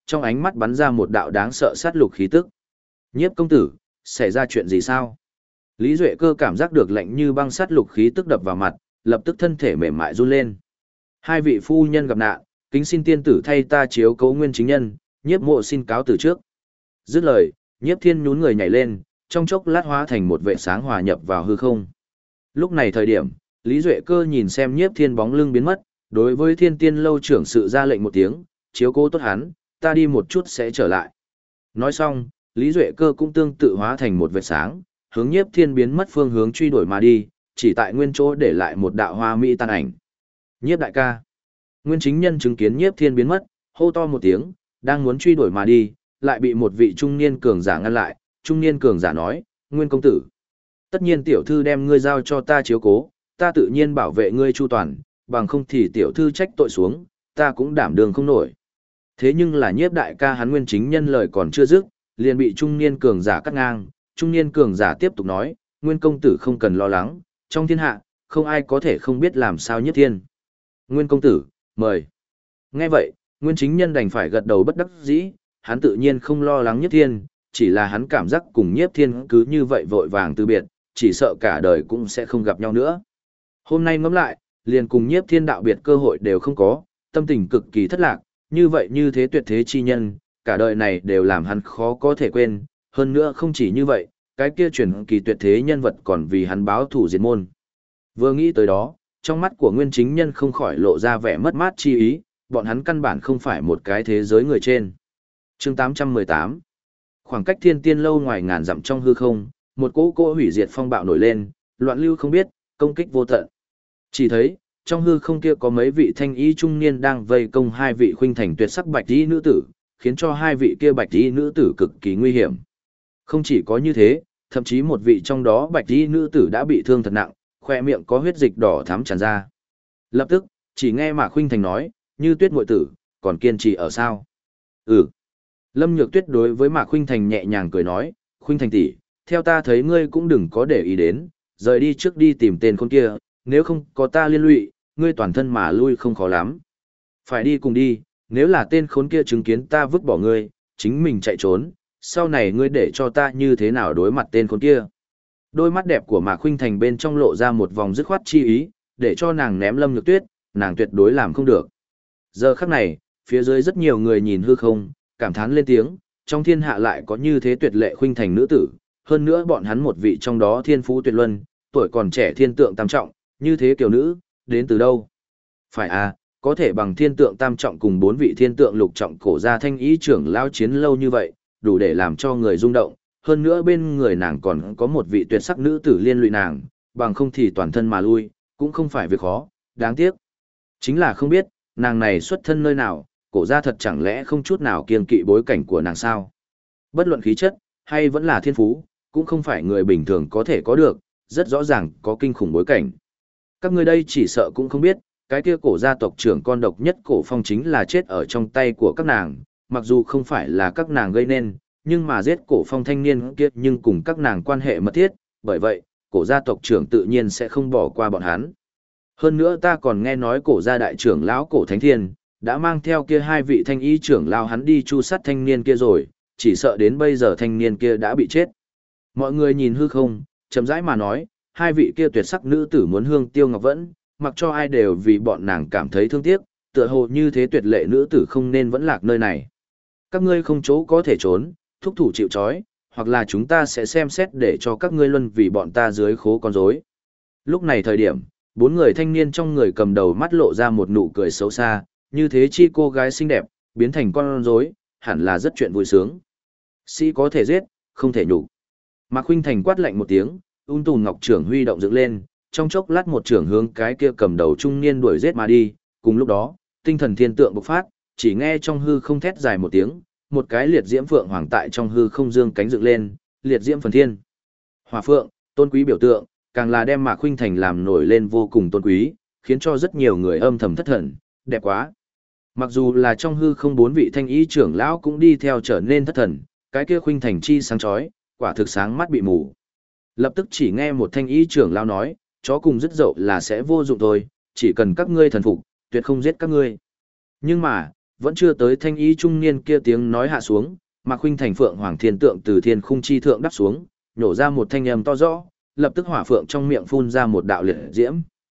trong ánh mắt bắn ra một đạo đáng sợ sát lục khí tức. Nhiếp công tử, xảy ra chuyện gì sao? Lý Duệ Cơ cảm giác được lạnh như băng sát lục khí tức đập vào mặt, lập tức thân thể mềm mại run lên. Hai vị phu nhân gặp nạn, kính xin tiên tử thay ta chiếu cố Nguyên Chính Nhân, nhiếp mộ xin cáo từ trước. Dứt lời, nhiếp thiên nhún người nhảy lên, trong chốc lát hóa thành một vệ sáng hòa nhập vào hư không. Lúc này thời điểm, Lý Duệ Cơ nhìn xem nhiếp thiên bóng lưng biến mất, đối với thiên tiên lâu trưởng sự ra lệnh một tiếng, chiếu cố tốt hắn, ta đi một chút sẽ trở lại. Nói xong, Lý Duệ Cơ cũng tương tự hóa thành một vệt sáng, hướng nhiếp thiên biến mất phương hướng truy đuổi mà đi, chỉ tại nguyên chỗ để lại một đạo hoa mỹ tan ảnh. Nhiếp đại ca. Nguyên Chính Nhân chứng kiến nhiếp thiên biến mất, hô to một tiếng, đang muốn truy đuổi mà đi, lại bị một vị trung niên cường giả ngăn lại. Trung niên cường giả nói, Nguyên công tử. Tất nhiên tiểu thư đem ngươi giao cho ta chiếu cố, ta tự nhiên bảo vệ ngươi chu toàn, bằng không thì tiểu thư trách tội xuống, ta cũng đảm đường không nổi. Thế nhưng là nhiếp đại ca hắn Nguyên Chính Nhân lời còn chưa dứt, liền bị trung niên cường giả cắt ngang. Trung niên cường giả tiếp tục nói, Nguyên công tử không cần lo lắng, trong thiên hạ, không ai có thể không biết làm sao nhiếp thiên. Nguyên công tử, mời. Nghe vậy, Nguyên Chính Nhân đành phải gật đầu bất đắc dĩ, hắn tự nhiên không lo lắng nhiếp thiên, chỉ là hắn cảm giác cùng nhiếp thiên cứ như vậy vội vàng từ biệt, chỉ sợ cả đời cũng sẽ không gặp nhau nữa. Hôm nay ngẫm lại, liền cùng nhiếp thiên đạo biệt cơ hội đều không có, tâm tình cực kỳ thất lạc, như vậy như thế tuyệt thế chi nhân, cả đời này đều làm hắn khó có thể quên, hơn nữa không chỉ như vậy, cái kia truyền kỳ tuyệt thế nhân vật còn vì hắn báo thù diệt môn. Vừa nghĩ tới đó, trong mắt của Nguyên Chính Nhân không khỏi lộ ra vẻ mất mát chi ý, bọn hắn căn bản không phải một cái thế giới người trên. Chương 818. Khoảng cách thiên tiên lâu ngoài ngàn dặm trong hư không, một cỗ hủy diệt phong bạo nổi lên, loạn lưu không biết, công kích vô tận. Chỉ thấy, trong hư không kia có mấy vị thanh y trung niên đang vây công hai vị khuynh thành tuyệt sắc bạch y nữ tử, khiến cho hai vị kia bạch y nữ tử cực kỳ nguy hiểm. Không chỉ có như thế, thậm chí một vị trong đó bạch y nữ tử đã bị thương thật nặng, khoe miệng có huyết dịch đỏ thắm tràn ra. Lập tức, chỉ nghe Mạc Khuynh Thành nói, Như Tuyết muội tử, còn kiên trì ở sao? Ừ. Lâm Nhược Tuyết đối với Mạc Khuynh Thành nhẹ nhàng cười nói, Khuynh Thành tỷ, theo ta thấy ngươi cũng đừng có để ý đến, rời đi trước đi tìm tên con kia, nếu không có ta liên lụy, ngươi toàn thân mà lui không khó lắm. Phải đi cùng đi, nếu là tên khốn kia chứng kiến ta vứt bỏ ngươi, chính mình chạy trốn, sau này ngươi để cho ta như thế nào đối mặt tên khốn kia. Đôi mắt đẹp của Mạc Khuynh Thành bên trong lộ ra một vòng dứt khoát chi ý, để cho nàng ném Lâm Nhược Tuyết, nàng tuyệt đối làm không được. Giờ khắc này, phía dưới rất nhiều người nhìn hư không, cảm thán lên tiếng, trong thiên hạ lại có như thế tuyệt lệ Khuynh Thành nữ tử, hơn nữa bọn hắn một vị trong đó thiên phú tuyệt luân, tuổi còn trẻ thiên tượng tam trọng, như thế kiểu nữ, đến từ đâu? Phải à, có thể bằng thiên tượng tam trọng cùng bốn vị thiên tượng lục trọng cổ gia thanh ý trưởng lao chiến lâu như vậy, đủ để làm cho người rung động, hơn nữa bên người nàng còn có một vị tuyệt sắc nữ tử liên lụy nàng, bằng không thì toàn thân mà lui, cũng không phải việc khó, đáng tiếc. Chính là không biết, nàng này xuất thân nơi nào, cổ gia thật chẳng lẽ không chút nào kiêng kỵ bối cảnh của nàng sao? Bất luận khí chất, hay vẫn là thiên phú, cũng không phải người bình thường có thể có được, rất rõ ràng có kinh khủng bối cảnh. Các ngươi đây chỉ sợ cũng không biết, cái kia cổ gia tộc trưởng con độc nhất Cổ Phong chính là chết ở trong tay của các nàng, mặc dù không phải là các nàng gây nên, nhưng mà giết Cổ Phong thanh niên kia nhưng cùng các nàng quan hệ mật thiết, bởi vậy, cổ gia tộc trưởng tự nhiên sẽ không bỏ qua bọn hắn. Hơn nữa ta còn nghe nói cổ gia đại trưởng lão Cổ Thánh Thiên, đã mang theo kia hai vị thanh y trưởng lão hắn đi chu sát thanh niên kia rồi, chỉ sợ đến bây giờ thanh niên kia đã bị chết. Mọi người nhìn hư không, chậm rãi mà nói, hai vị kia tuyệt sắc nữ tử muốn hương tiêu ngọc vẫn, mặc cho ai đều vì bọn nàng cảm thấy thương tiếc, tựa hồ như thế tuyệt lệ nữ tử không nên vẫn lạc nơi này. Các ngươi không chỗ có thể trốn, thúc thủ chịu trói, hoặc là chúng ta sẽ xem xét để cho các ngươi luân vì bọn ta dưới khố con rối. Lúc này thời điểm, bốn người thanh niên trong người cầm đầu mắt lộ ra một nụ cười xấu xa, như thế chi cô gái xinh đẹp, biến thành con rối, hẳn là rất chuyện vui sướng. Sĩ có thể giết, không thể nhục. Mạc Khuynh Thành quát lạnh một tiếng, Tùn Ngọc trưởng huy động dựng lên, trong chốc lát một trưởng hướng cái kia cầm đầu trung niên đuổi giết mà đi, cùng lúc đó, tinh thần thiên tượng bộc phát, chỉ nghe trong hư không thét dài một tiếng, một cái liệt diễm phượng hoàng tại trong hư không dương cánh dựng lên, liệt diễm phần thiên. Hỏa phượng, tôn quý biểu tượng, càng là đem Mạc Khuynh Thành làm nổi lên vô cùng tôn quý, khiến cho rất nhiều người âm thầm thất thần, đẹp quá. Mặc dù là trong hư không bốn vị thanh ý trưởng lão cũng đi theo trở nên thất thần, cái kia Khuynh Thành chi sáng chói, quả thực sáng mắt bị mù. Lập tức chỉ nghe một thanh ý trưởng lão nói, chó cùng dứt dậu là sẽ vô dụng thôi, chỉ cần các ngươi thần phục, tuyệt không giết các ngươi. Nhưng mà, vẫn chưa tới thanh ý trung niên kia tiếng nói hạ xuống, Mạc Khuynh Thành phượng hoàng thiên tượng từ thiên khung chi thượng đắp xuống, nhổ ra một thanh âm to rõ, lập tức hỏa phượng trong miệng phun ra một đạo liệt diễm.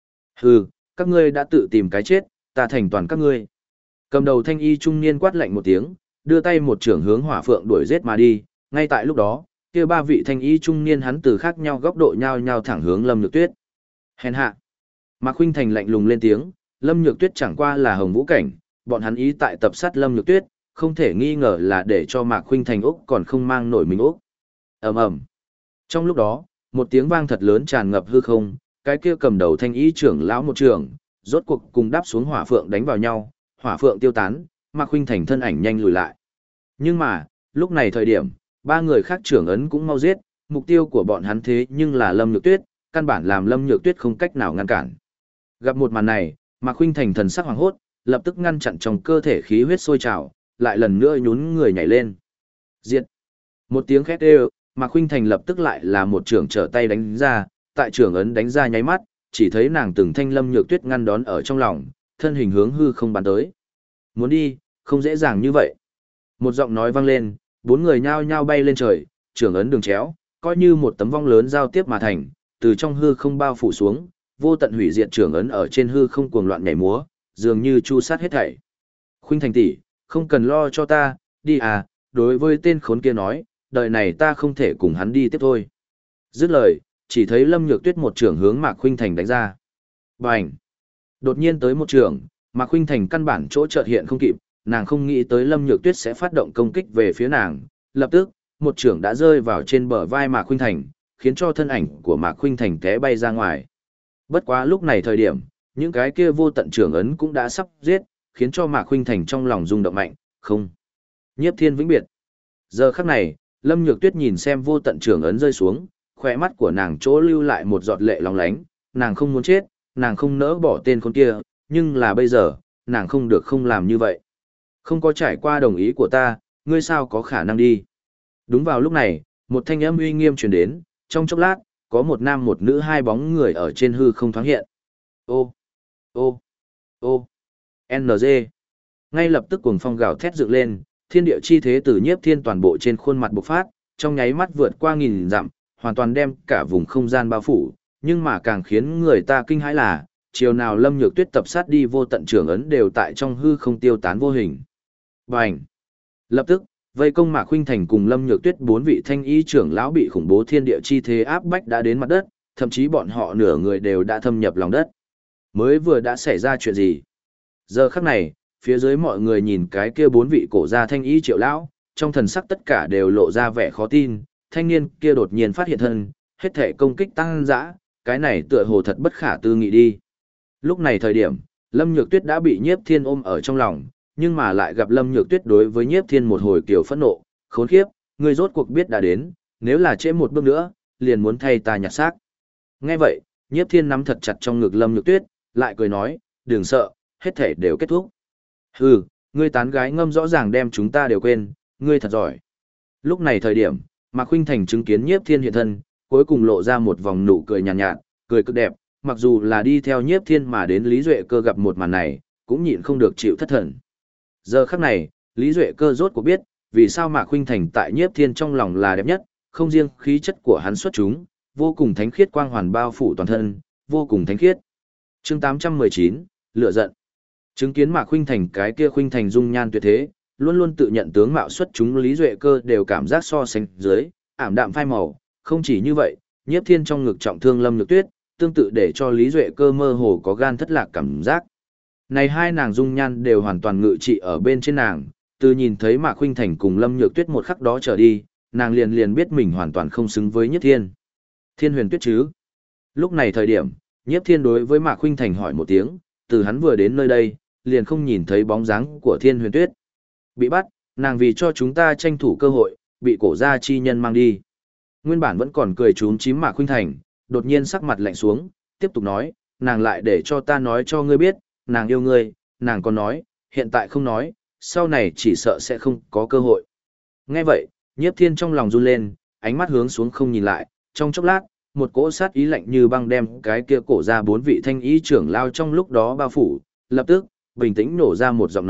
Hừ, các ngươi đã tự tìm cái chết, ta thành toàn các ngươi. Cầm đầu thanh y trung niên quát lạnh một tiếng, đưa tay một trưởng hướng hỏa phượng đuổi giết mà đi, ngay tại lúc đó, kia ba vị thanh y trung niên hắn từ khác nhau góc độ nhao nhao thẳng hướng Lâm Nhược Tuyết. Hèn hạ. Mạc Khuynh Thành lạnh lùng lên tiếng, Lâm Nhược Tuyết chẳng qua là hồng vũ cảnh, bọn hắn ý tại tập sát Lâm Nhược Tuyết, không thể nghi ngờ là để cho Mạc Khuynh Thành Úc còn không mang nổi mình Úc. Ầm ầm. Trong lúc đó, một tiếng vang thật lớn tràn ngập hư không, cái kia cầm đầu thanh y trưởng lão một trưởng, rốt cuộc cùng đáp xuống hỏa phượng đánh vào nhau, hỏa phượng tiêu tán, Mạc Khuynh Thành thân ảnh nhanh lùi lại. Nhưng mà, lúc này thời điểm, ba người khác trưởng ấn cũng mau giết, mục tiêu của bọn hắn thế nhưng là Lâm Nhược Tuyết, căn bản làm Lâm Nhược Tuyết không cách nào ngăn cản. Gặp một màn này, Mạc Khuynh Thành thần sắc hoảng hốt, lập tức ngăn chặn trong cơ thể khí huyết sôi trào, lại lần nữa nhún người nhảy lên. Diệt. Một tiếng khét ê, Mạc Khuynh Thành lập tức lại là một trưởng trở tay đánh ra, tại trưởng ấn đánh ra nháy mắt, chỉ thấy nàng từng thanh Lâm Nhược Tuyết ngăn đón ở trong lòng, thân hình hướng hư không bắn tới. Muốn đi, không dễ dàng như vậy. Một giọng nói vang lên, bốn người nhao nhao bay lên trời, trưởng ấn đường chéo, coi như một tấm vong lớn giao tiếp mà thành, từ trong hư không bao phủ xuống, vô tận hủy diệt trưởng ấn ở trên hư không cuồng loạn nhảy múa, dường như chu sát hết thảy. Khuynh Thành tỷ, không cần lo cho ta, đi à, đối với tên khốn kia nói, đời này ta không thể cùng hắn đi tiếp thôi. Dứt lời, chỉ thấy Lâm Nhược Tuyết một trưởng hướng Mạc Khuynh Thành đánh ra. Bành! Đột nhiên tới một trưởng, Mạc Khuynh Thành căn bản chỗ chợt hiện không kịp, nàng không nghĩ tới Lâm Nhược Tuyết sẽ phát động công kích về phía nàng, lập tức, một trưởng đã rơi vào trên bờ vai Mạc Khuynh Thành, khiến cho thân ảnh của Mạc Khuynh Thành té bay ra ngoài. Bất quá lúc này thời điểm, những cái kia vô tận trưởng ấn cũng đã sắp giết, khiến cho Mạc Khuynh Thành trong lòng rung động mạnh, không. Nhiếp Thiên vĩnh biệt. Giờ khắc này, Lâm Nhược Tuyết nhìn xem vô tận trưởng ấn rơi xuống, khóe mắt của nàng chỗ lưu lại một giọt lệ lóng lánh, nàng không muốn chết, nàng không nỡ bỏ tên con kia, nhưng là bây giờ, nàng không được không làm như vậy. Không có trải qua đồng ý của ta, ngươi sao có khả năng đi. Đúng vào lúc này, một thanh âm uy nghiêm truyền đến, trong chốc lát, có một nam một nữ hai bóng người ở trên hư không thoáng hiện. Ô, ô, ô, NG. Ngay lập tức cuồng phong gào thét dựng lên, thiên địa chi thế từ Nhiếp Thiên toàn bộ trên khuôn mặt bộc phát, trong nháy mắt vượt qua nghìn dặm, hoàn toàn đem cả vùng không gian bao phủ, nhưng mà càng khiến người ta kinh hãi là, chiều nào Lâm Nhược Tuyết tập sát đi vô tận trưởng ấn đều tại trong hư không tiêu tán vô hình. Bành! Lập tức, vây công Mạc Khuynh Thành cùng Lâm Nhược Tuyết bốn vị thanh y trưởng lão bị khủng bố thiên địa chi thế áp bách đã đến mặt đất, thậm chí bọn họ nửa người đều đã thâm nhập lòng đất. Mới vừa đã xảy ra chuyện gì? Giờ khắc này, phía dưới mọi người nhìn cái kia bốn vị cổ gia thanh y triệu lão, trong thần sắc tất cả đều lộ ra vẻ khó tin, thanh niên kia đột nhiên phát hiện thân, hết thể công kích tăng dã, cái này tựa hồ thật bất khả tư nghị đi. Lúc này thời điểm, Lâm Nhược Tuyết đã bị Nhiếp Thiên ôm ở trong lòng, nhưng mà lại gặp Lâm Nhược Tuyết đối với Nhiếp Thiên một hồi kiều phẫn nộ, khốn kiếp, ngươi rốt cuộc biết đã đến, nếu là trễ một bước nữa, liền muốn thay ta nhặt xác. Nghe vậy, Nhiếp Thiên nắm thật chặt trong ngực Lâm Nhược Tuyết, lại cười nói, đừng sợ, hết thể đều kết thúc. Hừ, ngươi tán gái ngâm rõ ràng đem chúng ta đều quên, ngươi thật giỏi. Lúc này thời điểm, Mạc Khuynh Thành chứng kiến Nhiếp Thiên hiện thân, cuối cùng lộ ra một vòng nụ cười nhàn nhạt, cười cực đẹp, mặc dù là đi theo Nhiếp Thiên mà đến Lý Duệ Cơ gặp một màn này, cũng nhịn không được chịu thất thần. Giờ khắc này, Lý Duệ Cơ rốt cuộc biết, vì sao Mạc Khuynh Thành tại Nhiếp Thiên trong lòng là đẹp nhất, không riêng khí chất của hắn xuất chúng, vô cùng thánh khiết quang hoàn bao phủ toàn thân, vô cùng thánh khiết. Chương 819, lửa giận. Chứng kiến Mạc Khuynh Thành cái kia Khuynh Thành dung nhan tuyệt thế, luôn luôn tự nhận tướng mạo xuất chúng Lý Duệ Cơ đều cảm giác so sánh dưới, ảm đạm phai màu, không chỉ như vậy, Nhiếp Thiên trong ngực trọng thương Lâm Nhược Tuyết, tương tự để cho Lý Duệ Cơ mơ hồ có gan thất lạc cảm giác. Này hai nàng dung nhan đều hoàn toàn ngự trị ở bên trên nàng, từ nhìn thấy Mạc Khuynh Thành cùng Lâm Nhược Tuyết một khắc đó trở đi, nàng liền biết mình hoàn toàn không xứng với Nhiếp Thiên. Thiên Huyền Tuyết chứ? Lúc này thời điểm, Nhiếp Thiên đối với Mạc Khuynh Thành hỏi một tiếng, từ hắn vừa đến nơi đây, liền không nhìn thấy bóng dáng của Thiên Huyền Tuyết. Bị bắt, nàng vì cho chúng ta tranh thủ cơ hội, bị cổ gia chi nhân mang đi. Nguyên bản vẫn còn cười trúm chím Mạc Khuynh Thành, đột nhiên sắc mặt lạnh xuống, tiếp tục nói, nàng lại để cho ta nói cho ngươi biết, nàng yêu ngươi, nàng còn nói, hiện tại không nói, sau này chỉ sợ sẽ không có cơ hội. Nghe vậy, Nhiếp Thiên trong lòng run lên, ánh mắt hướng xuống không nhìn lại, trong chốc lát, một cỗ sát ý lạnh như băng đem cái kia cổ ra bốn vị thanh ý trưởng lao trong lúc đó bao phủ, lập tức, bình tĩnh nổ ra một giọng nói,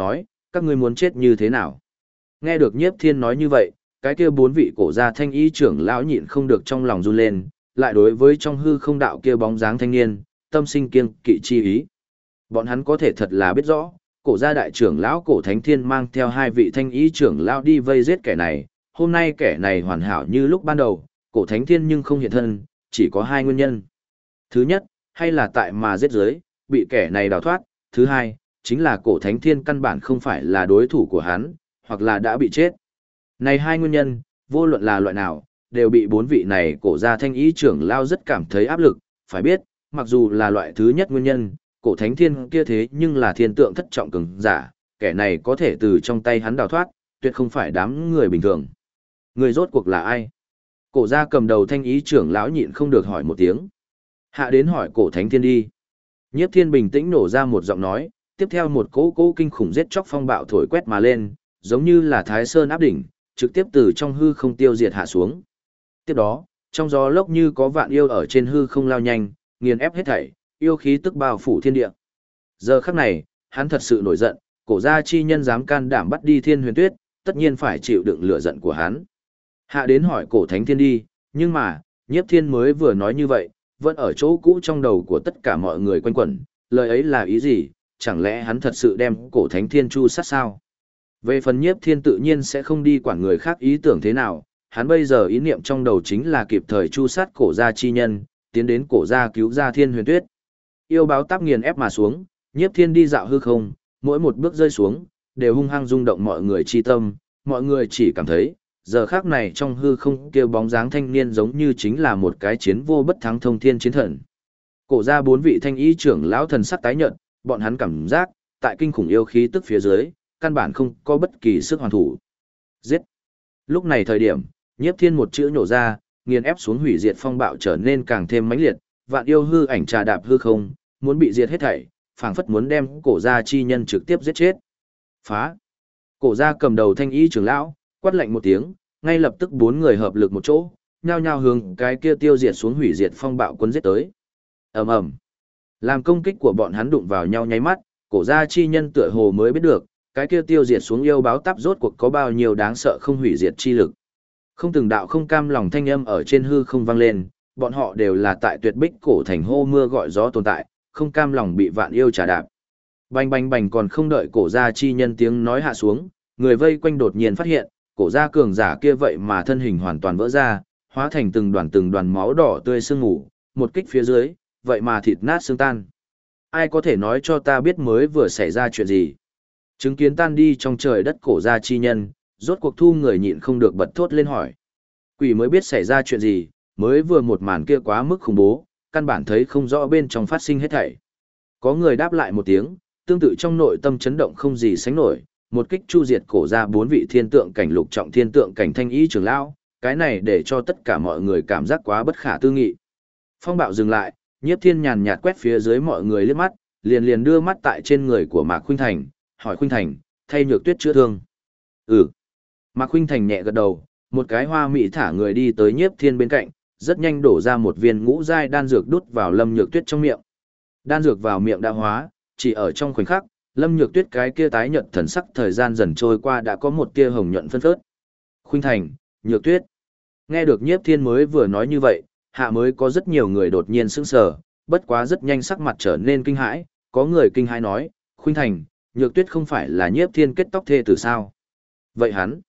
các ngươi muốn chết như thế nào? Nghe được Nhiếp Thiên nói như vậy, cái kia bốn vị cổ gia thanh ý trưởng lão nhịn không được trong lòng run lên, lại đối với trong hư không đạo kia bóng dáng thanh niên, tâm sinh kiêng kỵ chi ý. Bọn hắn có thể thật là biết rõ, cổ gia đại trưởng lão cổ thánh thiên mang theo hai vị thanh ý trưởng lão đi vây giết kẻ này, hôm nay kẻ này hoàn hảo như lúc ban đầu, cổ thánh thiên nhưng không hiện thân, chỉ có hai nguyên nhân. Thứ nhất, hay là tại mà giết giới, bị kẻ này đào thoát, thứ hai, chính là cổ thánh thiên căn bản không phải là đối thủ của hắn, hoặc là đã bị chết. Này hai nguyên nhân, vô luận là loại nào, đều bị bốn vị này cổ gia thanh ý trưởng lao rất cảm thấy áp lực, phải biết, mặc dù là loại thứ nhất nguyên nhân, cổ thánh thiên kia thế nhưng là thiên tượng thất trọng cường giả, kẻ này có thể từ trong tay hắn đào thoát, tuyệt không phải đám người bình thường. Người rốt cuộc là ai? Cổ gia cầm đầu thanh ý trưởng lão nhịn không được hỏi một tiếng. Hạ đến hỏi cổ thánh thiên đi. Nhiếp Thiên bình tĩnh nổ ra một giọng nói, tiếp theo một cỗ kinh khủng giết chóc phong bạo thổi quét mà lên, giống như là Thái Sơn áp đỉnh, trực tiếp từ trong hư không tiêu diệt hạ xuống. Tiếp đó, trong gió lốc như có vạn yêu ở trên hư không lao nhanh, nghiền ép hết thảy, yêu khí tức bao phủ thiên địa. Giờ khắc này, hắn thật sự nổi giận, cổ gia chi nhân dám can đảm bắt đi Thiên Huyền Tuyết, tất nhiên phải chịu đựng lửa giận của hắn. Hạ đến hỏi cổ thánh thiên đi, nhưng mà, Nhiếp Thiên mới vừa nói như vậy, vẫn ở chỗ cũ trong đầu của tất cả mọi người quanh quẩn, lời ấy là ý gì, chẳng lẽ hắn thật sự đem cổ thánh thiên chu sát sao? Về phần Nhiếp Thiên tự nhiên sẽ không đi quản người khác ý tưởng thế nào, hắn bây giờ ý niệm trong đầu chính là kịp thời chu sát cổ gia chi nhân, tiến đến cổ gia cứu ra Thiên Huyền Tuyết. Yêu báo táp nghiền ép mà xuống, Nhiếp Thiên đi dạo hư không, mỗi một bước rơi xuống, đều hung hăng rung động mọi người chi tâm, mọi người chỉ cảm thấy, giờ khác này trong hư không kêu bóng dáng thanh niên giống như chính là một cái chiến vô bất thắng thông thiên chiến thần. Cổ gia bốn vị thanh y trưởng lão thần sắc tái nhợt, bọn hắn cảm giác, tại kinh khủng yêu khí tức phía dưới, căn bản không có bất kỳ sức hoàn thủ. Giết! Lúc này thời điểm, Nhiếp Thiên một chữ nhổ ra, nghiền ép xuống hủy diệt phong bạo trở nên càng thêm mãnh liệt, vạn yêu hư ảnh trà đạp hư không, muốn bị diệt hết thảy, phảng phất muốn đem cổ gia chi nhân trực tiếp giết chết. Phá! Cổ gia cầm đầu thanh y trưởng lão, quát lạnh một tiếng, ngay lập tức bốn người hợp lực một chỗ, nhao nhao hướng cái kia tiêu diệt xuống hủy diệt phong bạo quân giết tới. Ầm ầm. Làm công kích của bọn hắn đụng vào nhau nháy mắt, cổ gia chi nhân tựa hồ mới biết được, cái kia tiêu diệt xuống yêu báo táp rốt cuộc có bao nhiêu đáng sợ không hủy diệt chi lực. Không từng đạo không cam lòng thanh âm ở trên hư không vang lên, bọn họ đều là tại tuyệt bích cổ thành hô mưa gọi gió tồn tại, không cam lòng bị vạn yêu trà đạp. Bành bành bành, còn không đợi cổ gia chi nhân tiếng nói hạ xuống, người vây quanh đột nhiên phát hiện, cổ gia cường giả kia vậy mà thân hình hoàn toàn vỡ ra, hóa thành từng đoàn máu đỏ tươi sương mù, một kích phía dưới, vậy mà thịt nát xương tan. Ai có thể nói cho ta biết mới vừa xảy ra chuyện gì? Chứng kiến tan đi trong trời đất cổ gia chi nhân, rốt cuộc thu người nhịn không được bật thốt lên hỏi. Quỷ mới biết xảy ra chuyện gì, mới vừa một màn kia quá mức khủng bố, căn bản thấy không rõ bên trong phát sinh hết thảy. Có người đáp lại một tiếng, tương tự trong nội tâm chấn động không gì sánh nổi, một kích chu diệt cổ ra bốn vị thiên tượng cảnh lục trọng thiên tượng cảnh thanh ý trưởng lão, cái này để cho tất cả mọi người cảm giác quá bất khả tư nghị. Phong bạo dừng lại, Nhiếp Thiên nhàn nhạt quét phía dưới mọi người liếc mắt, liền đưa mắt tại trên người của Mạc Khuynh Thành, hỏi Khuynh Thành, thay Nhược Tuyết chữa thương. Ừ. Mạc Khuynh Thành nhẹ gật đầu, một cái hoa mỹ thả người đi tới Nhiếp Thiên bên cạnh, rất nhanh đổ ra một viên ngũ giai đan dược đút vào Lâm Nhược Tuyết trong miệng. Đan dược vào miệng đã hóa, chỉ ở trong khoảnh khắc, Lâm Nhược Tuyết cái kia tái nhợt thần sắc thời gian dần trôi qua đã có một tia hồng nhuận phân phớt. Khuynh Thành, Nhược Tuyết. Nghe được Nhiếp Thiên mới vừa nói như vậy, hạ mới có rất nhiều người đột nhiên sững sờ, bất quá rất nhanh sắc mặt trở nên kinh hãi, có người kinh hãi nói, Khuynh Thành, Nhược Tuyết không phải là Nhiếp Thiên kết tóc thê từ sao? Vậy hắn,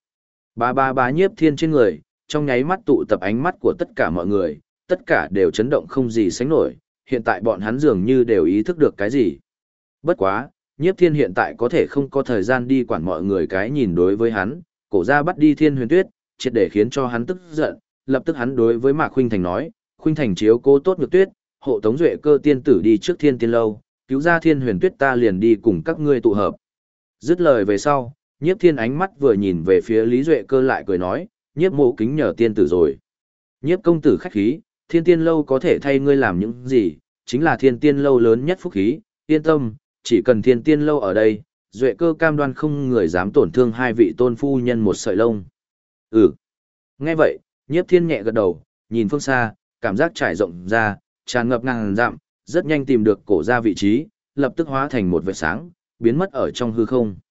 bá Nhiếp Thiên trên người, trong nháy mắt tụ tập ánh mắt của tất cả mọi người, tất cả đều chấn động không gì sánh nổi, hiện tại bọn hắn dường như đều ý thức được cái gì. Bất quá, Nhiếp Thiên hiện tại có thể không có thời gian đi quản mọi người cái nhìn đối với hắn, cổ ra bắt đi Thiên Huyền Tuyết, triệt để khiến cho hắn tức giận, lập tức hắn đối với Mạc Khuynh Thành nói, Khuynh Thành chiếu cố tốt Nhược Tuyết, hộ tống Duệ Cơ tiên tử đi trước Thiên Tiên lâu, cứu ra Thiên Huyền Tuyết ta liền đi cùng các ngươi tụ hợp. Dứt lời về sau, Nhiếp Thiên ánh mắt vừa nhìn về phía Lý Duệ Cơ lại cười nói, Nhiếp mộ kính nhờ tiên tử rồi. Nhiếp công tử khách khí, Thiên Tiên lâu có thể thay ngươi làm những gì, chính là Thiên Tiên lâu lớn nhất phúc khí, yên tâm, chỉ cần Thiên Tiên lâu ở đây, Duệ Cơ cam đoan không người dám tổn thương hai vị tôn phu nhân một sợi lông. Ừ. Nghe vậy, Nhiếp Thiên nhẹ gật đầu, nhìn phương xa, cảm giác trải rộng ra, tràn ngập ngàn dặm, rất nhanh tìm được cổ ra vị trí, lập tức hóa thành một vệt sáng, biến mất ở trong hư không.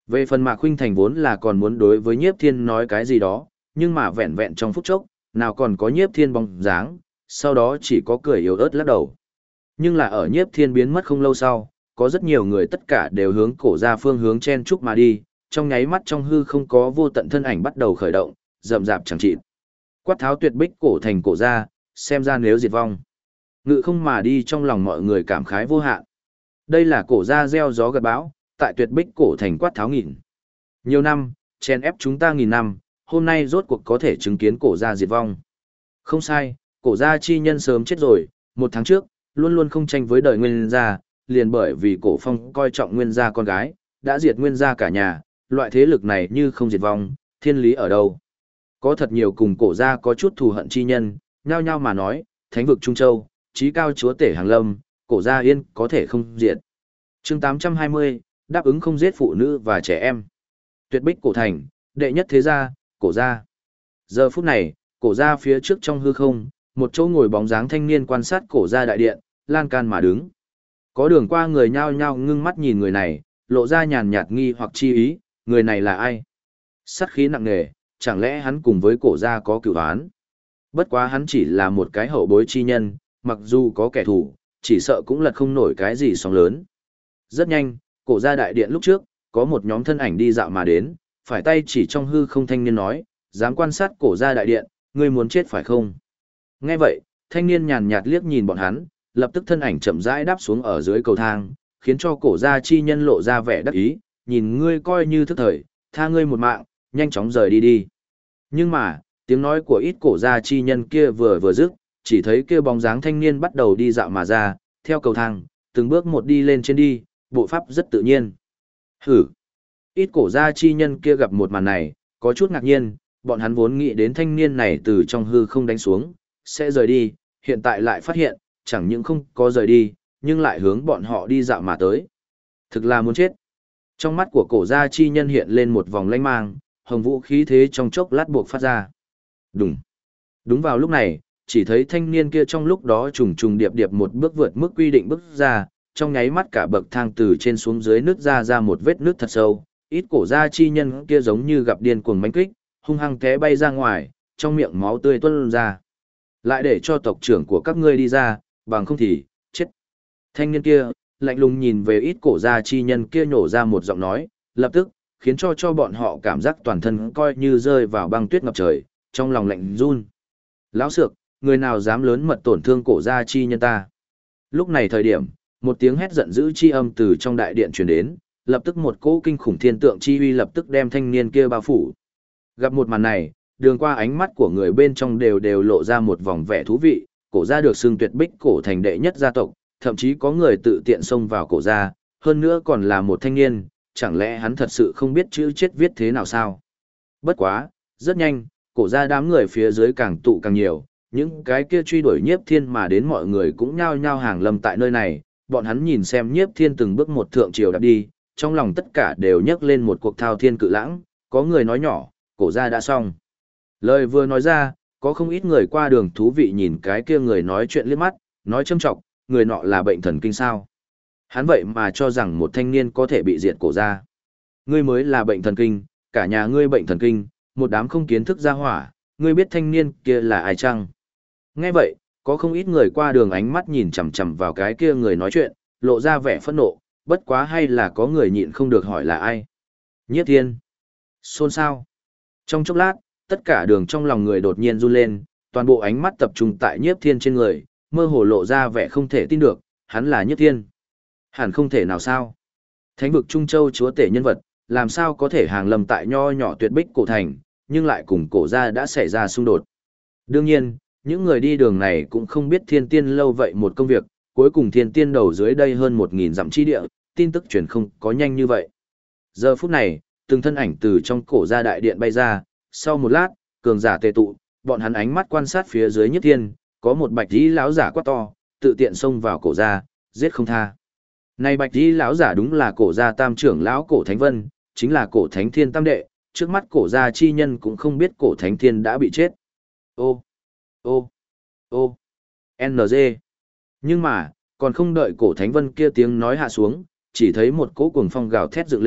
Về phần Mạc Khuynh Thành vốn là còn muốn đối với Nhiếp Thiên nói cái gì đó, nhưng mà vẹn vẹn trong phút chốc, nào còn có Nhiếp Thiên bóng dáng, sau đó chỉ có cười yếu ớt lắc đầu. Nhưng là ở Nhiếp Thiên biến mất không lâu sau, có rất nhiều người tất cả đều hướng cổ ra phương hướng chen chúc mà đi, trong nháy mắt trong hư không có vô tận thân ảnh bắt đầu khởi động, rậm rạp chẳng chịt. Quát tháo tuyệt bích cổ thành cổ ra, xem ra nếu diệt vong. Ngự không mà đi trong lòng mọi người cảm khái vô hạn. Đây là cổ ra gieo gió gặt bão, tại tuyệt bích cổ thành quát tháo nghìn. Nhiều năm, chen ép chúng ta nghìn năm, hôm nay rốt cuộc có thể chứng kiến cổ ra diệt vong. Không sai, cổ gia chi nhân sớm chết rồi, 1 tháng trước, luôn luôn không tranh với đời nguyên gia, liền bởi vì cổ phong coi trọng nguyên gia con gái, đã diệt nguyên gia cả nhà, loại thế lực này như không diệt vong, thiên lý ở đâu. Có thật nhiều cùng cổ gia có chút thù hận chi nhân, nhao nhao mà nói, thánh vực Trung Châu, trí cao chúa tể hàng lâm, cổ gia yên có thể không diệt. Chương 820, đáp ứng không giết phụ nữ và trẻ em. Tuyệt bích cổ thành, đệ nhất thế gia, cổ gia. Giờ phút này, cổ gia phía trước trong hư không, một chỗ ngồi bóng dáng thanh niên quan sát cổ gia đại điện, lan can mà đứng. Có đường qua người nhao nhao ngưng mắt nhìn người này, lộ ra nhàn nhạt nghi hoặc chi ý, người này là ai? Sát khí nặng nề, chẳng lẽ hắn cùng với cổ gia có cửu oán? Bất quá hắn chỉ là một cái hậu bối chi nhân, mặc dù có kẻ thù, chỉ sợ cũng lật không nổi cái gì sóng lớn. Rất nhanh, cổ gia đại điện lúc trước, có một nhóm thân ảnh đi dạo mà đến, phải tay chỉ trong hư không thanh niên nói, dám quan sát cổ gia đại điện, ngươi muốn chết phải không? Nghe vậy, thanh niên nhàn nhạt liếc nhìn bọn hắn, lập tức thân ảnh chậm rãi đáp xuống ở dưới cầu thang, khiến cho cổ gia chi nhân lộ ra vẻ đắc ý, nhìn ngươi coi như thức thời, tha ngươi một mạng, nhanh chóng rời đi đi. Nhưng mà, tiếng nói của ít cổ gia chi nhân kia vừa dứt, chỉ thấy kia bóng dáng thanh niên bắt đầu đi dạo mà ra, theo cầu thang, từng bước một đi lên trên đi, bộ pháp rất tự nhiên. Hử! Ít cổ gia chi nhân kia gặp một màn này, có chút ngạc nhiên, bọn hắn vốn nghĩ đến thanh niên này từ trong hư không đánh xuống, sẽ rời đi, hiện tại lại phát hiện, chẳng những không có rời đi, nhưng lại hướng bọn họ đi dạo mà tới. Thực là muốn chết. Trong mắt của cổ gia chi nhân hiện lên một vòng lanh mang, hồng vũ khí thế trong chốc lát buộc phát ra. Đúng. Đúng vào lúc này, chỉ thấy thanh niên kia trong lúc đó trùng trùng điệp điệp một bước vượt mức quy định bước ra, trong nháy mắt cả bậc thang từ trên xuống dưới nứt ra một vết nứt thật sâu, ít cổ gia chi nhân kia giống như gặp điên cuồng mãnh kích, hung hăng té bay ra ngoài, trong miệng máu tươi tuôn ra. Lại để cho tộc trưởng của các ngươi đi ra, bằng không thì, chết. Thanh niên kia, lạnh lùng nhìn về ít cổ gia chi nhân kia nhổ ra một giọng nói, lập tức, khiến cho bọn họ cảm giác toàn thân coi như rơi vào băng tuyết ngập trời, trong lòng lạnh run. Lão sược, người nào dám lớn mật tổn thương cổ gia chi nhân ta. Lúc này thời điểm, một tiếng hét giận dữ chi âm từ trong đại điện truyền đến, lập tức một cỗ kinh khủng thiên tượng chi uy lập tức đem thanh niên kia bao phủ. Gặp một màn này, đường qua ánh mắt của người bên trong đều lộ ra một vòng vẻ thú vị, cổ gia được xưng tuyệt bích cổ thành đệ nhất gia tộc, thậm chí có người tự tiện xông vào cổ gia, hơn nữa còn là một thanh niên, chẳng lẽ hắn thật sự không biết chữ chết viết thế nào sao? Bất quá, rất nhanh, cổ gia đám người phía dưới càng tụ càng nhiều, những cái kia truy đuổi Nhiếp Thiên mà đến mọi người cũng nhao nhao hàng lâm tại nơi này, bọn hắn nhìn xem Nhiếp Thiên từng bước một thượng triều đạp đi, trong lòng tất cả đều nhấc lên một cuộc thao thiên cự lãng, có người nói nhỏ, cổ gia đã xong. Lời vừa nói ra, có không ít người qua đường thú vị nhìn cái kia người nói chuyện liếc mắt, nói châm trọng, người nọ là bệnh thần kinh sao. Hắn vậy mà cho rằng một thanh niên có thể bị diệt cổ gia. Ngươi mới là bệnh thần kinh, cả nhà ngươi bệnh thần kinh, một đám không kiến thức gia hỏa, ngươi biết thanh niên kia là ai chăng? Nghe vậy, có không ít người qua đường ánh mắt nhìn chằm chằm vào cái kia người nói chuyện, lộ ra vẻ phẫn nộ, bất quá hay là có người nhịn không được hỏi là ai. Nhiếp Thiên. Xôn xao. Trong chốc lát, tất cả đường trong lòng người đột nhiên run lên, toàn bộ ánh mắt tập trung tại Nhiếp Thiên trên người, mơ hồ lộ ra vẻ không thể tin được, hắn là Nhiếp Thiên. Hẳn không thể nào sao. Thánh vực Trung Châu chúa tể nhân vật, làm sao có thể hàng lầm tại nho nhỏ tuyệt bích cổ thành, nhưng lại cùng cổ gia đã xảy ra xung đột. Đương nhiên, những người đi đường này cũng không biết thiên tiên lâu vậy một công việc, cuối cùng thiên tiên đầu dưới đây hơn 1.000 dặm chi địa, tin tức truyền không có nhanh như vậy. Giờ phút này, từng thân ảnh từ trong cổ gia đại điện bay ra, sau một lát, cường giả tề tụ, bọn hắn ánh mắt quan sát phía dưới Nhất Thiên, có một bạch y lão giả quát to, tự tiện xông vào cổ gia, giết không tha. Này bạch y lão giả đúng là cổ gia tam trưởng lão cổ Thánh Vân, chính là cổ Thánh Thiên tam đệ, trước mắt cổ gia chi nhân cũng không biết cổ Thánh Thiên đã bị chết. Ô, ô, ô, NG. Nhưng mà, còn không đợi cổ Thánh Vân kia tiếng nói hạ xuống, chỉ thấy một cỗ cuồng phong gào thét dựng lên,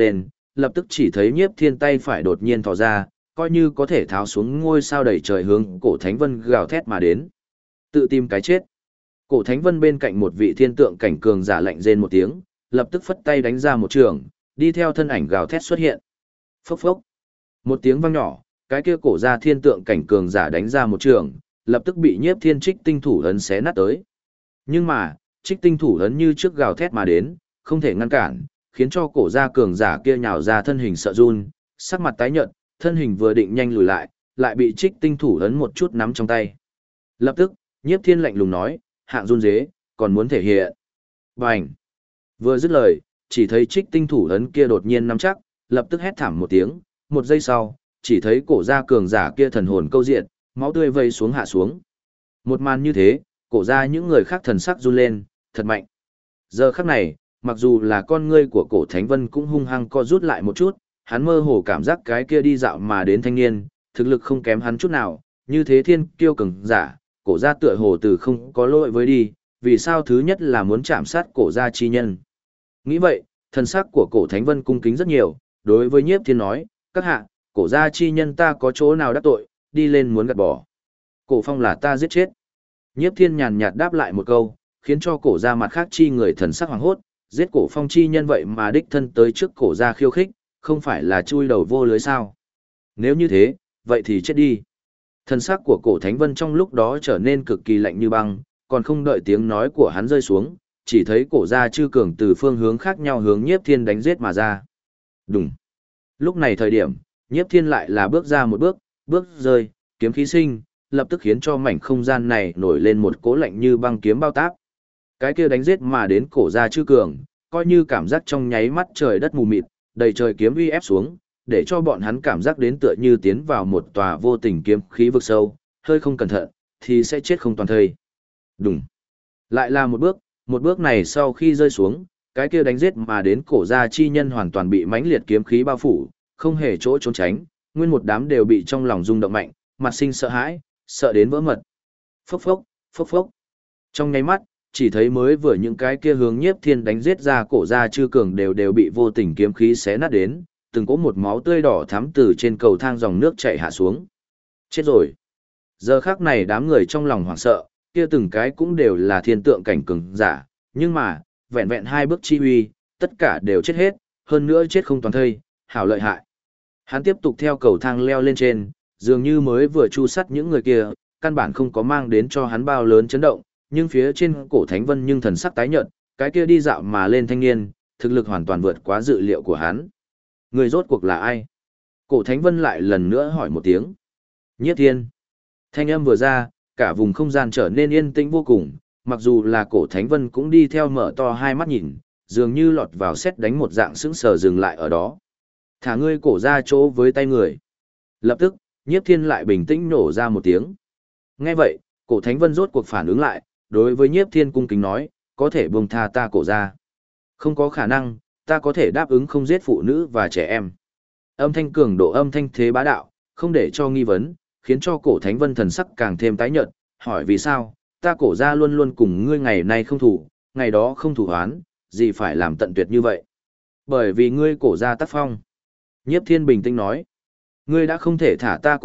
lập tức chỉ thấy Nhiếp Thiên tay phải đột nhiên thò ra, coi như có thể tháo xuống ngôi sao đầy trời hướng Cổ Thánh Vân gào thét mà đến. Tự tìm cái chết. Cổ Thánh Vân bên cạnh một vị thiên tượng cảnh cường giả lạnh rên một tiếng, lập tức phất tay đánh ra một trường, đi theo thân ảnh gào thét xuất hiện. Phốc phốc. Một tiếng vang nhỏ, cái kia cổ ra thiên tượng cảnh cường giả đánh ra một trường, lập tức bị Nhiếp Thiên Trích Tinh thủ ấn xé nát tới. Nhưng mà, Trích Tinh thủ ấn như trước gào thét mà đến, không thể ngăn cản, khiến cho cổ ra cường giả kia nhào ra thân hình sợ run, sắc mặt tái nhợt, thân hình vừa định nhanh lùi lại, lại bị Trích Tinh thủ ấn một chút nắm trong tay. Lập tức, Nhiếp Thiên lạnh lùng nói, hạng run dế, còn muốn thể hiện. Bành! Vừa dứt lời, chỉ thấy Trích Tinh thủ ấn kia đột nhiên nắm chắc, lập tức hét thảm một tiếng, một giây sau, chỉ thấy cổ ra cường giả kia thần hồn câu diện, máu tươi vây xuống hạ xuống. Một màn như thế, cổ ra những người khác thần sắc run lên, thật mạnh. Giờ khắc này, mặc dù là con ngươi của cổ Thánh Vân cũng hung hăng co rút lại một chút, hắn mơ hồ cảm giác cái kia đi dạo mà đến thanh niên, thực lực không kém hắn chút nào, như thế thiên kiêu cường giả, cổ ra tựa hồ từ không có lỗi với đi, vì sao thứ nhất là muốn chạm sát cổ ra chi nhân. Nghĩ vậy, thần sắc của cổ Thánh Vân cung kính rất nhiều, đối với Nhiếp Thiên nói, các hạ, cổ gia chi nhân ta có chỗ nào đắc tội, đi lên muốn gạt bỏ. Cổ phong là ta giết chết. Nhiếp Thiên nhàn nhạt đáp lại một câu, khiến cho cổ gia mặt khác chi người thần sắc hoàng hốt, giết cổ phong chi nhân vậy mà đích thân tới trước cổ gia khiêu khích, không phải là chui đầu vô lưới sao. Nếu như thế, vậy thì chết đi. Thần sắc của cổ Thánh Vân trong lúc đó trở nên cực kỳ lạnh như băng, còn không đợi tiếng nói của hắn rơi xuống, chỉ thấy cổ gia chư cường từ phương hướng khác nhau hướng Nhiếp Thiên đánh giết mà ra. Đùng. Lúc này thời điểm, Nhiếp Thiên lại là bước ra một bước, bước rơi, kiếm khí sinh, lập tức khiến cho mảnh không gian này nổi lên một cỗ lạnh như băng kiếm bao táp. Cái kia đánh giết mà đến cổ gia chư cường, coi như cảm giác trong nháy mắt trời đất mù mịt, đầy trời kiếm uy ép xuống, để cho bọn hắn cảm giác đến tựa như tiến vào một tòa vô tình kiếm khí vực sâu, hơi không cẩn thận thì sẽ chết không toàn thây. Đùng. Lại là một bước này sau khi rơi xuống, cái kia đánh giết mà đến cổ gia chi nhân hoàn toàn bị mãnh liệt kiếm khí bao phủ, không hề chỗ trốn tránh, nguyên một đám đều bị trong lòng rung động mạnh, mặt sinh sợ hãi, sợ đến vỡ mật. Phốc phốc, phốc phốc. Trong nháy mắt, chỉ thấy mới vừa những cái kia hướng Nhiếp Thiên đánh giết ra cổ gia chư cường đều bị vô tình kiếm khí xé nát đến, từng cỗ một máu tươi đỏ thắm từ trên cầu thang dòng nước chảy hạ xuống. Chết rồi. Giờ khắc này đám người trong lòng hoảng sợ, kia từng cái cũng đều là thiên tượng cảnh cường giả, nhưng mà, vẹn vẹn hai bước chi uy, tất cả đều chết hết, hơn nữa chết không toàn thây, hảo lợi hại. Hắn tiếp tục theo cầu thang leo lên trên, dường như mới vừa chu sắt những người kia, căn bản không có mang đến cho hắn bao lớn chấn động, nhưng phía trên cổ Thánh Vân nhưng thần sắc tái nhợt, cái kia đi dạo mà lên thanh niên, thực lực hoàn toàn vượt quá dự liệu của hắn. Người rốt cuộc là ai? Cổ Thánh Vân lại lần nữa hỏi một tiếng. Nhiếp Thiên. Thanh âm vừa ra, cả vùng không gian trở nên yên tĩnh vô cùng, mặc dù là cổ Thánh Vân cũng đi theo mở to hai mắt nhìn, dường như lọt vào sét đánh một dạng sững sờ dừng lại ở đó. Thả ngươi cổ ra chỗ với tay người. Lập tức, Nhiếp Thiên lại bình tĩnh nổ ra một tiếng. Nghe vậy, cổ Thánh Vân rốt cuộc phản ứng lại, đối với Nhiếp Thiên cung kính nói, có thể buông tha ta cổ ra. Không có khả năng, ta có thể đáp ứng không giết phụ nữ và trẻ em. Âm thanh cường độ âm thanh thế bá đạo, không để cho nghi vấn, khiến cho cổ Thánh Vân thần sắc càng thêm tái nhợt, hỏi vì sao, ta cổ ra luôn luôn cùng ngươi ngày nay không thủ, ngày đó không thủ hoán, gì phải làm tận tuyệt như vậy. Bởi vì ngươi cổ ra tác phong. Nhiếp Thiên bình tĩnh nói, ngươi đã không thể thả ta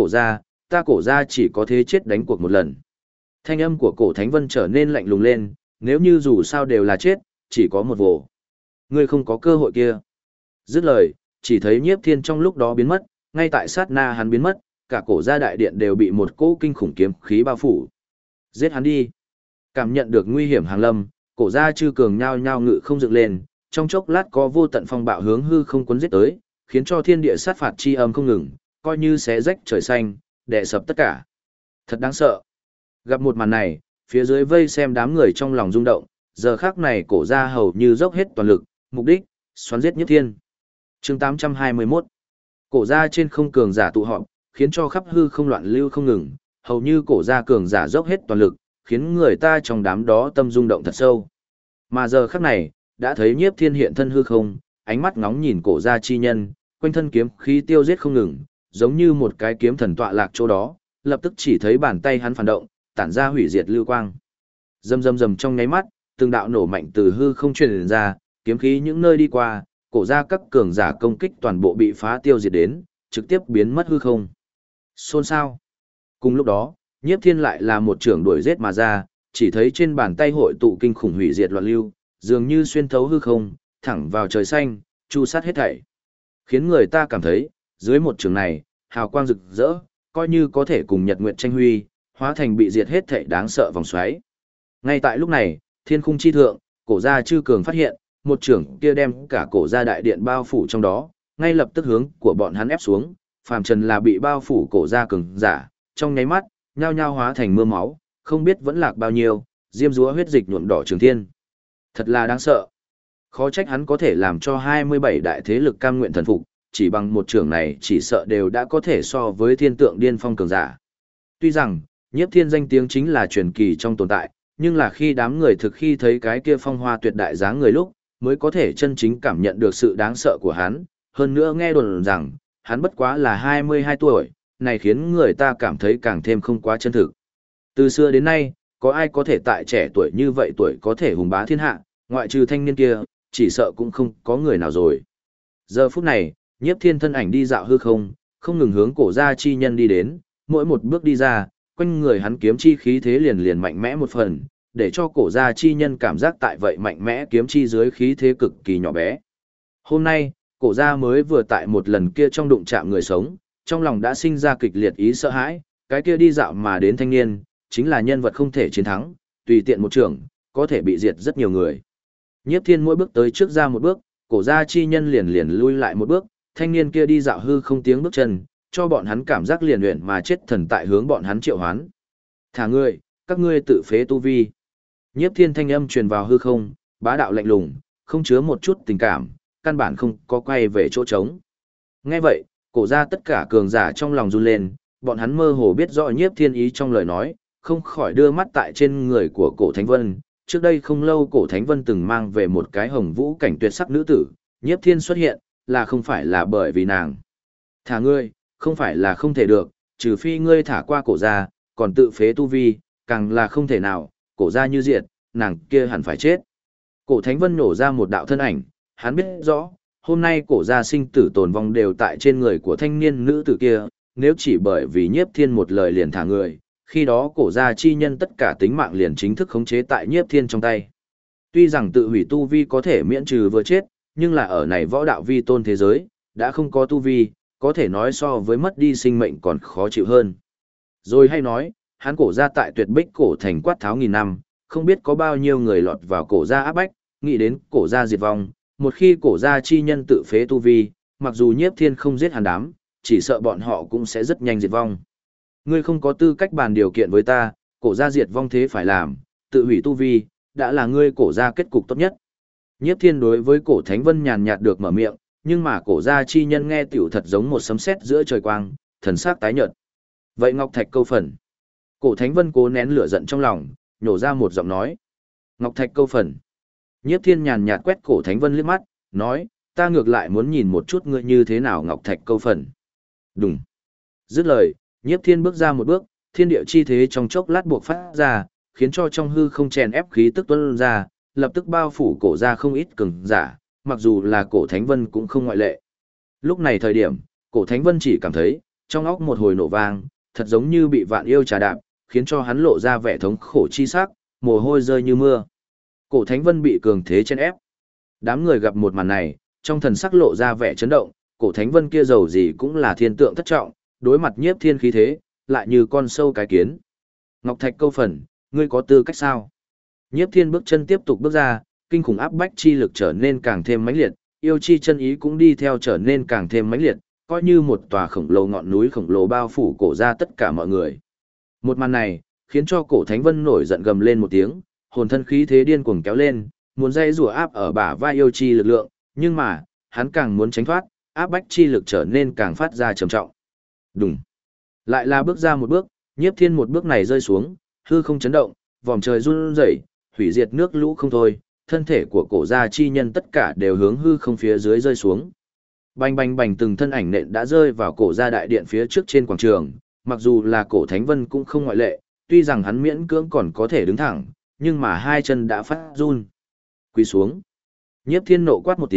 cổ ra chỉ có thế chết đánh cuộc một lần. Thanh âm của cổ Thánh Vân trở nên lạnh lùng lên, nếu như dù sao đều là chết, chỉ có một vụ. Ngươi không có cơ hội kia. Dứt lời, chỉ thấy Nhiếp Thiên trong lúc đó biến mất, ngay tại sát na hắn biến mất, cả cổ gia đại điện đều bị một cỗ kinh khủng kiếm khí bao phủ. Giết hắn đi. Cảm nhận được nguy hiểm hàng lâm, cổ gia chư cường nhao nhao ngự không dựng lên, trong chốc lát có vô tận phong bạo hướng hư không cuốn giết tới, khiến cho thiên địa sát phạt chi âm không ngừng, coi như xé rách trời xanh, đè sập tất cả. Thật đáng sợ. Gặp một màn này, phía dưới vây xem đám người trong lòng rung động, giờ khắc này cổ gia hầu như dốc hết toàn lực, mục đích, xoắn giết Nhiếp Thiên. Chương 821. Cổ gia trên không cường giả tụ họp, khiến cho khắp hư không loạn lưu không ngừng, hầu như cổ gia cường giả dốc hết toàn lực, khiến người ta trong đám đó tâm rung động thật sâu. Mà giờ khắc này, đã thấy Nhiếp Thiên hiện thân hư không, ánh mắt ngóng nhìn cổ gia chi nhân, quanh thân kiếm khí tiêu giết không ngừng, giống như một cái kiếm thần tọa lạc chỗ đó, lập tức chỉ thấy bàn tay hắn phản động, tản ra hủy diệt lưu quang. Rầm rầm rầm trong nháy mắt, từng đạo nổ mạnh từ hư không truyền ra, kiếm khí những nơi đi qua, cổ gia các cường giả công kích toàn bộ bị phá tiêu diệt đến, trực tiếp biến mất hư không. Xôn xao. Cùng lúc đó, Nhiếp Thiên lại là một trưởng đuổi giết mà ra, chỉ thấy trên bàn tay hội tụ kinh khủng hủy diệt loạn lưu, dường như xuyên thấu hư không, thẳng vào trời xanh, chu sát hết thảy. Khiến người ta cảm thấy, dưới một trường này, hào quang rực rỡ, coi như có thể cùng nhật nguyệt tranh huy, hóa thành bị diệt hết thảy đáng sợ vòng xoáy. Ngay tại lúc này, thiên khung chi thượng, cổ gia chư cường phát hiện, một trưởng kia đem cả cổ gia đại điện bao phủ trong đó, ngay lập tức hướng của bọn hắn ép xuống, phàm trần là bị bao phủ cổ gia cường giả, trong nháy mắt, nhao nhao hóa thành mưa máu, không biết vẫn lạc bao nhiêu, diêm dúa huyết dịch nhuộm đỏ trường thiên. Thật là đáng sợ. Khó trách hắn có thể làm cho 27 đại thế lực cam nguyện thần phục, chỉ bằng một trường này chỉ sợ đều đã có thể so với thiên tượng điên phong cường giả. Tuy rằng, Nhiếp Thiên danh tiếng chính là truyền kỳ trong tồn tại, nhưng là khi đám người thực khi thấy cái kia phong hoa tuyệt đại dáng người lúc, mới có thể chân chính cảm nhận được sự đáng sợ của hắn, hơn nữa nghe đồn rằng, hắn bất quá là 22 tuổi, này khiến người ta cảm thấy càng thêm không quá chân thực. Từ xưa đến nay, có ai có thể tại trẻ tuổi như vậy tuổi có thể hùng bá thiên hạ, ngoại trừ thanh niên kia, chỉ sợ cũng không có người nào rồi. Giờ phút này, Nhiếp Thiên thân ảnh đi dạo hư không, không ngừng hướng cổ gia chi nhân đi đến, mỗi một bước đi ra, quanh người hắn kiếm chi khí thế liền liền mạnh mẽ một phần, để cho cổ gia chi nhân cảm giác tại vậy mạnh mẽ kiếm chi dưới khí thế cực kỳ nhỏ bé. Hôm nay, cổ gia mới vừa tại một lần kia trong đụng chạm người sống, trong lòng đã sinh ra kịch liệt ý sợ hãi, cái kia đi dạo mà đến thanh niên, chính là nhân vật không thể chiến thắng, tùy tiện một trường, có thể bị diệt rất nhiều người. Nhiếp Thiên mỗi bước tới trước ra một bước, cổ gia chi nhân liền liền lui lại một bước, thanh niên kia đi dạo hư không tiếng bước chân, cho bọn hắn cảm giác liền luyện mà chết thần tại hướng bọn hắn triệu hoán. Thả ngươi, các ngươi tự phế tu vi. Nhiếp Thiên thanh âm truyền vào hư không, bá đạo lạnh lùng, không chứa một chút tình cảm, căn bản không có quay về chỗ trống. Nghe vậy, cổ gia tất cả cường giả trong lòng run lên, bọn hắn mơ hồ biết rõ Nhiếp Thiên ý trong lời nói, không khỏi đưa mắt tại trên người của cổ Thánh Vân. Trước đây không lâu cổ Thánh Vân từng mang về một cái hồng vũ cảnh tuyệt sắc nữ tử, Nhiếp Thiên xuất hiện, là không phải là bởi vì nàng. Thả ngươi, không phải là không thể được, trừ phi ngươi thả qua cổ gia, còn tự phế tu vi, càng là không thể nào, cổ gia như diệt, nàng kia hẳn phải chết. Cổ Thánh Vân nổ ra một đạo thân ảnh, hắn biết rõ, hôm nay cổ gia sinh tử tồn vong đều tại trên người của thanh niên nữ tử kia, nếu chỉ bởi vì Nhiếp Thiên một lời liền thả người, khi đó cổ gia chi nhân tất cả tính mạng liền chính thức khống chế tại Nhiếp Thiên trong tay. Tuy rằng tự hủy tu vi có thể miễn trừ vừa chết, nhưng là ở này võ đạo vi tôn thế giới, đã không có tu vi, có thể nói so với mất đi sinh mệnh còn khó chịu hơn. Rồi hay nói, hắn cổ gia tại tuyệt bích cổ thành quát tháo nghìn năm, không biết có bao nhiêu người lọt vào cổ gia áp bách, nghĩ đến cổ gia diệt vong, một khi cổ gia chi nhân tự phế tu vi, mặc dù Nhiếp Thiên không giết hắn đám, chỉ sợ bọn họ cũng sẽ rất nhanh diệt vong. Ngươi không có tư cách bàn điều kiện với ta, cổ gia diệt vong thế phải làm, tự hủy tu vi, đã là ngươi cổ gia kết cục tốt nhất. Nhiếp Thiên đối với cổ Thánh Vân nhàn nhạt được mở miệng, nhưng mà cổ gia chi nhân nghe tiểu thật giống một sấm sét giữa trời quang, thần sắc tái nhợt. Vậy Ngọc Thạch câu phần. Cổ Thánh Vân cố nén lửa giận trong lòng, nhổ ra một giọng nói. Ngọc Thạch câu phần. Nhiếp Thiên nhàn nhạt quét cổ Thánh Vân liếc mắt, nói, ta ngược lại muốn nhìn một chút ngươi như thế nào Ngọc Thạch câu phần. Đùng. Dứt lời, Nhiếp Thiên bước ra một bước, thiên địa chi thế trong chốc lát buộc phát ra, khiến cho trong hư không chèn ép khí tức tuôn ra, lập tức bao phủ cổ ra không ít cường giả, mặc dù là cổ Thánh Vân cũng không ngoại lệ. Lúc này thời điểm, cổ Thánh Vân chỉ cảm thấy, trong óc một hồi nổ vang, thật giống như bị vạn yêu trà đạp, khiến cho hắn lộ ra vẻ thống khổ chi sắc, mồ hôi rơi như mưa. Cổ Thánh Vân bị cường thế chen ép. Đám người gặp một màn này, trong thần sắc lộ ra vẻ chấn động, cổ Thánh Vân kia dầu gì cũng là thiên tượng thất trọng, đối mặt Nhiếp Thiên khí thế, lại như con sâu cái kiến. Ngọc Thạch câu phần, ngươi có tư cách sao? Nhiếp Thiên bước chân tiếp tục bước ra, kinh khủng áp bách chi lực trở nên càng thêm mãnh liệt, yêu chi chân ý cũng đi theo trở nên càng thêm mãnh liệt, coi như một tòa khổng lồ ngọn núi khổng lồ bao phủ cổ ra tất cả mọi người. Một màn này, khiến cho cổ Thánh Vân nổi giận gầm lên một tiếng, hồn thân khí thế điên cuồng kéo lên, muốn dây rủa áp ở bả vai yêu chi lực lượng, nhưng mà, hắn càng muốn tránh thoát, áp bách chi lực trở nên càng phát ra trầm trọng. Đùng. Lại là bước ra một bước, Nhiếp Thiên một bước này rơi xuống, hư không chấn động, vòm trời run rẩy, hủy diệt nước lũ không thôi, thân thể của cổ gia chi nhân tất cả đều hướng hư không phía dưới rơi xuống. Bành bành bành từng thân ảnh nện đã rơi vào cổ gia đại điện phía trước trên quảng trường, mặc dù là cổ Thánh Vân cũng không ngoại lệ, tuy rằng hắn miễn cưỡng còn có thể đứng thẳng, nhưng mà hai chân đã phát run. Quỳ xuống. Nhiếp Thiên nộ quát một tiếng,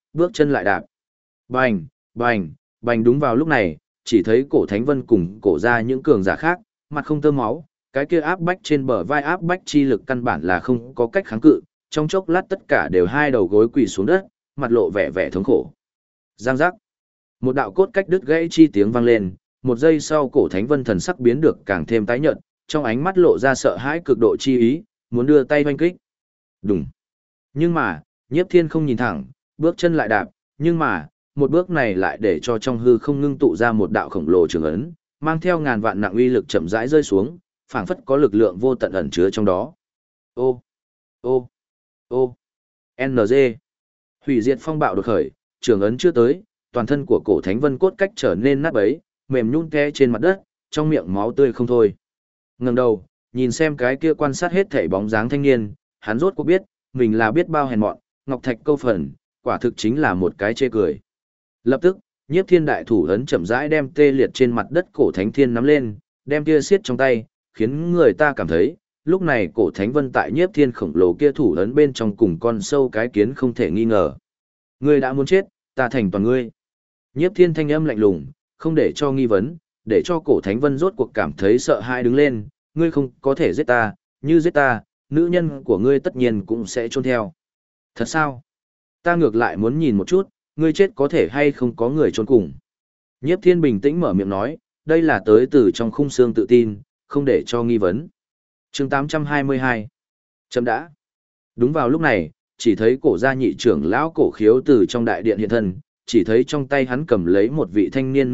bước chân lại đạp. Bành, bành, bành đúng vào lúc này, chỉ thấy cổ Thánh Vân cùng cổ ra những cường giả khác, mặt không tơ máu, cái kia áp bách trên bờ vai áp bách chi lực căn bản là không có cách kháng cự, trong chốc lát tất cả đều hai đầu gối quỳ xuống đất, mặt lộ vẻ vẻ thống khổ. Giang giác. Một đạo cốt cách đứt gãy chi tiếng vang lên, một giây sau cổ Thánh Vân thần sắc biến được càng thêm tái nhợt, trong ánh mắt lộ ra sợ hãi cực độ chi ý, muốn đưa tay hoanh kích. Đùng. Nhưng mà, Nhiếp Thiên không nhìn thẳng, bước chân lại đạp, nhưng mà, một bước này lại để cho trong hư không ngưng tụ ra một đạo khổng lồ trường ấn, mang theo ngàn vạn nặng uy lực chậm rãi rơi xuống, phảng phất có lực lượng vô tận ẩn chứa trong đó. Ô, ô, ô, NG. Hủy diệt phong bạo đột khởi, trường ấn chưa tới, toàn thân của cổ Thánh Vân cốt cách trở nên nát bấy, mềm nhũn té trên mặt đất, trong miệng máu tươi không thôi. Ngẩng đầu, nhìn xem cái kia quan sát hết thảy bóng dáng thanh niên, hắn rốt cuộc biết, mình là biết bao hèn mọn, ngọc thạch câu phần, quả thực chính là một cái chê cười. Lập tức, Nhiếp Thiên đại thủ ấn chậm rãi đem tê liệt trên mặt đất cổ Thánh Thiên nắm lên, đem kia siết trong tay, khiến người ta cảm thấy, lúc này cổ Thánh Vân tại Nhiếp Thiên khổng lồ kia thủ ấn bên trong cùng con sâu cái kiến không thể nghi ngờ. Ngươi đã muốn chết, ta thành toàn ngươi. Nhiếp Thiên thanh âm lạnh lùng, không để cho nghi vấn, để cho cổ Thánh Vân rốt cuộc cảm thấy sợ hãi đứng lên, ngươi không có thể giết ta, như giết ta, nữ nhân của ngươi tất nhiên cũng sẽ chôn theo. Thật sao? Ta ngược lại muốn nhìn một chút, ngươi chết có thể hay không có người chôn cùng. Nhiếp Thiên bình tĩnh mở miệng nói, đây là tới từ trong khung xương tự tin, không để cho nghi vấn. Chương 822. Chấm đã. Đúng vào lúc này, chỉ thấy cổ gia nhị trưởng lão cổ khiếu từ trong đại điện hiện thân, chỉ thấy trong tay hắn cầm lấy một vị thanh niên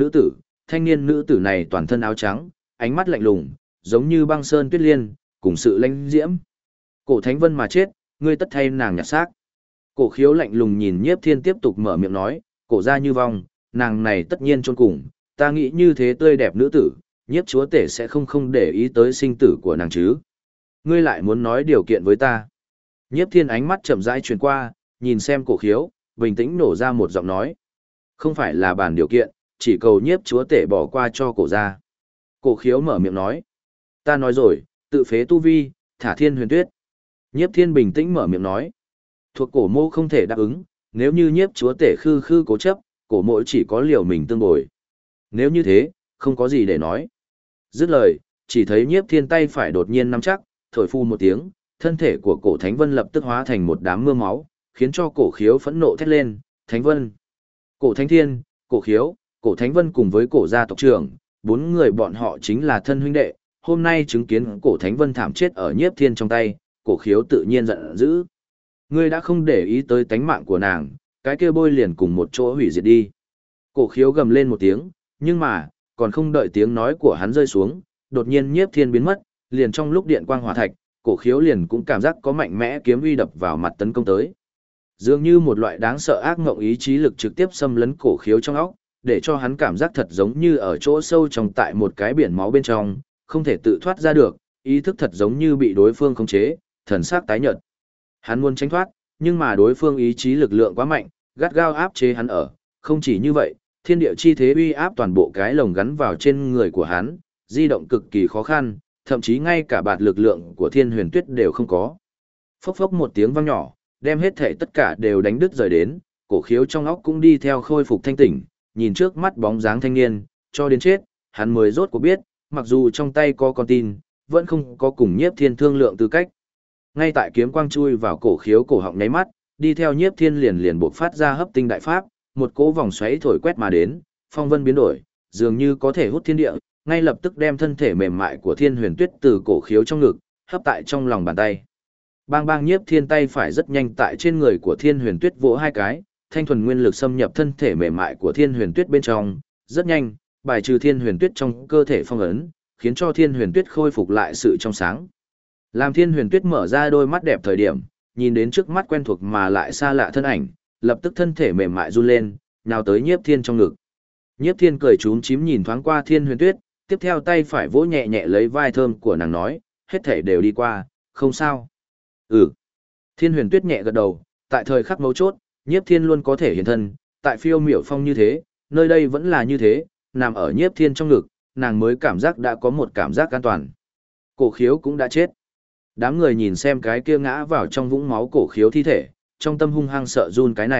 nữ tử này toàn thân áo trắng, ánh mắt lạnh lùng, giống như băng sơn tuyết liên, cùng sự lãnh diễm. Cổ Thánh Vân mà chết, ngươi tất thay nàng nhặt xác. Cổ khiếu lạnh lùng nhìn Nhiếp Thiên tiếp tục mở miệng nói, cổ gia như vong, nàng này tất nhiên chôn cùng, ta nghĩ như thế tươi đẹp nữ tử, Nhiếp chúa tể sẽ không để ý tới sinh tử của nàng chứ. Ngươi lại muốn nói điều kiện với ta. Nhiếp Thiên ánh mắt chậm rãi chuyển qua, nhìn xem cổ khiếu, bình tĩnh nổ ra một giọng nói. Không phải là bàn điều kiện, chỉ cầu Nhiếp chúa tể bỏ qua cho cổ gia. Cổ khiếu mở miệng nói. Ta nói rồi, tự phế tu vi, thả Thiên Huyền Tuyết. Nhiếp Thiên bình tĩnh mở miệng nói. Thuộc cổ mô không thể đáp ứng, nếu như Nhiếp chúa tể khư khư cố chấp, cổ mộ chỉ có liều mình tương bồi. Nếu như thế, không có gì để nói. Dứt lời, chỉ thấy Nhiếp Thiên tay phải đột nhiên nắm chắc, thổi phu một tiếng, thân thể của cổ Thánh Vân lập tức hóa thành một đám mưa máu, khiến cho cổ khiếu phẫn nộ thét lên, Thánh Vân. Cổ Thánh Thiên, cổ khiếu, cổ Thánh Vân cùng với cổ gia tộc trưởng, bốn người bọn họ chính là thân huynh đệ, hôm nay chứng kiến cổ Thánh Vân thảm chết ở Nhiếp Thiên trong tay, cổ khiếu tự nhiên giận dữ. Ngươi đã không để ý tới tánh mạng của nàng, cái kia bôi liền cùng một chỗ hủy diệt đi. Cổ khiếu gầm lên một tiếng, nhưng mà, còn không đợi tiếng nói của hắn rơi xuống, đột nhiên Nhiếp Thiên biến mất, liền trong lúc điện quang hỏa thạch, cổ khiếu liền cũng cảm giác có mạnh mẽ kiếm uy đập vào mặt tấn công tới. Dường như một loại đáng sợ ác ngộng ý chí lực trực tiếp xâm lấn cổ khiếu trong óc, để cho hắn cảm giác thật giống như ở chỗ sâu trong tại một cái biển máu bên trong, không thể tự thoát ra được, ý thức thật giống như bị đối phương khống chế, thần sắc tái nhợt. Hắn muốn tránh thoát, nhưng mà đối phương ý chí lực lượng quá mạnh, gắt gao áp chế hắn ở, không chỉ như vậy, thiên địa chi thế uy áp toàn bộ cái lồng gắn vào trên người của hắn, di động cực kỳ khó khăn, thậm chí ngay cả bạt lực lượng của Thiên Huyền Tuyết đều không có. Phốc phốc một tiếng vang nhỏ, đem hết thảy tất cả đều đánh đứt rời đến, cổ khiếu trong óc cũng đi theo khôi phục thanh tỉnh, nhìn trước mắt bóng dáng thanh niên, cho đến chết, hắn mới rốt cuộc biết, mặc dù trong tay có con tin, vẫn không có cùng Nhiếp Thiên thương lượng tư cách. Ngay tại kiếm quang chui vào cổ khiếu cổ họng nháy mắt, đi theo Nhiếp Thiên liền bộc phát ra hấp tinh đại pháp, một cỗ vòng xoáy thổi quét mà đến, phong vân biến đổi, dường như có thể hút thiên địa, ngay lập tức đem thân thể mềm mại của Thiên Huyền Tuyết từ cổ khiếu trong ngực hấp tại trong lòng bàn tay. Bang bang Nhiếp Thiên tay phải rất nhanh tại trên người của Thiên Huyền Tuyết vỗ hai cái, thanh thuần nguyên lực xâm nhập thân thể mềm mại của Thiên Huyền Tuyết bên trong, rất nhanh, bài trừ Thiên Huyền Tuyết trong cơ thể phong ấn, khiến cho Thiên Huyền Tuyết khôi phục lại sự trong sáng. Làm Thiên Huyền Tuyết mở ra đôi mắt đẹp thời điểm, nhìn đến trước mắt quen thuộc mà lại xa lạ thân ảnh, lập tức thân thể mềm mại run lên, nhào tới Nhiếp Thiên trong ngực. Nhiếp Thiên cười chúm chím nhìn thoáng qua Thiên Huyền Tuyết, tiếp theo tay phải vỗ nhẹ nhẹ lấy vai thơm của nàng nói, hết thể đều đi qua, không sao. Ừ. Thiên Huyền Tuyết nhẹ gật đầu, tại thời khắc mấu chốt, Nhiếp Thiên luôn có thể hiện thân, tại phiêu miểu phong như thế, nơi đây vẫn là như thế, nằm ở Nhiếp Thiên trong ngực, nàng mới cảm giác đã có một cảm giác an toàn. Cổ khiếu cũng đã chết. Đám người nhìn xem cái kia ngã vào trong vũng máu cổ khiếu thi thể, trong tâm hung hăng sợ run cái này,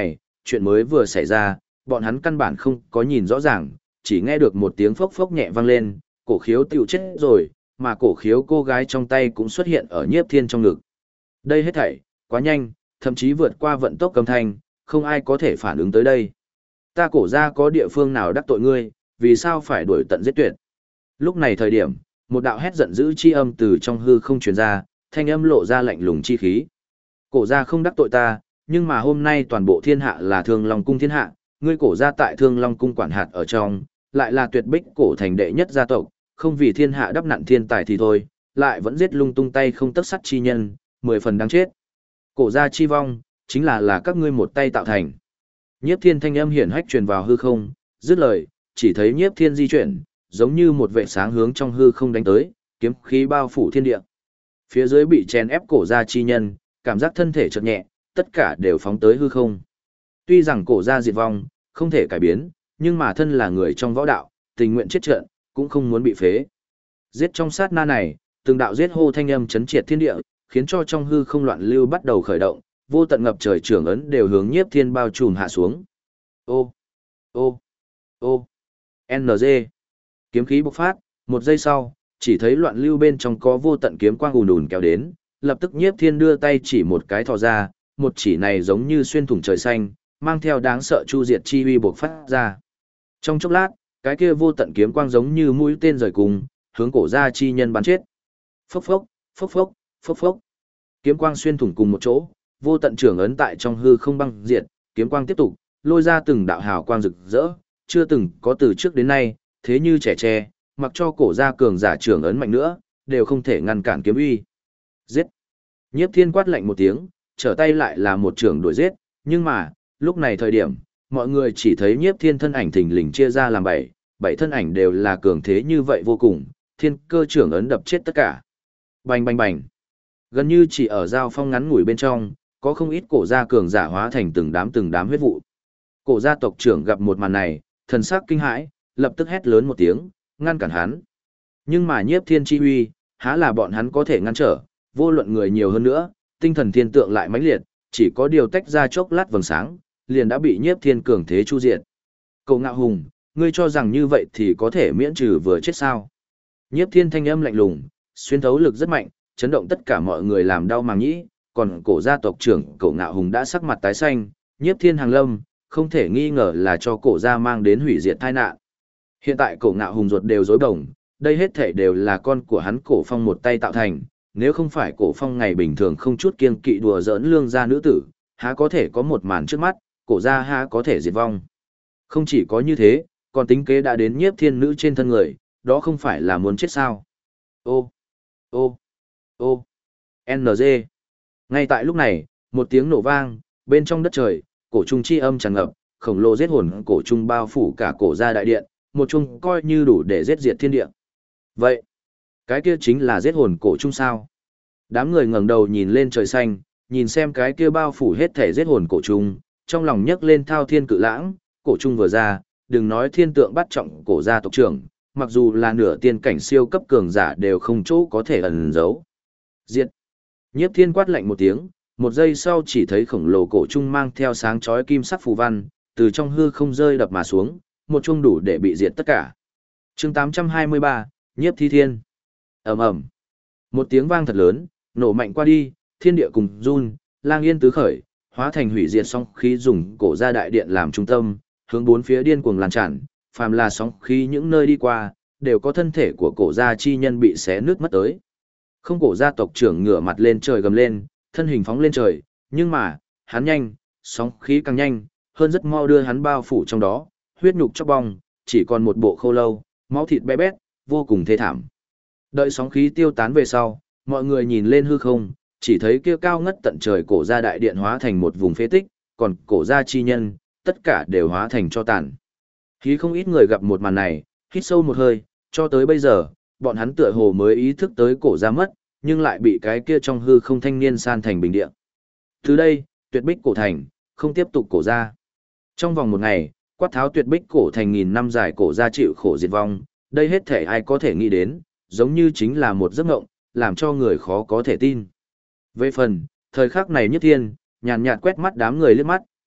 chuyện mới vừa xảy ra, bọn hắn căn bản không có nhìn rõ ràng, chỉ nghe được một tiếng phốc phốc nhẹ vang lên, cổ khiếu tiểu chết rồi, mà cổ khiếu cô gái trong tay cũng xuất hiện ở Nhiếp Thiên trong ngực. Đây hết thảy, quá nhanh, thậm chí vượt qua vận tốc âm thanh, không ai có thể phản ứng tới đây. Ta cổ ra có địa phương nào đắc tội ngươi, vì sao phải đuổi tận giết tuyệt? Lúc này thời điểm, một đạo hét giận dữ chi âm từ trong hư không truyền ra, thanh âm lộ ra lạnh lùng chi khí. Cổ ra không đắc tội ta, nhưng mà hôm nay toàn bộ thiên hạ là Thương Long cung thiên hạ, ngươi cổ ra tại Thương Long cung quản hạt ở trong, lại là tuyệt bích cổ thành đệ nhất gia tộc, không vì thiên hạ đắp nặn thiên tài thì thôi, lại vẫn giết lung tung tay không tấc sắt chi nhân, 10 phần đáng chết. Cổ ra chi vong, chính là các ngươi một tay tạo thành. Nhiếp Thiên thanh âm hiển hách truyền vào hư không, dứt lời, chỉ thấy Nhiếp Thiên di chuyển, giống như một vệ sáng hướng trong hư không đánh tới, kiếm khí bao phủ thiên địa. Phía dưới bị chèn ép cổ ra chi nhân, cảm giác thân thể chợt nhẹ, tất cả đều phóng tới hư không. Tuy rằng cổ ra diệt vong, không thể cải biến, nhưng mà thân là người trong võ đạo, tình nguyện chết trận, cũng không muốn bị phế. Giết trong sát na này, từng đạo giết hô thanh âm chấn triệt thiên địa, khiến cho trong hư không loạn lưu bắt đầu khởi động, vô tận ngập trời trưởng ấn đều hướng Nhiếp Thiên bao trùm hạ xuống. Ô, ô, ô, NG. Kiếm khí bộc phát, một giây sau, chỉ thấy loạn lưu bên trong có vô tận kiếm quang ùn ùn kéo đến, lập tức Nhiếp Thiên đưa tay chỉ một cái thò ra, một chỉ này giống như xuyên thủng trời xanh, mang theo đáng sợ chu diệt chi uy bộc phát ra. Trong chốc lát, cái kia vô tận kiếm quang giống như mũi tên rời cùng, hướng cổ ra chi nhân bắn chết. Phốc phốc, phốc phốc, phốc phốc. Kiếm quang xuyên thủng cùng một chỗ, vô tận trưởng ấn tại trong hư không băng diệt, kiếm quang tiếp tục, lôi ra từng đạo hào quang rực rỡ, chưa từng có từ trước đến nay, thế như trẻ tre, mặc cho cổ ra cường giả trưởng ấn mạnh nữa, đều không thể ngăn cản kiếm uy. Giết! Nhiếp Thiên quát lạnh một tiếng, trở tay lại là một trưởng đuổi giết, nhưng mà, lúc này thời điểm, mọi người chỉ thấy Nhiếp Thiên thân ảnh thình lình chia ra làm bảy thân ảnh đều là cường thế như vậy vô cùng, thiên cơ trưởng ấn đập chết tất cả. Bành bành bành! Gần như chỉ ở giao phong ngắn ngủi bên trong, có không ít cổ gia cường giả hóa thành từng đám huyết vụ. Cổ gia tộc trưởng gặp một màn này, thần sắc kinh hãi, lập tức hét lớn một tiếng, ngăn cản hắn. Nhưng mà Nhiếp Thiên chi uy, há là bọn hắn có thể ngăn trở, vô luận người nhiều hơn nữa, tinh thần thiên tượng lại mãnh liệt, chỉ có điều tách ra chốc lát vầng sáng, liền đã bị Nhiếp Thiên cường thế chu diệt. Cậu Ngạo Hùng, ngươi cho rằng như vậy thì có thể miễn trừ vừa chết sao? Nhiếp Thiên thanh âm lạnh lùng, xuyên thấu lực rất mạnh, chấn động tất cả mọi người làm đau màng nhĩ, còn cổ gia tộc trưởng Cậu Ngạo Hùng đã sắc mặt tái xanh, Nhiếp Thiên hàng lâm, không thể nghi ngờ là cho cổ gia mang đến hủy diệt tai nạn. Hiện tại Cậu Ngạo Hùng ruột đều rối bổng, đây hết thể đều là con của hắn Cổ Phong một tay tạo thành, nếu không phải Cổ Phong ngày bình thường không chút kiêng kỵ đùa giỡn lương gia nữ tử, há có thể có một màn trước mắt, cổ gia há có thể diệt vong. Không chỉ có như thế, còn tính kế đã đến Nhiếp Thiên nữ trên thân người, đó không phải là muốn chết sao? Ô, ô, ô, NG. Ngay tại lúc này, một tiếng nổ vang, bên trong đất trời, cổ trung chi âm tràn ngập, khổng lồ giết hồn cổ trung bao phủ cả cổ gia đại điện, một chung coi như đủ để giết diệt thiên địa. Vậy, cái kia chính là giết hồn cổ trung sao? Đám người ngẩng đầu nhìn lên trời xanh, nhìn xem cái kia bao phủ hết thể giết hồn cổ trung, trong lòng nhấc lên thao thiên cự lãng, cổ trung vừa ra, đừng nói thiên tượng bắt trọng cổ gia tộc trưởng, mặc dù là nửa tiên cảnh siêu cấp cường giả đều không chỗ có thể ẩn giấu. Diệt! Nhiếp Thiên quát lạnh một tiếng, một giây sau chỉ thấy khổng lồ cổ trung mang theo sáng chói kim sắc phù văn, từ trong hư không rơi đập mà xuống, một chung đủ để bị diệt tất cả. Chương 823, Nhiếp Thi Thiên. Ầm ầm. Một tiếng vang thật lớn, nổ mạnh qua đi, thiên địa cùng run, lang yên tứ khởi, hóa thành hủy diệt sóng khí dùng cổ gia đại điện làm trung tâm, hướng bốn phía điên cuồng lan tràn, phàm là sóng khí những nơi đi qua, đều có thân thể của cổ gia chi nhân bị xé nứt mất tới. Không cổ gia tộc trưởng ngửa mặt lên trời gầm lên, thân hình phóng lên trời, nhưng mà, hắn nhanh, sóng khí càng nhanh, hơn rất mau đưa hắn bao phủ trong đó, huyết nhục chóc bong, chỉ còn một bộ khô lâu, máu thịt bé bét, vô cùng thê thảm. Đợi sóng khí tiêu tán về sau, mọi người nhìn lên hư không, chỉ thấy kia cao ngất tận trời cổ gia đại điện hóa thành một vùng phế tích, còn cổ gia chi nhân, tất cả đều hóa thành cho tàn. Khi không ít người gặp một màn này, hít sâu một hơi, cho tới bây giờ, bọn hắn tựa hồ mới ý thức tới cổ gia mất, nhưng lại bị cái kia trong hư không thanh niên san thành bình địa. Từ đây, tuyệt bích cổ thành, không tiếp tục cổ gia. Trong vòng một ngày, quát tháo tuyệt bích cổ thành nghìn năm dài cổ gia chịu khổ diệt vong, đây hết thể ai có thể nghĩ đến, giống như chính là một giấc mộng, làm cho người khó có thể tin. Về phần, thời khắc này Nhất Thiên, nhàn nhạt quét mắt đám người liếc mắt,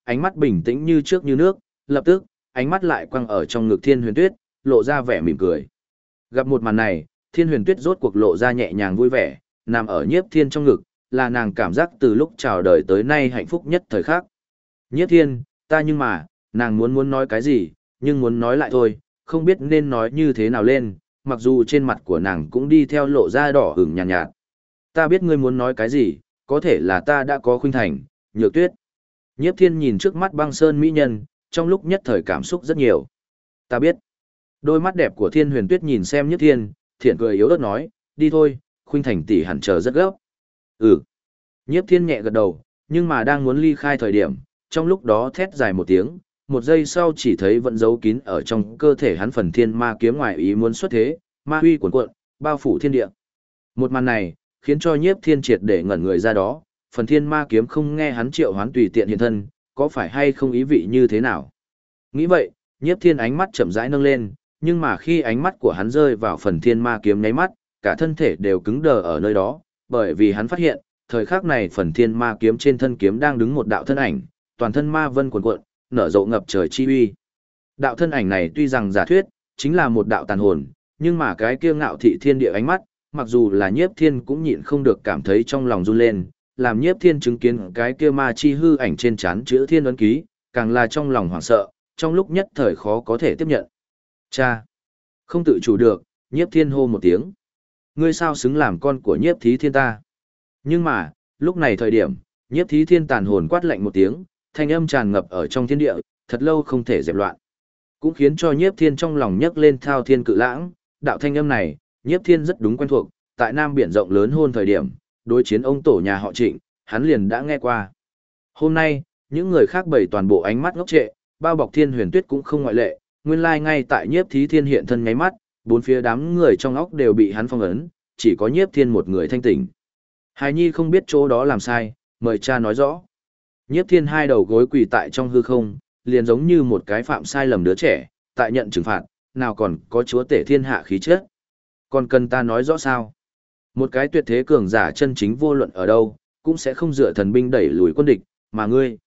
ánh mắt bình tĩnh như trước như nước, lập tức, ánh mắt lại quăng ở trong ngực Thiên Huyền Tuyết, lộ ra vẻ mỉm cười. Gặp một màn này, Thiên Huyền Tuyết rốt cuộc lộ ra nhẹ nhàng vui vẻ, nằm ở Nhiếp Thiên trong ngực, là nàng cảm giác từ lúc chào đời tới nay hạnh phúc nhất thời khắc. Nhiếp Thiên, ta nhưng mà, nàng muốn nói cái gì, nhưng muốn nói lại thôi, không biết nên nói như thế nào lên, mặc dù trên mặt của nàng cũng đi theo lộ ra đỏ ửng nhàn nhạt. Ta biết ngươi muốn nói cái gì, có thể là ta đã có khuynh thành, Nhược Tuyết. Nhiếp Thiên nhìn trước mắt băng sơn mỹ nhân, trong lúc nhất thời cảm xúc rất nhiều. Ta biết. Đôi mắt đẹp của Thiên Huyền Tuyết nhìn xem Nhiếp Thiên, thiện cười yếu ớt nói, đi thôi, khuynh thành tỷ hẳn chờ rất gấp. Ừ. Nhiếp Thiên nhẹ gật đầu, nhưng mà đang muốn ly khai thời điểm, trong lúc đó thét dài một tiếng, một giây sau chỉ thấy vẫn giấu kín ở trong cơ thể hắn phần thiên ma kiếm ngoài ý muốn xuất thế, ma huy cuồn cuộn, bao phủ thiên địa. Một màn này, khiến cho Nhiếp Thiên triệt để ngẩn người ra đó, phần thiên ma kiếm không nghe hắn triệu hoán tùy tiện hiện thân, có phải hay không ý vị như thế nào? Nghĩ vậy, Nhiếp Thiên ánh mắt chậm rãi nâng lên, nhưng mà khi ánh mắt của hắn rơi vào phần thiên ma kiếm nháy mắt, cả thân thể đều cứng đờ ở nơi đó, bởi vì hắn phát hiện, thời khắc này phần thiên ma kiếm trên thân kiếm đang đứng một đạo thân ảnh, toàn thân ma vân cuồn cuộn, nở rộ ngập trời chi uy. Đạo thân ảnh này tuy rằng giả thuyết, chính là một đạo tàn hồn, nhưng mà cái kia ngạo thị thiên địa ánh mắt, mặc dù là Nhiếp Thiên cũng nhịn không được cảm thấy trong lòng run lên, làm Nhiếp Thiên chứng kiến cái kia ma chi hư ảnh trên trán chữ Thiên ấn ký, càng là trong lòng hoảng sợ, trong lúc nhất thời khó có thể tiếp nhận. Cha! Không tự chủ được, Nhiếp Thiên hô một tiếng. Ngươi sao xứng làm con của Nhiếp Thí Thiên ta? Nhưng mà, lúc này thời điểm, Nhiếp Thí Thiên tàn hồn quát lạnh một tiếng, thanh âm tràn ngập ở trong thiên địa, thật lâu không thể dẹp loạn. Cũng khiến cho Nhiếp Thiên trong lòng nhấc lên thao thiên cự lãng, đạo thanh âm này, Nhiếp Thiên rất đúng quen thuộc, tại Nam Biển rộng lớn hôn thời điểm, đối chiến ông tổ nhà họ Trịnh, hắn liền đã nghe qua. Hôm nay, những người khác bày toàn bộ ánh mắt ngốc trệ, bao bọc Thiên Huyền Tuyết cũng không ngoại lệ, nguyên lai ngay tại Nhiếp Thí Thiên hiện thân nháy mắt, bốn phía đám người trong óc đều bị hắn phong ấn, chỉ có Nhiếp Thiên một người thanh tỉnh. Hài Nhi không biết chỗ đó làm sai, mời cha nói rõ. Nhiếp Thiên hai đầu gối quỳ tại trong hư không, liền giống như một cái phạm sai lầm đứa trẻ, tại nhận trừng phạt, nào còn có chúa tể thiên hạ khí chất. Còn cần ta nói rõ sao? Một cái tuyệt thế cường giả chân chính vô luận ở đâu, cũng sẽ không dựa thần binh đẩy lùi quân địch, mà ngươi,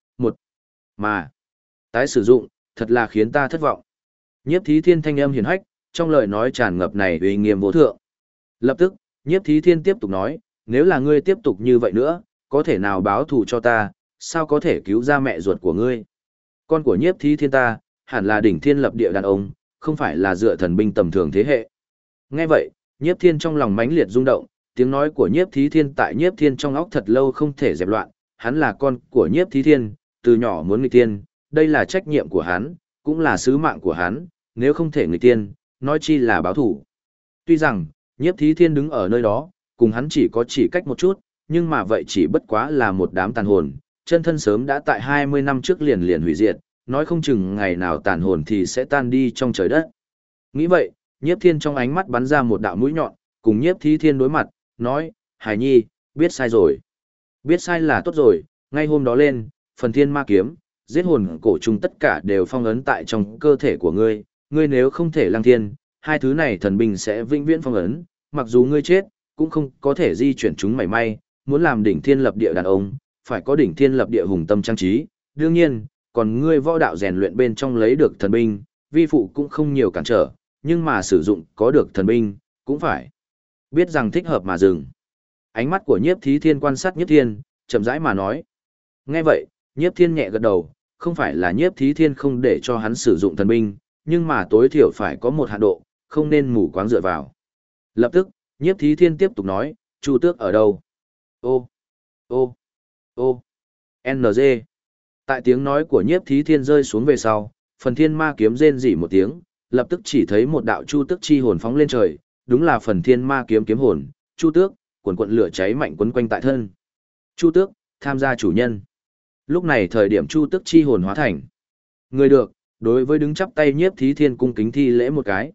tái sử dụng, thật là khiến ta thất vọng. Nhiếp Thí Thiên thanh âm hiển hách, trong lời nói tràn ngập này uy nghiêm vô thượng. Lập tức, Nhiếp Thí Thiên tiếp tục nói, nếu là ngươi tiếp tục như vậy nữa, có thể nào báo thù cho ta, sao có thể cứu ra mẹ ruột của ngươi? Con của Nhiếp Thí Thiên ta, hẳn là đỉnh thiên lập địa đàn ông, không phải là dựa thần binh tầm thường thế hệ. Nghe vậy, Nhiếp Thiên trong lòng mãnh liệt rung động, tiếng nói của Nhiếp Thí Thiên tại Nhiếp Thiên trong óc thật lâu không thể dẹp loạn, hắn là con của Nhiếp Thí Thiên, từ nhỏ muốn nghịch tiên, đây là trách nhiệm của hắn, cũng là sứ mạng của hắn, nếu không thể nghịch tiên, nói chi là báo thủ. Tuy rằng, Nhiếp Thí Thiên đứng ở nơi đó, cùng hắn chỉ cách một chút, nhưng mà vậy chỉ bất quá là một đám tàn hồn, chân thân sớm đã tại 20 năm trước liền hủy diệt, nói không chừng ngày nào tàn hồn thì sẽ tan đi trong trời đất. Nghĩ vậy, Nhiếp Thiên trong ánh mắt bắn ra một đạo mũi nhọn, cùng Nhiếp Thí Thiên đối mặt, nói, Hải Nhi, biết sai rồi. Biết sai là tốt rồi, ngay hôm đó lên, phần thiên ma kiếm, giết hồn cổ trùng tất cả đều phong ấn tại trong cơ thể của ngươi, ngươi nếu không thể lăng thiên, hai thứ này thần binh sẽ vĩnh viễn phong ấn, mặc dù ngươi chết, cũng không có thể di chuyển chúng mảy may, muốn làm đỉnh thiên lập địa đàn ông, phải có đỉnh thiên lập địa hùng tâm trang trí, đương nhiên, còn ngươi võ đạo rèn luyện bên trong lấy được thần binh, vi phụ cũng không nhiều cản trở, nhưng mà sử dụng có được thần binh, cũng phải biết rằng thích hợp mà dừng. Ánh mắt của Nhiếp Thí Thiên quan sát Nhiếp Thiên, chậm rãi mà nói. Nghe vậy, Nhiếp Thiên nhẹ gật đầu, không phải là Nhiếp Thí Thiên không để cho hắn sử dụng thần binh, nhưng mà tối thiểu phải có một hạn độ, không nên mù quáng dựa vào. Lập tức, Nhiếp Thí Thiên tiếp tục nói, Chu Tước ở đâu? Ô, ô, ô, NG. Tại tiếng nói của Nhiếp Thí Thiên rơi xuống về sau, phần thiên ma kiếm rên rỉ một tiếng, lập tức chỉ thấy một đạo Chu Tước chi hồn phóng lên trời, đúng là phần thiên ma kiếm kiếm hồn, Chu Tước, quần quận lửa cháy mạnh quấn quanh tại thân. Chu Tước, tham gia chủ nhân. Lúc này thời điểm Chu Tước chi hồn hóa thành người được, đối với đứng chắp tay Nhiếp Thí Thiên cung kính thi lễ một cái.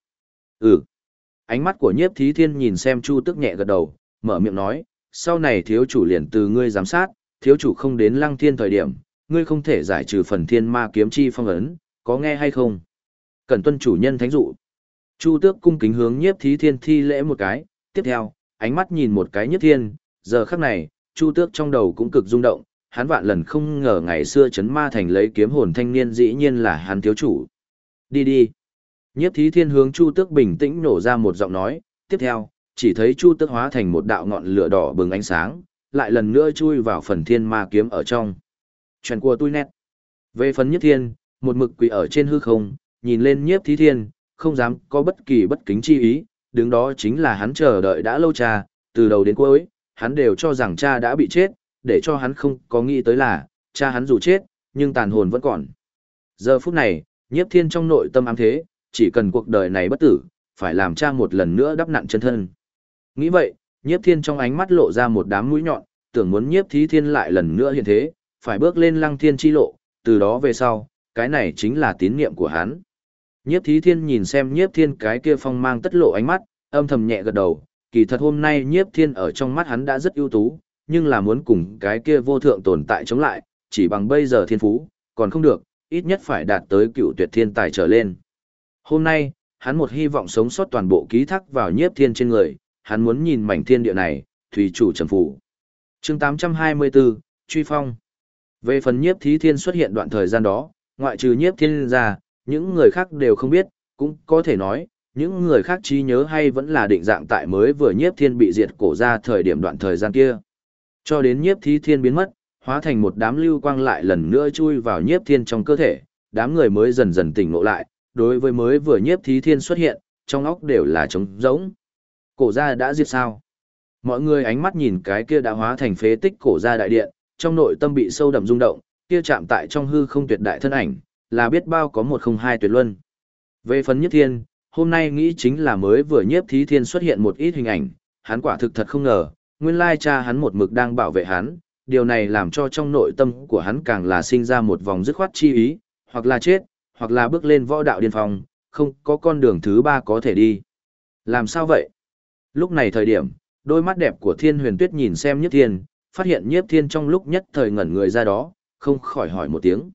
Ánh mắt của Nhiếp Thí Thiên nhìn xem Chu Tước nhẹ gật đầu, mở miệng nói, sau này thiếu chủ liền từ ngươi giám sát, thiếu chủ không đến Lăng Thiên thời điểm, ngươi không thể giải trừ phần thiên ma kiếm chi phong ấn, có nghe hay không? Cẩn tuân chủ nhân thánh dụ. Chu Tước cung kính hướng Nhiếp Thí Thiên thi lễ một cái, tiếp theo, ánh mắt nhìn một cái Nhiếp Thiên, giờ khắc này, Chu Tước trong đầu cũng cực rung động, hắn vạn lần không ngờ ngày xưa chấn ma thành lấy kiếm hồn thanh niên dĩ nhiên là hắn thiếu chủ. Đi đi. Nhiếp Thí Thiên hướng Chu Tước bình tĩnh nổ ra một giọng nói, tiếp theo, chỉ thấy Chu Tước hóa thành một đạo ngọn lửa đỏ bừng ánh sáng, lại lần nữa chui vào phần thiên ma kiếm ở trong. Chuyện của tôi nét. Về phần Nhiếp Thiên, một mực quỳ ở trên hư không, nhìn lên Nhiếp Thí Thiên, không dám có bất kỳ bất kính chi ý, đứng đó chính là hắn chờ đợi đã lâu cha, từ đầu đến cuối, hắn đều cho rằng cha đã bị chết, để cho hắn không có nghĩ tới là, cha hắn dù chết, nhưng tàn hồn vẫn còn. Giờ phút này, Nhiếp Thiên trong nội tâm ám thế, chỉ cần cuộc đời này bất tử, phải làm cha một lần nữa đắp nặn chân thân. Nghĩ vậy, Nhiếp Thiên trong ánh mắt lộ ra một đám mũi nhọn, tưởng muốn Nhiếp Thí Thiên lại lần nữa hiện thế, phải bước lên Lăng Thiên chi lộ, từ đó về sau, cái này chính là tín niệm của hắn. Nhiếp Thí Thiên nhìn xem Nhiếp Thiên cái kia phong mang tất lộ ánh mắt, âm thầm nhẹ gật đầu, kỳ thật hôm nay Nhiếp Thiên ở trong mắt hắn đã rất ưu tú, nhưng là muốn cùng cái kia vô thượng tồn tại chống lại, chỉ bằng bây giờ thiên phú, còn không được, ít nhất phải đạt tới cựu tuyệt thiên tài trở lên. Hôm nay, hắn một hy vọng sống sót toàn bộ ký thác vào Nhiếp Thiên trên người, hắn muốn nhìn mảnh thiên địa này, thủy chủ trầm phủ. Chương 824, Truy Phong. Về phần Nhiếp Thí Thiên xuất hiện đoạn thời gian đó, ngoại trừ Nhiếp Thiên ra, những người khác đều không biết, cũng có thể nói, những người khác trí nhớ hay vẫn là định dạng tại mới vừa Nhiếp Thiên bị diệt cổ ra thời điểm đoạn thời gian kia. Cho đến Nhiếp Thí Thiên biến mất, hóa thành một đám lưu quang lại lần nữa chui vào Nhiếp Thiên trong cơ thể, đám người mới dần dần tỉnh ngộ lại, đối với mới vừa Nhiếp Thí Thiên xuất hiện, trong óc đều là trống rỗng. Cổ gia đã diệt sao? Mọi người ánh mắt nhìn cái kia đã hóa thành phế tích cổ gia đại điện, trong nội tâm bị sâu đậm rung động, kia chạm tại trong hư không tuyệt đại thân ảnh, là biết bao có một không hai tuyệt luân. Về phần Nhiếp Thiên, hôm nay nghĩ chính là mới vừa Nhiếp Thí Thiên xuất hiện một ít hình ảnh, hắn quả thực thật không ngờ, nguyên lai cha hắn một mực đang bảo vệ hắn, điều này làm cho trong nội tâm của hắn càng là sinh ra một vòng dứt khoát chi ý, hoặc là chết, hoặc là bước lên võ đạo điên phong, không có con đường thứ ba có thể đi. Làm sao vậy? Lúc này thời điểm, đôi mắt đẹp của Thiên Huyền Tuyết nhìn xem Nhiếp Thiên, phát hiện Nhiếp Thiên trong lúc nhất thời ngẩn người ra đó, không khỏi hỏi một tiếng.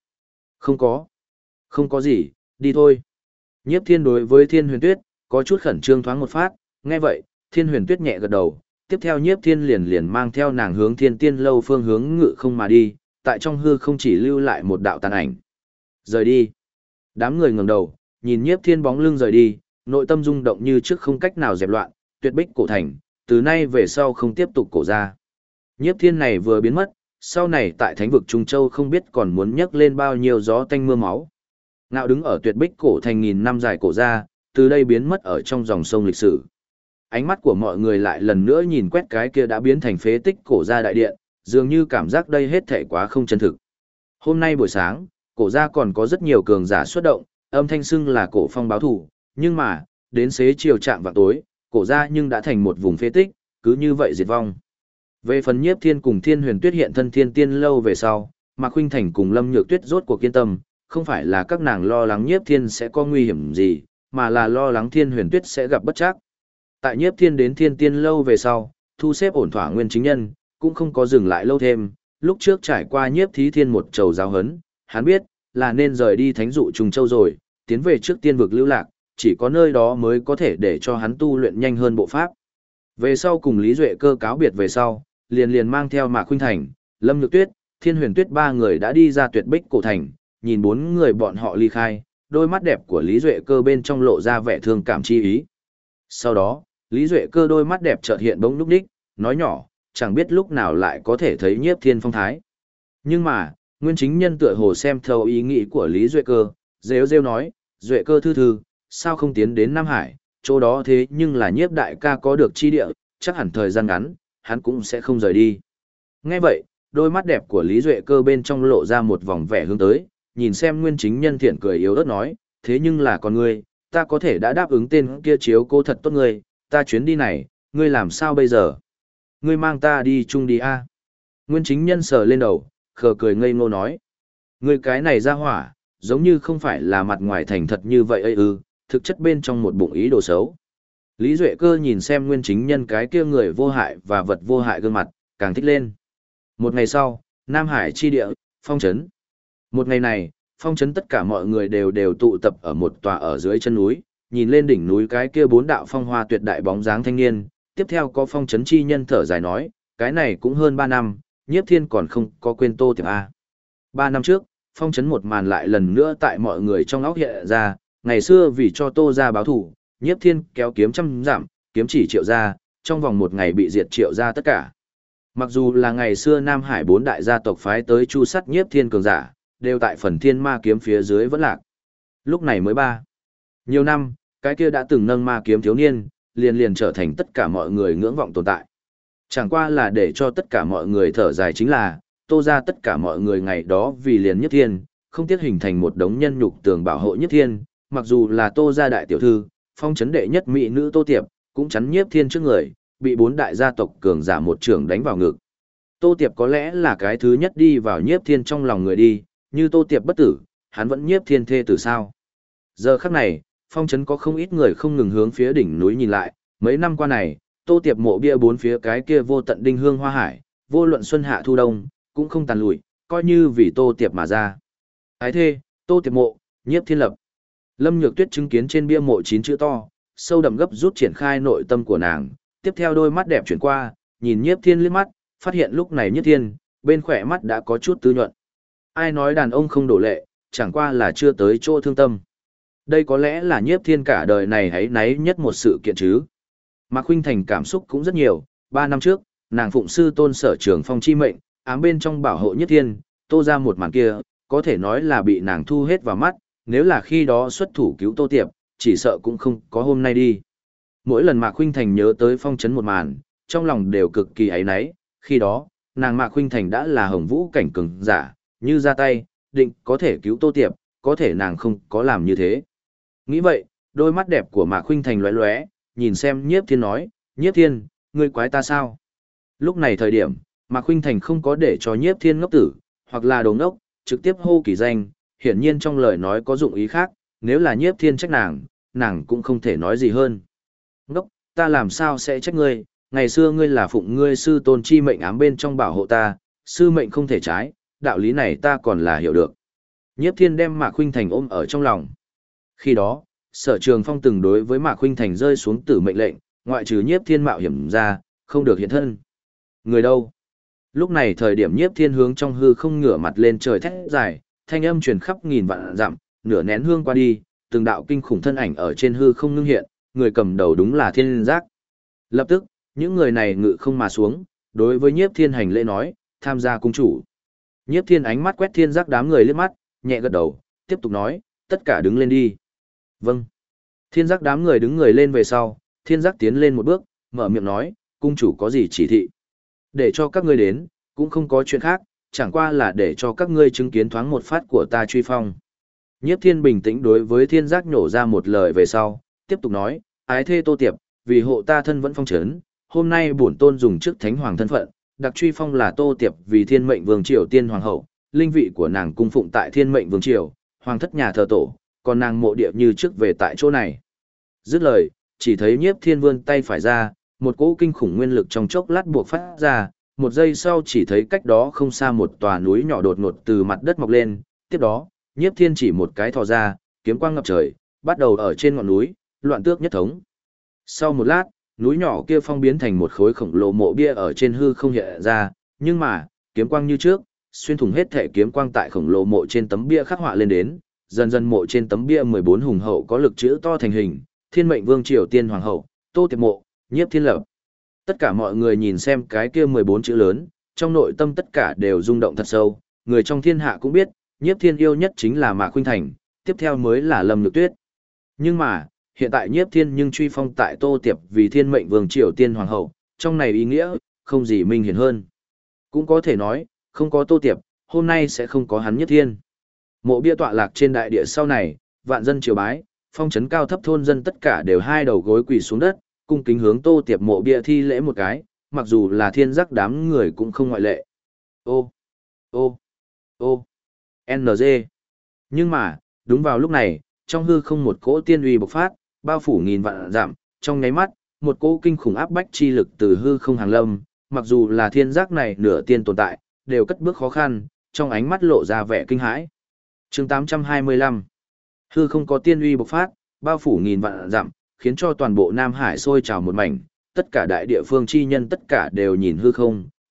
Không có gì, đi thôi. Nhiếp Thiên đối với Thiên Huyền Tuyết, có chút khẩn trương thoáng một phát, nghe vậy, Thiên Huyền Tuyết nhẹ gật đầu, tiếp theo Nhiếp Thiên liền mang theo nàng hướng Thiên Tiên lâu phương hướng ngự không mà đi, tại trong hư không chỉ lưu lại một đạo tàn ảnh. Rời đi. Đám người ngẩng đầu, nhìn Nhiếp Thiên bóng lưng rời đi, nội tâm rung động như trước không cách nào dẹp loạn, tuyệt bích cổ thành, từ nay về sau không tiếp tục cổ ra. Nhiếp Thiên này vừa biến mất, sau này tại thánh vực Trung Châu không biết còn muốn nhấc lên bao nhiêu gió tanh mưa máu. Ngạo đứng ở tuyệt bích cổ thành nghìn năm dài cổ ra, từ đây biến mất ở trong dòng sông lịch sử. Ánh mắt của mọi người lại lần nữa nhìn quét cái kia đã biến thành phế tích cổ ra đại điện, dường như cảm giác đây hết thảy quá không chân thực. Hôm nay buổi sáng, cổ ra còn có rất nhiều cường giả xuất động, âm thanh xưng là cổ phong báo thủ, nhưng mà, đến xế chiều chạm vào tối, cổ ra nhưng đã thành một vùng phế tích, cứ như vậy diệt vong. Về phần Nhiếp Thiên cùng Thiên Huyền Tuyết hiện thân Thiên Tiên lâu về sau, Mạc Khuynh Thành cùng Lâm Nhược Tuyết rốt cuộc kiên tâm, không phải là các nàng lo lắng Nhiếp Thiên sẽ có nguy hiểm gì, mà là lo lắng Thiên Huyền Tuyết sẽ gặp bất trắc. Tại Nhiếp Thiên đến Thiên Tiên lâu về sau, thu xếp ổn thỏa nguyên chính nhân, cũng không có dừng lại lâu thêm, lúc trước trải qua Nhiếp Thí Thiên một trầu giáo hấn, hắn biết là nên rời đi Thánh dụ Trùng Châu rồi, tiến về trước tiên vực lưu lạc, chỉ có nơi đó mới có thể để cho hắn tu luyện nhanh hơn bộ pháp. Về sau cùng Lý Duệ Cơ cáo biệt về sau, liền mang theo Mạc Khuynh Thành, Lâm Nhược Tuyết, Thiên Huyền Tuyết ba người đã đi ra tuyệt bích cổ thành, nhìn bốn người bọn họ ly khai, đôi mắt đẹp của Lý Duệ Cơ bên trong lộ ra vẻ thương cảm chi ý. Sau đó, Lý Duệ Cơ đôi mắt đẹp chợt hiện bỗng lúc đích, nói nhỏ, chẳng biết lúc nào lại có thể thấy Nhiếp Thiên phong thái. Nhưng mà, nguyên chính nhân tựa hồ xem thấu ý nghĩ của Lý Duệ Cơ, rêu rêu nói, Duệ Cơ thư thư, sao không tiến đến Nam Hải, chỗ đó thế nhưng là Nhiếp đại ca có được chi địa, chắc hẳn thời gian ngắn, hắn cũng sẽ không rời đi. Nghe vậy, đôi mắt đẹp của Lý Duệ Cơ bên trong lộ ra một vòng vẻ hướng tới, nhìn xem nguyên chính nhân thiện cười yếu ớt nói, thế nhưng là con ngươi, ta có thể đã đáp ứng tên kia chiếu cố thật tốt ngươi, ta chuyến đi này, ngươi làm sao bây giờ? Ngươi mang ta đi chung đi a? Nguyên chính nhân sờ lên đầu, khờ cười ngây ngô nói. Ngươi cái này ra hỏa, giống như không phải là mặt ngoài thành thật như vậy ấy ư, thực chất bên trong một bụng ý đồ xấu. Lý Duệ Cơ nhìn xem nguyên chính nhân cái kia người vô hại và vật vô hại gương mặt, càng thích lên. Một ngày sau, Nam Hải chi địa, phong trấn. Một ngày này, phong trấn tất cả mọi người đều tụ tập ở một tòa ở dưới chân núi, nhìn lên đỉnh núi cái kia bốn đạo phong hoa tuyệt đại bóng dáng thanh niên, tiếp theo có phong trấn chi nhân thở dài nói, cái này cũng hơn 3 năm, Nhiếp Thiên còn không có quên Tô Tiệp A. 3 năm trước, phong trấn một màn lại lần nữa tại mọi người trong óc hiện ra, ngày xưa vì cho Tô gia báo thủ, Nhiếp Thiên kéo kiếm trăm dặm, kiếm chỉ Triệu gia, trong vòng một ngày bị diệt Triệu gia tất cả. Mặc dù là ngày xưa Nam Hải 4 đại gia tộc phái tới chu sắt Nhiếp Thiên cường giả, đều tại phần Thiên Ma kiếm phía dưới vẫn lạc. Lúc này mới 3 nhiều năm, cái kia đã từng nâng ma kiếm thiếu niên, liền trở thành tất cả mọi người ngưỡng vọng tồn tại. Chẳng qua là để cho tất cả mọi người thở dài chính là, Tô gia tất cả mọi người ngày đó vì liền Nhiếp Thiên, không tiếc hình thành một đống nhân nhục tường bảo hộ Nhiếp Thiên, mặc dù là Tô gia đại tiểu thư, phong trấn đệ nhất mỹ nữ Tô Tiệp, cũng chắn Nhiếp Thiên trước người, bị 4 đại gia tộc cường giả một trường đánh vào ngực. Tô Tiệp có lẽ là cái thứ nhất đi vào Nhiếp Thiên trong lòng người đi, như Tô Tiệp bất tử, hắn vẫn Nhiếp Thiên thê tử sao. Giờ khắc này, phong trấn có không ít người không ngừng hướng phía đỉnh núi nhìn lại, mấy năm qua này, Tô Tiệp mộ bia 4 phía cái kia vô tận đinh hương hoa hải, vô luận xuân hạ thu đông, cũng không tàn lụi, coi như vì Tô Tiệp mà ra. Ái thê, Tô Tiệp mộ, Nhiếp Thiên lập. Lâm Nhược Tuyết chứng kiến trên bia mộ 9 chữ to, sâu đậm gấp rút triển khai nội tâm của nàng, tiếp theo đôi mắt đẹp chuyển qua, nhìn Nhiếp Thiên liếc mắt, phát hiện lúc này Nhiếp Thiên, bên khỏe mắt đã có chút tư nhuận. Ai nói đàn ông không đổ lệ, chẳng qua là chưa tới chỗ thương tâm. Đây có lẽ là Nhiếp Thiên cả đời này hãy náy nhất một sự kiện chứ. Mạc Khuynh Thành cảm xúc cũng rất nhiều, 3 năm trước, nàng phụng sư tôn Sở Trường Phong chi mệnh, ám bên trong bảo hộ Nhiếp Thiên, Tô ra một màn kia, có thể nói là bị nàng thu hết vào mắt, nếu là khi đó xuất thủ cứu Tô Tiệp, chỉ sợ cũng không có hôm nay đi. Mỗi lần Mạc Khuynh Thành nhớ tới phong trấn một màn, trong lòng đều cực kỳ áy náy, khi đó, nàng Mạc Khuynh Thành đã là hồng vũ cảnh cường giả, như ra tay, định có thể cứu Tô Tiệp, có thể nàng không có làm như thế. Nghĩ vậy, đôi mắt đẹp của Mạc Khuynh Thành lóe lóe, nhìn xem Nhiếp Thiên nói, Nhiếp Thiên, ngươi quái ta sao? Lúc này thời điểm, Mạc Khuynh Thành không có để cho Nhiếp Thiên ngốc tử, hoặc là đồ ngốc, trực tiếp hô kỳ danh, hiển nhiên trong lời nói có dụng ý khác, nếu là Nhiếp Thiên trách nàng cũng không thể nói gì hơn. Ngốc, ta làm sao sẽ trách ngươi, ngày xưa ngươi là phụng ngươi sư tôn chi mệnh ám bên trong bảo hộ ta, sư mệnh không thể trái, đạo lý này ta còn là hiểu được. Nhiếp Thiên đem Mạc Khuynh Thành ôm ở trong lòng. Khi đó, Sở Trường Phong từng đối với Mạc Khuynh Thành rơi xuống tử mệnh lệnh, ngoại trừ Nhiếp Thiên mạo hiểm ra, không được hiện thân. Người đâu? Lúc này thời điểm Nhiếp Thiên hướng trong hư không ngửa mặt lên trời thét dài, thanh âm truyền khắp nghìn vạn dặm, nửa nén hương qua đi, từng đạo kinh khủng thân ảnh ở trên hư không ngưng hiện, người cầm đầu đúng là Thiên Giác. Lập tức, những người này ngự không mà xuống, đối với Nhiếp Thiên hành lễ nói, tham gia cung chủ. Nhiếp Thiên ánh mắt quét Thiên Giác đám người liếc mắt, nhẹ gật đầu, tiếp tục nói, tất cả đứng lên đi. Vâng. Thiên Giác đám người đứng người lên về sau, Thiên Giác tiến lên một bước, mở miệng nói, cung chủ có gì chỉ thị. Để cho các ngươi đến, cũng không có chuyện khác, chẳng qua là để cho các ngươi chứng kiến thoáng một phát của ta truy phong. Nhiếp Thiên bình tĩnh đối với Thiên Giác nhổ ra một lời về sau, tiếp tục nói, ái thê Tô Tiệp, vì hộ ta thân vẫn phong trấn, hôm nay bổn tôn dùng trước thánh hoàng thân phận, đặc truy phong là Tô Tiệp vì thiên mệnh vương triều tiên hoàng hậu, linh vị của nàng cung phụng tại thiên mệnh vương triều, hoàng thất nhà thờ tổ, còn nàng mộ địa như trước về tại chỗ này. Dứt lời, chỉ thấy Nhiếp Thiên vươn tay phải ra, một cỗ kinh khủng nguyên lực trong chốc lát buộc phát ra, một giây sau chỉ thấy cách đó không xa một tòa núi nhỏ đột ngột từ mặt đất mọc lên, tiếp đó, Nhiếp Thiên chỉ một cái thò ra, kiếm quang ngập trời, bắt đầu ở trên ngọn núi, loạn tước nhất thống. Sau một lát, núi nhỏ kia phong biến thành một khối khổng lồ mộ bia ở trên hư không hiện ra, nhưng mà, kiếm quang như trước, xuyên thủng hết thể kiếm quang tại khổng lồ mộ trên tấm bia khắc họa lên đến, dần dần mộ trên tấm bia 14 hùng hậu có lực chữ to thành hình, Thiên mệnh vương triều tiên hoàng hậu, Tô Tiệp mộ, Nhiếp Thiên lập. Tất cả mọi người nhìn xem cái kia 14 chữ lớn, trong nội tâm tất cả đều rung động thật sâu, người trong thiên hạ cũng biết, Nhiếp Thiên yêu nhất chính là Mạc Khuynh Thành, tiếp theo mới là Lâm Nhược Tuyết. Nhưng mà, hiện tại Nhiếp Thiên nhưng truy phong tại Tô Tiệp vì thiên mệnh vương triều tiên hoàng hậu, trong này ý nghĩa, không gì minh hiển hơn. Cũng có thể nói, không có Tô Tiệp, hôm nay sẽ không có hắn Nhiếp Thiên. Mộ bia tọa lạc trên đại địa sau này, vạn dân triều bái, phong trấn cao thấp thôn dân tất cả đều hai đầu gối quỳ xuống đất, cung kính hướng Tô Tiệp mộ bia thi lễ một cái, mặc dù là Thiên Giác đám người cũng không ngoại lệ. Ô, ô, ô, NG. Nhưng mà, đúng vào lúc này, trong hư không một cỗ tiên uy bộc phát, bao phủ nghìn vạn dặm, trong nháy mắt, một cỗ kinh khủng áp bách chi lực từ hư không hàng lâm, mặc dù là Thiên Giác này nửa tiên tồn tại, đều cất bước khó khăn, trong ánh mắt lộ ra vẻ kinh hãi. Chương 825. Hư không có tiên uy bộc phát, bao phủ nghìn vạn dặm, khiến cho toàn bộ Nam Hải sôi trào một mảnh, tất cả đại địa phương chi nhân tất cả đều nhìn hư không,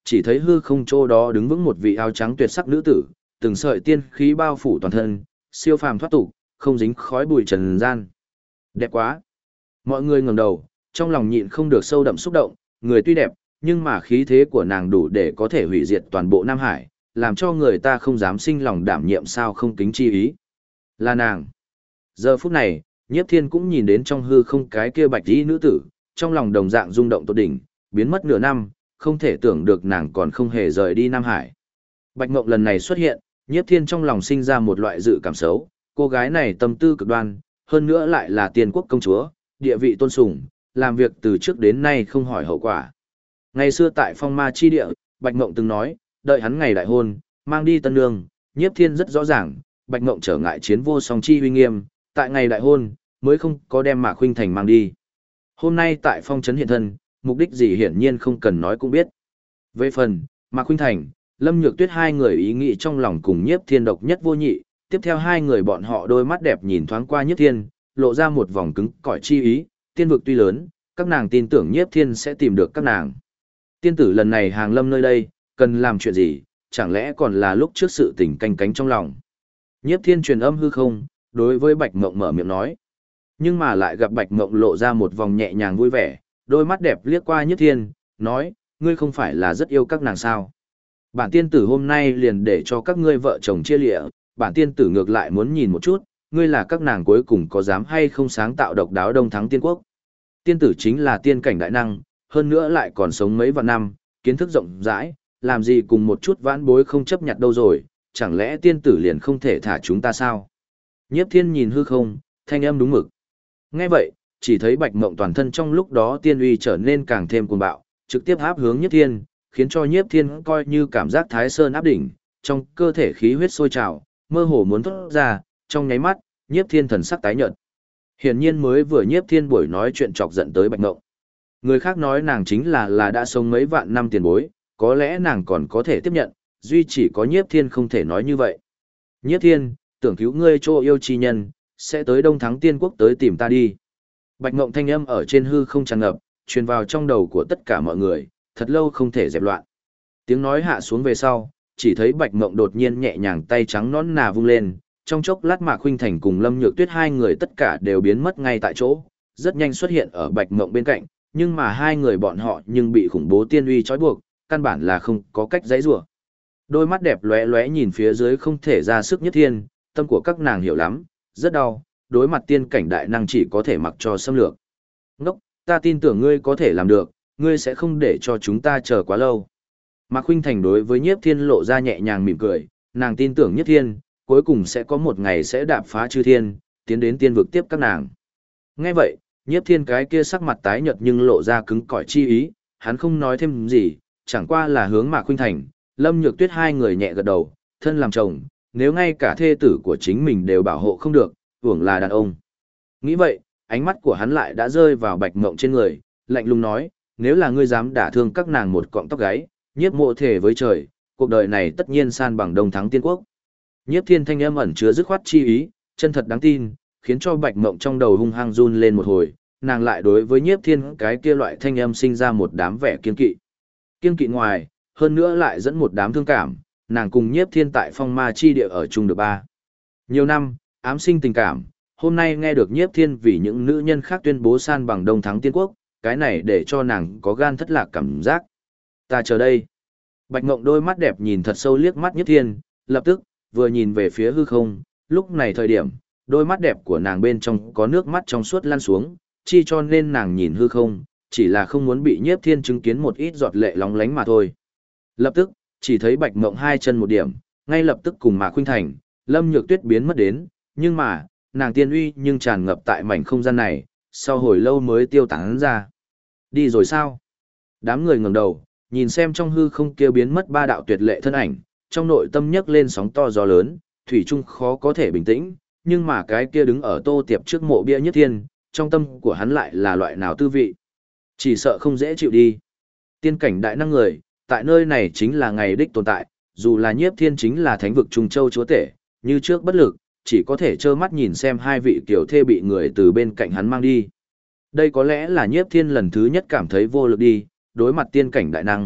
chỉ thấy hư không chỗ đó đứng vững một vị áo trắng tuyệt sắc nữ tử, từng sợi tiên khí bao phủ toàn thân, siêu phàm thoát tục, không dính khói bụi trần gian. Đẹp quá! Mọi người ngẩng đầu, trong lòng nhịn không được sâu đậm xúc động, người tuy đẹp, nhưng mà khí thế của nàng đủ để có thể hủy diệt toàn bộ Nam Hải, làm cho người ta không dám sinh lòng đảm nhiệm sao không kính chi ý. Là nàng. Giờ phút này, Nhiếp Thiên cũng nhìn đến trong hư không cái kia bạch y nữ tử, trong lòng đồng dạng rung động tột đỉnh, biến mất nửa năm, không thể tưởng được nàng còn không hề rời đi Nam Hải. Bạch Mộng lần này xuất hiện, Nhiếp Thiên trong lòng sinh ra một loại dự cảm xấu, cô gái này tâm tư cực đoan, hơn nữa lại là tiên quốc công chúa, địa vị tôn sùng, làm việc từ trước đến nay không hỏi hậu quả. Ngày xưa tại Phong Ma chi địa, Bạch Mộng từng nói, đợi hắn ngày đại hôn, mang đi tân nương, Nhiếp Thiên rất rõ ràng, Bạch Mộng trở ngại chiến vô song chi uy nghiêm, tại ngày đại hôn, mới không có đem Mạc Khuynh Thành mang đi. Hôm nay tại Phong trấn hiện thân, mục đích gì hiển nhiên không cần nói cũng biết. Về phần, Mạc Khuynh Thành, Lâm Nhược Tuyết hai người ý nghĩ trong lòng cùng Nhiếp Thiên độc nhất vô nhị, tiếp theo hai người bọn họ đôi mắt đẹp nhìn thoáng qua Nhiếp Thiên, lộ ra một vòng cứng cỏi chi ý, tiên vực tuy lớn, các nàng tin tưởng Nhiếp Thiên sẽ tìm được các nàng. Tiên tử lần này hàng lâm nơi đây, cần làm chuyện gì, chẳng lẽ còn là lúc trước sự tình canh cánh trong lòng. Nhiếp Thiên truyền âm hư không, đối với Bạch Mộng mở miệng nói. Nhưng mà lại gặp Bạch Mộng lộ ra một vòng nhẹ nhàng vui vẻ, đôi mắt đẹp liếc qua Nhiếp Thiên, nói, ngươi không phải là rất yêu các nàng sao. Bản tiên tử hôm nay liền để cho các ngươi vợ chồng chia lịa, bản tiên tử ngược lại muốn nhìn một chút, ngươi là các nàng cuối cùng có dám hay không sáng tạo độc đáo đông thắng tiên quốc. Tiên tử chính là tiên cảnh đại năng, hơn nữa lại còn sống mấy vạn năm, kiến thức rộng rãi, làm gì cùng một chút vãn bối không chấp nhận đâu rồi, chẳng lẽ tiên tử liền không thể thả chúng ta sao? Nhiếp Thiên nhìn hư không, thanh âm đúng mực. Nghe vậy, chỉ thấy Bạch Mộng toàn thân trong lúc đó tiên uy trở nên càng thêm cuồng bạo, trực tiếp áp hướng Nhiếp Thiên, khiến cho Nhiếp Thiên coi như cảm giác Thái Sơn áp đỉnh, trong cơ thể khí huyết sôi trào, mơ hồ muốn thoát ra, trong nháy mắt, Nhiếp Thiên thần sắc tái nhợt. Hiển nhiên mới vừa Nhiếp Thiên buổi nói chuyện chọc giận tới Bạch Mộng. Người khác nói nàng chính là đã sống mấy vạn năm tiền bối, có lẽ nàng còn có thể tiếp nhận, duy chỉ có Nhiếp Thiên không thể nói như vậy. Nhiếp Thiên, tưởng cứu ngươi chỗ yêu chi nhân, sẽ tới Đông Thắng Tiên Quốc tới tìm ta đi. Bạch Ngộng thanh âm ở trên hư không tràn ngập, truyền vào trong đầu của tất cả mọi người, thật lâu không thể dẹp loạn. Tiếng nói hạ xuống về sau, chỉ thấy Bạch Ngộng đột nhiên nhẹ nhàng tay trắng nõn nà vung lên, trong chốc lát Mạc Khuynh Thành cùng Lâm Nhược Tuyết hai người tất cả đều biến mất ngay tại chỗ, rất nhanh xuất hiện ở Bạch Ngộng bên cạnh, nhưng mà hai người bọn họ nhưng bị khủng bố tiên uy trói buộc, căn bản là không có cách giãy giụa. Đôi mắt đẹp lóe lóe nhìn phía dưới không thể ra sức Nhất Thiên, tâm của các nàng hiểu lắm, rất đau, đối mặt tiên cảnh đại năng chỉ có thể mặc cho xâm lược. Ngốc, ta tin tưởng ngươi có thể làm được, ngươi sẽ không để cho chúng ta chờ quá lâu. Mạc Khuynh Thành đối với Nhiếp Thiên lộ ra nhẹ nhàng mỉm cười, nàng tin tưởng Nhất Thiên, cuối cùng sẽ có một ngày sẽ đạp phá chư thiên, tiến đến tiên vực tiếp các nàng. Nghe vậy, Nhiếp Thiên cái kia sắc mặt tái nhợt nhưng lộ ra cứng cỏi chi ý, hắn không nói thêm gì, chẳng qua là hướng Mạc Khuynh Thành, Lâm Nhược Tuyết hai người nhẹ gật đầu, thân làm chồng, nếu ngay cả thê tử của chính mình đều bảo hộ không được, hưởng là đàn ông. Nghĩ vậy, ánh mắt của hắn lại đã rơi vào Bạch Ngộng trên người, lạnh lùng nói, nếu là ngươi dám đả thương các nàng một cọng tóc gáy, Nhiếp mộ thể với trời, cuộc đời này tất nhiên san bằng Đông Thắng Tiên Quốc. Nhiếp Thiên thanh âm ẩn chứa dứt khoát chi ý, chân thật đáng tin, khiến cho Bạch Ngộng trong đầu hung hăng run lên một hồi, nàng lại đối với Nhiếp Thiên cái kia loại thanh âm sinh ra một đám vẻ kiên kỵ. Kiên kỵ ngoài, hơn nữa lại dẫn một đám thương cảm, nàng cùng Nhiếp Thiên tại Phong Ma chi địa ở chung được 3 nhiều năm, ám sinh tình cảm, hôm nay nghe được Nhiếp Thiên vì những nữ nhân khác tuyên bố san bằng Đông Thắng Tiên Quốc, cái này để cho nàng có gan thất lạc cảm giác. Ta chờ đây. Bạch Ngộng đôi mắt đẹp nhìn thật sâu liếc mắt Nhiếp Thiên, lập tức, vừa nhìn về phía hư không, lúc này thời điểm, đôi mắt đẹp của nàng bên trong có nước mắt trong suốt lan xuống, chi cho nên nàng nhìn hư không, chỉ là không muốn bị Nhiếp Thiên chứng kiến một ít giọt lệ lóng lánh mà thôi. Lập tức, chỉ thấy Bạch Ngộng hai chân một điểm, ngay lập tức cùng Mạc Khuynh Thành, Lâm Nhược Tuyết biến mất đến, nhưng mà, nàng tiên uy nhưng tràn ngập tại mảnh không gian này, sau hồi lâu mới tiêu tán ra. Đi rồi sao? Đám người ngẩng đầu, nhìn xem trong hư không kia biến mất 3 đạo tuyệt lệ thân ảnh, trong nội tâm nhấc lên sóng to gió lớn, thủy chung khó có thể bình tĩnh, nhưng mà cái kia đứng ở Tô Tiệp trước mộ bia Nhất Thiên, trong tâm của hắn lại là loại nào tư vị? Chỉ sợ không dễ chịu đi. Tiên cảnh đại năng người, tại nơi này chính là ngày đích tồn tại, dù là Nhiếp Thiên chính là thánh vực Trung Châu chúa tể, như trước bất lực, chỉ có thể trơ mắt nhìn xem hai vị tiểu thê bị người từ bên cạnh hắn mang đi. Đây có lẽ là Nhiếp Thiên lần thứ nhất cảm thấy vô lực đi, đối mặt tiên cảnh đại năng,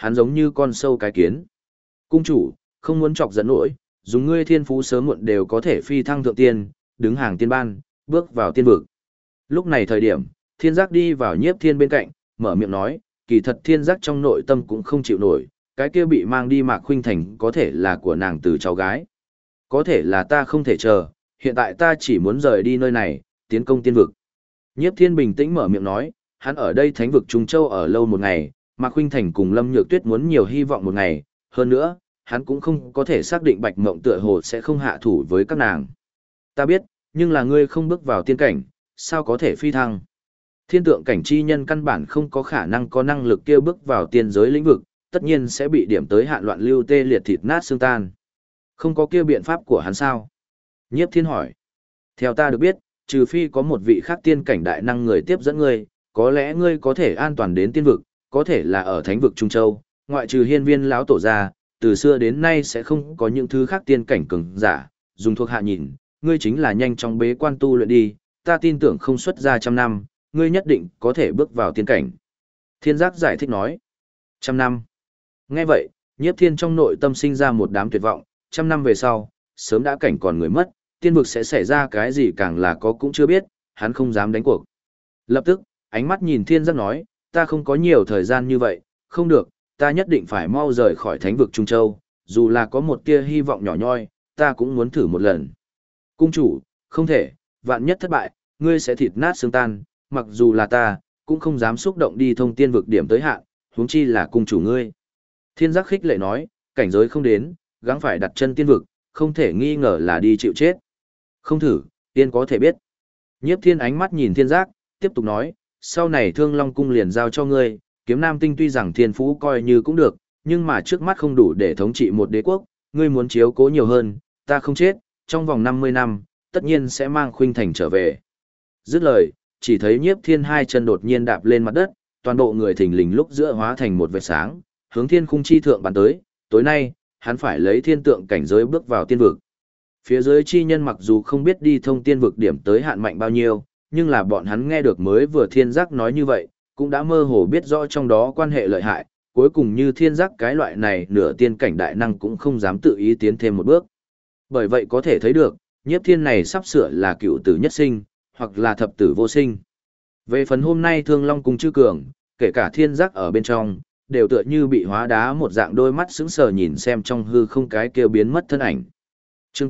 hắn giống như con sâu cái kiến. Cung chủ, không muốn chọc giận nổi, dùng ngươi thiên phú sớm muộn đều có thể phi thăng thượng tiên, đứng hàng tiên ban, bước vào tiên vực. Lúc này thời điểm, thiên giác đi vào nhiếp thiên bên cạnh, mở miệng nói, kỳ thật thiên giác trong nội tâm cũng không chịu nổi, cái kia bị mang đi Mạc Khuynh Thành có thể là của nàng từ cháu gái. Có thể là ta không thể chờ, hiện tại ta chỉ muốn rời đi nơi này, tiến công tiên vực. Nhiếp thiên bình tĩnh mở miệng nói, hắn ở đây thánh vực Trung Châu ở lâu một ngày, Mạc Khuynh Thành cùng Lâm Nhược Tuyết muốn nhiều hy vọng một ngày, hơn nữa, hắn cũng không có thể xác định Bạch Mộng tựa hồ sẽ không hạ thủ với các nàng. Ta biết, nhưng là ngươi không bước vào tiên cảnh, sao có thể phi thăng? Thiên tượng cảnh chi nhân căn bản không có khả năng có năng lực kia bước vào tiên giới lĩnh vực, tất nhiên sẽ bị điểm tới hạn loạn lưu tê liệt thịt nát xương tan. Không có kia biện pháp của hắn sao? Nhiếp Thiên hỏi. Theo ta được biết, trừ phi có một vị khác tiên cảnh đại năng người tiếp dẫn ngươi, có lẽ ngươi có thể an toàn đến tiên vực, có thể là ở thánh vực Trung Châu, ngoại trừ hiên viên lão tổ ra, từ xưa đến nay sẽ không có những thứ khác tiên cảnh cường giả, dùng thuộc hạ nhìn, ngươi chính là nhanh chóng bế quan tu luyện đi, ta tin tưởng không xuất ra 100 năm, ngươi nhất định có thể bước vào tiên cảnh. Thiên giác giải thích nói, 100 năm. Nghe vậy, Nhiếp Thiên trong nội tâm sinh ra một đám tuyệt vọng, 100 năm về sau, sớm đã cảnh còn người mất, tiên vực sẽ xảy ra cái gì càng là có cũng chưa biết, hắn không dám đánh cuộc. Lập tức, ánh mắt nhìn Thiên giác nói, ta không có nhiều thời gian như vậy, không được, ta nhất định phải mau rời khỏi thánh vực Trung Châu, dù là có một tia hy vọng nhỏ nhoi, ta cũng muốn thử một lần. Cung chủ, không thể, vạn nhất thất bại, ngươi sẽ thịt nát xương tan, mặc dù là ta, cũng không dám xúc động đi thông tiên vực điểm tới hạn, huống chi là cung chủ ngươi. Thiên giác khích lệ nói, cảnh giới không đến, gắng phải đặt chân tiên vực, không thể nghi ngờ là đi chịu chết. Không thử, tiên có thể biết. Nhiếp Thiên ánh mắt nhìn Thiên giác, tiếp tục nói, sau này Thương Long cung liền giao cho ngươi, Kiếm Nam Tinh tuy rằng thiên phú coi như cũng được, nhưng mà trước mắt không đủ để thống trị một đế quốc, ngươi muốn chiếu cố nhiều hơn, ta không chết, trong vòng 50 năm, tất nhiên sẽ mang Khuynh Thành trở về. Dứt lời, chỉ thấy Nhiếp Thiên hai chân đột nhiên đạp lên mặt đất, toàn bộ người thình lình lúc giữa hóa thành một vệt sáng, hướng thiên khung chi thượng bắn tới, tối nay, hắn phải lấy thiên tượng cảnh giới bước vào tiên vực. Phía dưới chi nhân mặc dù không biết đi thông tiên vực điểm tới hạn mạnh bao nhiêu, nhưng là bọn hắn nghe được mới vừa Thiên giác nói như vậy, cũng đã mơ hồ biết rõ trong đó quan hệ lợi hại, cuối cùng như Thiên giác cái loại này nửa tiên cảnh đại năng cũng không dám tự ý tiến thêm một bước. Bởi vậy có thể thấy được, Nhiếp Thiên này sắp sửa là cựu tử nhất sinh, hoặc là thập tử vô sinh. Về phần hôm nay Thương Long cung chư cường, kể cả Thiên giác ở bên trong, đều tựa như bị hóa đá một dạng đôi mắt sững sờ nhìn xem trong hư không cái kêu biến mất thân ảnh. Chương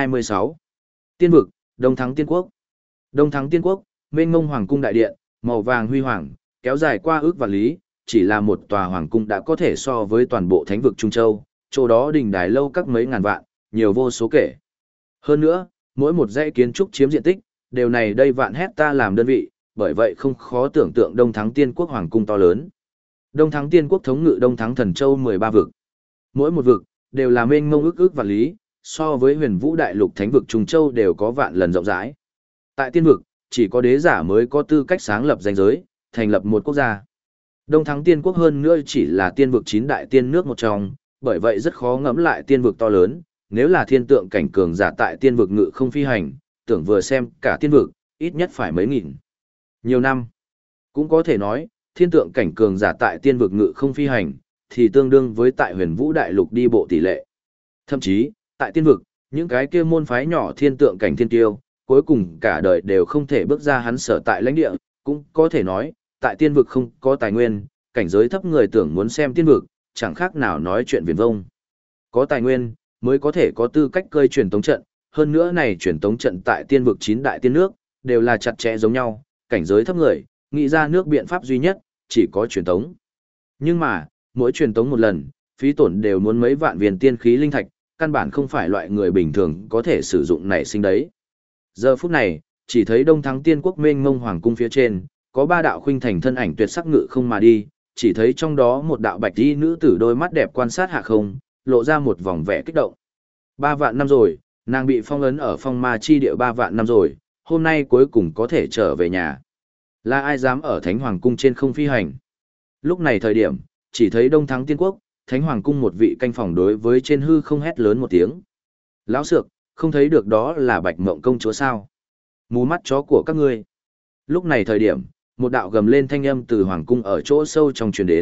826 Tiên vực, Đông Thắng Tiên Quốc. Đông Thắng Tiên Quốc, mênh mông hoàng cung đại điện, màu vàng huy hoàng, kéo dài qua ước vạn lý, chỉ là một tòa hoàng cung đã có thể so với toàn bộ thánh vực Trung Châu, chỗ đó đình đài lâu các mấy ngàn vạn, nhiều vô số kể. Hơn nữa, mỗi một dãy kiến trúc chiếm diện tích, đều này đây vạn hecta làm đơn vị, bởi vậy không khó tưởng tượng Đông Thắng Tiên Quốc hoàng cung to lớn. Đông Thắng Tiên Quốc thống ngự Đông Thắng Thần Châu 13 vực. Mỗi một vực đều là mênh mông ước vạn lý, so với Huyền Vũ Đại Lục Thánh vực Trung Châu đều có vạn lần rộng rãi. Tại tiên vực, chỉ có đế giả mới có tư cách sáng lập danh giới, thành lập một quốc gia. Đông Thắng Tiên Quốc hơn nữa chỉ là tiên vực 9 đại tiên nước một trong, bởi vậy rất khó ngẫm lại tiên vực to lớn, nếu là thiên tượng cảnh cường giả tại tiên vực ngự không phi hành, tưởng vừa xem cả tiên vực, ít nhất phải mấy nghìn. Nhiều năm. Cũng có thể nói, thiên tượng cảnh cường giả tại tiên vực ngự không phi hành, thì tương đương với tại Huyền Vũ Đại Lục đi bộ tỷ lệ. Thậm chí, tại tiên vực, những cái kia môn phái nhỏ thiên tượng cảnh thiên tiêu, cuối cùng cả đời đều không thể bước ra hắn sở tại lãnh địa, cũng có thể nói, tại tiên vực không có tài nguyên, cảnh giới thấp người tưởng muốn xem tiên vực, chẳng khác nào nói chuyện viển vông. Có tài nguyên, mới có thể có tư cách cơi truyền tống trận, hơn nữa này truyền tống trận tại tiên vực 9 đại tiên nước, đều là chặt chẽ giống nhau, cảnh giới thấp người, nghĩ ra nước biện pháp duy nhất, chỉ có truyền tống. Nhưng mà, mỗi truyền tống một lần, phí tổn đều muốn mấy vạn viên tiên khí linh thạch, căn bản không phải loại người bình thường có thể sử dụng nảy sinh đấy. Giờ phút này, chỉ thấy Đông Thắng Tiên Quốc mênh mông hoàng cung phía trên, có 3 đạo khuynh thành thân ảnh tuyệt sắc ngự không mà đi, chỉ thấy trong đó một đạo bạch y nữ tử đôi mắt đẹp quan sát hạ không, lộ ra một vòng vẻ kích động. 3 vạn năm rồi, nàng bị phong ấn ở phong ma chi địa 3 vạn năm rồi, hôm nay cuối cùng có thể trở về nhà. Là ai dám ở Thánh Hoàng cung trên không phi hành? Lúc này thời điểm, chỉ thấy Đông Thắng Tiên Quốc, Thánh Hoàng cung một vị canh phòng đối với trên hư không hét lớn một tiếng. Lão Sược, không thấy được đó là Bạch Mộng công chúa sao? Mù mắt chó của các ngươi. Lúc này thời điểm, một đạo gầm lên thanh âm từ hoàng cung ở chỗ sâu trong truyền đến,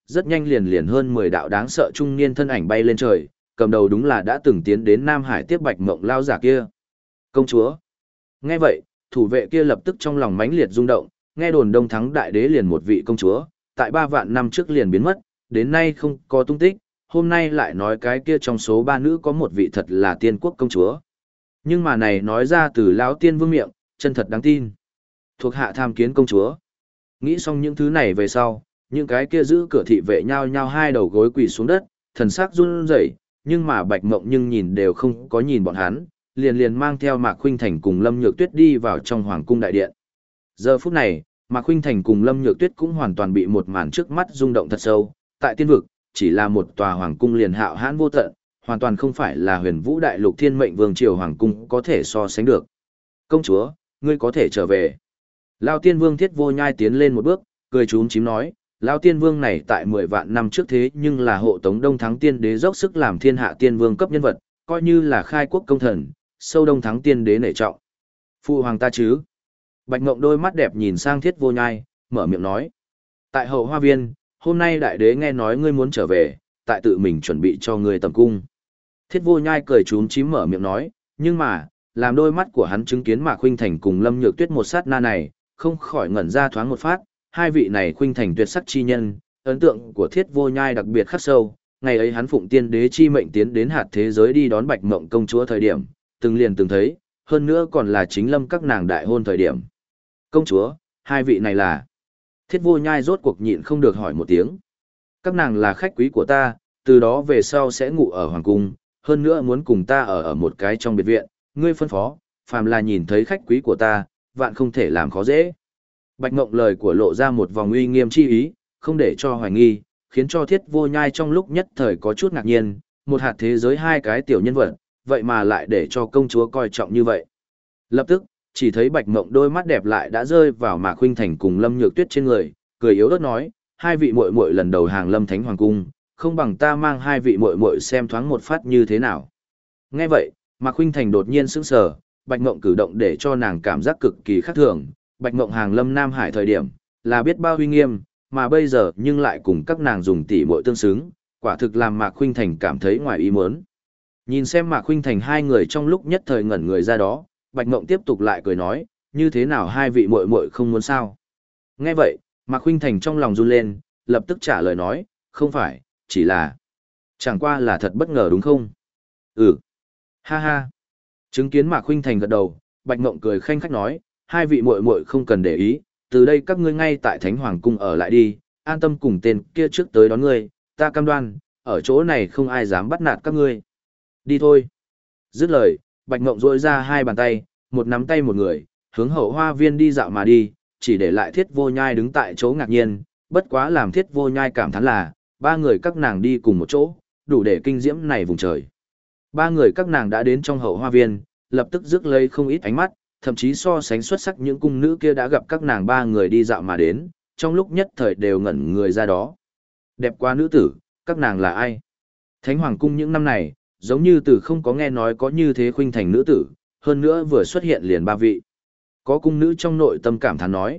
rất nhanh liền hơn 10 đạo đáng sợ trung niên thân ảnh bay lên trời, cầm đầu đúng là đã từng tiến đến Nam Hải tiếp Bạch Mộng lao giả kia. Công chúa. Nghe vậy, thủ vệ kia lập tức trong lòng mãnh liệt rung động, nghe đồn Đông Thắng đại đế liền một vị công chúa, tại 3 vạn năm trước liền biến mất, đến nay không có tung tích, hôm nay lại nói cái kia trong số 3 nữ có một vị thật là tiên quốc công chúa. Nhưng mà này nói ra từ lão tiên vương miệng, chân thật đáng tin. Thuộc hạ tham kiến công chúa. Nghĩ xong những thứ này về sau, những cái kia giữ cửa thị vệ nhao nhao hai đầu gối quỳ xuống đất, thần sắc run rẩy, nhưng mà Bạch Mộng nhưng nhìn đều không có nhìn bọn hắn, liền mang theo Mạc Khuynh Thành cùng Lâm Nhược Tuyết đi vào trong hoàng cung đại điện. Giờ phút này, Mạc Khuynh Thành cùng Lâm Nhược Tuyết cũng hoàn toàn bị một màn trước mắt rung động thật sâu, tại tiên vực, chỉ là một tòa hoàng cung liền hạo hãn vô tận, hoàn toàn không phải là Huyền Vũ Đại Lục Thiên Mệnh Vương triều hoàng cung có thể so sánh được. Công chúa, ngươi có thể trở về. Lão Tiên Vương Thiết Vô Nhai tiến lên một bước, cười chúm chím nói, Lão Tiên Vương này tại 10 vạn năm trước thế nhưng là hộ tống Đông Thắng Tiên Đế dốc sức làm thiên hạ tiên vương cấp nhân vật, coi như là khai quốc công thần, sâu Đông Thắng Tiên Đế nể trọng. Phụ hoàng ta chứ? Bạch Ngộng đôi mắt đẹp nhìn sang Thiết Vô Nhai, mở miệng nói. Tại hậu hoa viên, hôm nay đại đế nghe nói ngươi muốn trở về, tại tự mình chuẩn bị cho ngươi tầm cung. Thiết Vô Nhai cười chúm chím mở miệng nói, nhưng mà, làm đôi mắt của hắn chứng kiến Mạc Khuynh Thành cùng Lâm Nhược Tuyết một sát na này, không khỏi ngẩn ra thoáng một phát, hai vị này Khuynh Thành tuyệt sắc chi nhân, ấn tượng của Thiết Vô Nhai đặc biệt khắc sâu, ngày ấy hắn phụng tiên đế chi mệnh tiến đến hạt thế giới đi đón Bạch Mộng công chúa thời điểm, từng liền từng thấy, hơn nữa còn là chính lâm các nàng đại hôn thời điểm. Công chúa, hai vị này là... Thiết Vô Nhai rốt cuộc nhịn không được hỏi một tiếng. Các nàng là khách quý của ta, từ đó về sau sẽ ngủ ở hoàng cung, hơn nữa muốn cùng ta ở một cái trong biệt viện, ngươi phân phó, phàm là nhìn thấy khách quý của ta, vạn không thể làm khó dễ. Bạch Ngộng lời của lộ ra một vòng uy nghiêm chi ý, không để cho hoài nghi, khiến cho Thiết Vô Nhai trong lúc nhất thời có chút ngạc nhiên, một hạt thế giới hai cái tiểu nhân vật, vậy mà lại để cho công chúa coi trọng như vậy. Lập tức, chỉ thấy Bạch Ngộng đôi mắt đẹp lại đã rơi vào Mạc Khuynh Thành cùng Lâm Nhược Tuyết trên người, cười yếu ớt nói, hai vị muội muội lần đầu hàng Lâm Thánh Hoàng cung, không bằng ta mang hai vị muội muội xem thoáng một phát như thế nào. Nghe vậy, Mạc Khuynh Thành đột nhiên sững sờ, Bạch Ngộng cử động để cho nàng cảm giác cực kỳ khác thường, Bạch Ngộng hàng Lâm Nam Hải thời điểm, là biết bao uy nghiêm, mà bây giờ nhưng lại cùng các nàng dùng tỷ muội tương xứng, quả thực làm Mạc Khuynh Thành cảm thấy ngoài ý muốn. Nhìn xem Mạc Khuynh Thành hai người trong lúc nhất thời ngẩn người ra đó, Bạch Ngộng tiếp tục lại cười nói, như thế nào hai vị muội muội không muốn sao? Nghe vậy, Mạc Khuynh Thành trong lòng run lên, lập tức trả lời nói, không phải, chỉ là... Chẳng qua là thật bất ngờ đúng không? Ừ. Ha ha. Chứng kiến Mạc Khuynh Thành gật đầu, Bạch Ngộng cười khanh khách nói, hai vị muội muội không cần để ý, từ đây các ngươi ngay tại Thánh Hoàng cung ở lại đi, an tâm cùng tên kia trước tới đón ngươi, ta cam đoan, ở chỗ này không ai dám bắt nạt các ngươi. Đi thôi. Dứt lời, Bạch Ngộng duỗi ra hai bàn tay, một nắm tay một người, hướng hậu hoa viên đi dạo mà đi, chỉ để lại Thiết Vô Nhai đứng tại chỗ ngạc nhiên, bất quá làm Thiết Vô Nhai cảm thán là, ba người các nàng đi cùng một chỗ, đủ để kinh diễm này vùng trời. Ba người các nàng đã đến trong hậu hoa viên, lập tức rước lấy không ít ánh mắt, thậm chí so sánh xuất sắc những cung nữ kia đã gặp các nàng ba người đi dạo mà đến, trong lúc nhất thời đều ngẩn người ra đó. Đẹp quá nữ tử, các nàng là ai? Thánh Hoàng cung những năm này, giống như từ không có nghe nói có như thế Khuynh Thành nữ tử, hơn nữa vừa xuất hiện liền ba vị. Có cung nữ trong nội tâm cảm thán nói.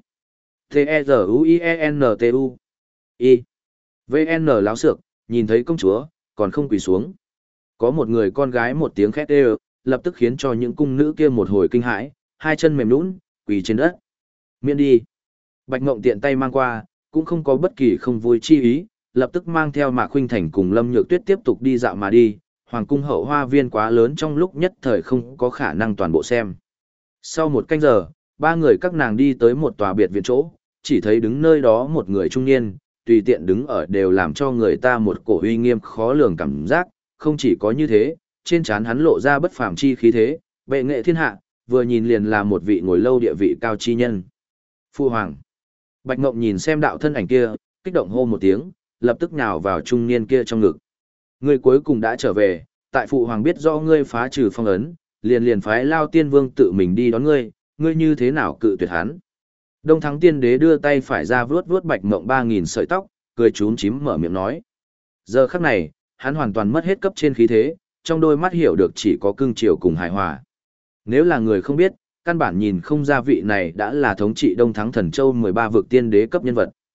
T-E-Z-U-I-E-N-T-U I V-N láo xược, nhìn thấy công chúa, còn không quỳ xuống. Có một người con gái một tiếng khét ê, lập tức khiến cho những cung nữ kia một hồi kinh hãi, hai chân mềm nhũn, quỳ trên đất. Miễn đi. Bạch Ngộng tiện tay mang qua, cũng không có bất kỳ không vui chi ý, lập tức mang theo Mạc Khuynh Thành cùng Lâm Nhược Tuyết tiếp tục đi dạo mà đi. Hoàng cung hậu hoa viên quá lớn trong lúc nhất thời không có khả năng toàn bộ xem. Sau một canh giờ, ba người các nàng đi tới một tòa biệt viện chỗ, chỉ thấy đứng nơi đó một người trung niên, tùy tiện đứng ở đều làm cho người ta một cổ uy nghiêm khó lường cảm giác, không chỉ có như thế, trên trán hắn lộ ra bất phàm chi khí thế, bệ nghệ thiên hạ, vừa nhìn liền là một vị ngồi lâu địa vị cao chi nhân. Phu hoàng. Bạch Ngộng nhìn xem đạo thân ảnh kia, kích động hô một tiếng, lập tức nhào vào trung niên kia trong ngực. Ngươi cuối cùng đã trở về, tại phụ hoàng biết do ngươi phá trừ phong ấn, liền phái Lao Tiên Vương tự mình đi đón ngươi, ngươi như thế nào cự tuyệt hắn? Đông Thắng Tiên Đế đưa tay phải ra vuốt Bạch Ngộng 3000 sợi tóc, cười chúm chím mở miệng nói. Giờ khắc này, hắn hoàn toàn mất hết cấp trên khí thế, trong đôi mắt hiểu được chỉ có cương triều cùng hài hòa. Nếu là người không biết, căn bản nhìn không ra vị này đã là thống trị Đông Thắng Thần Châu 13 vực tiên đế cấp nhân vật.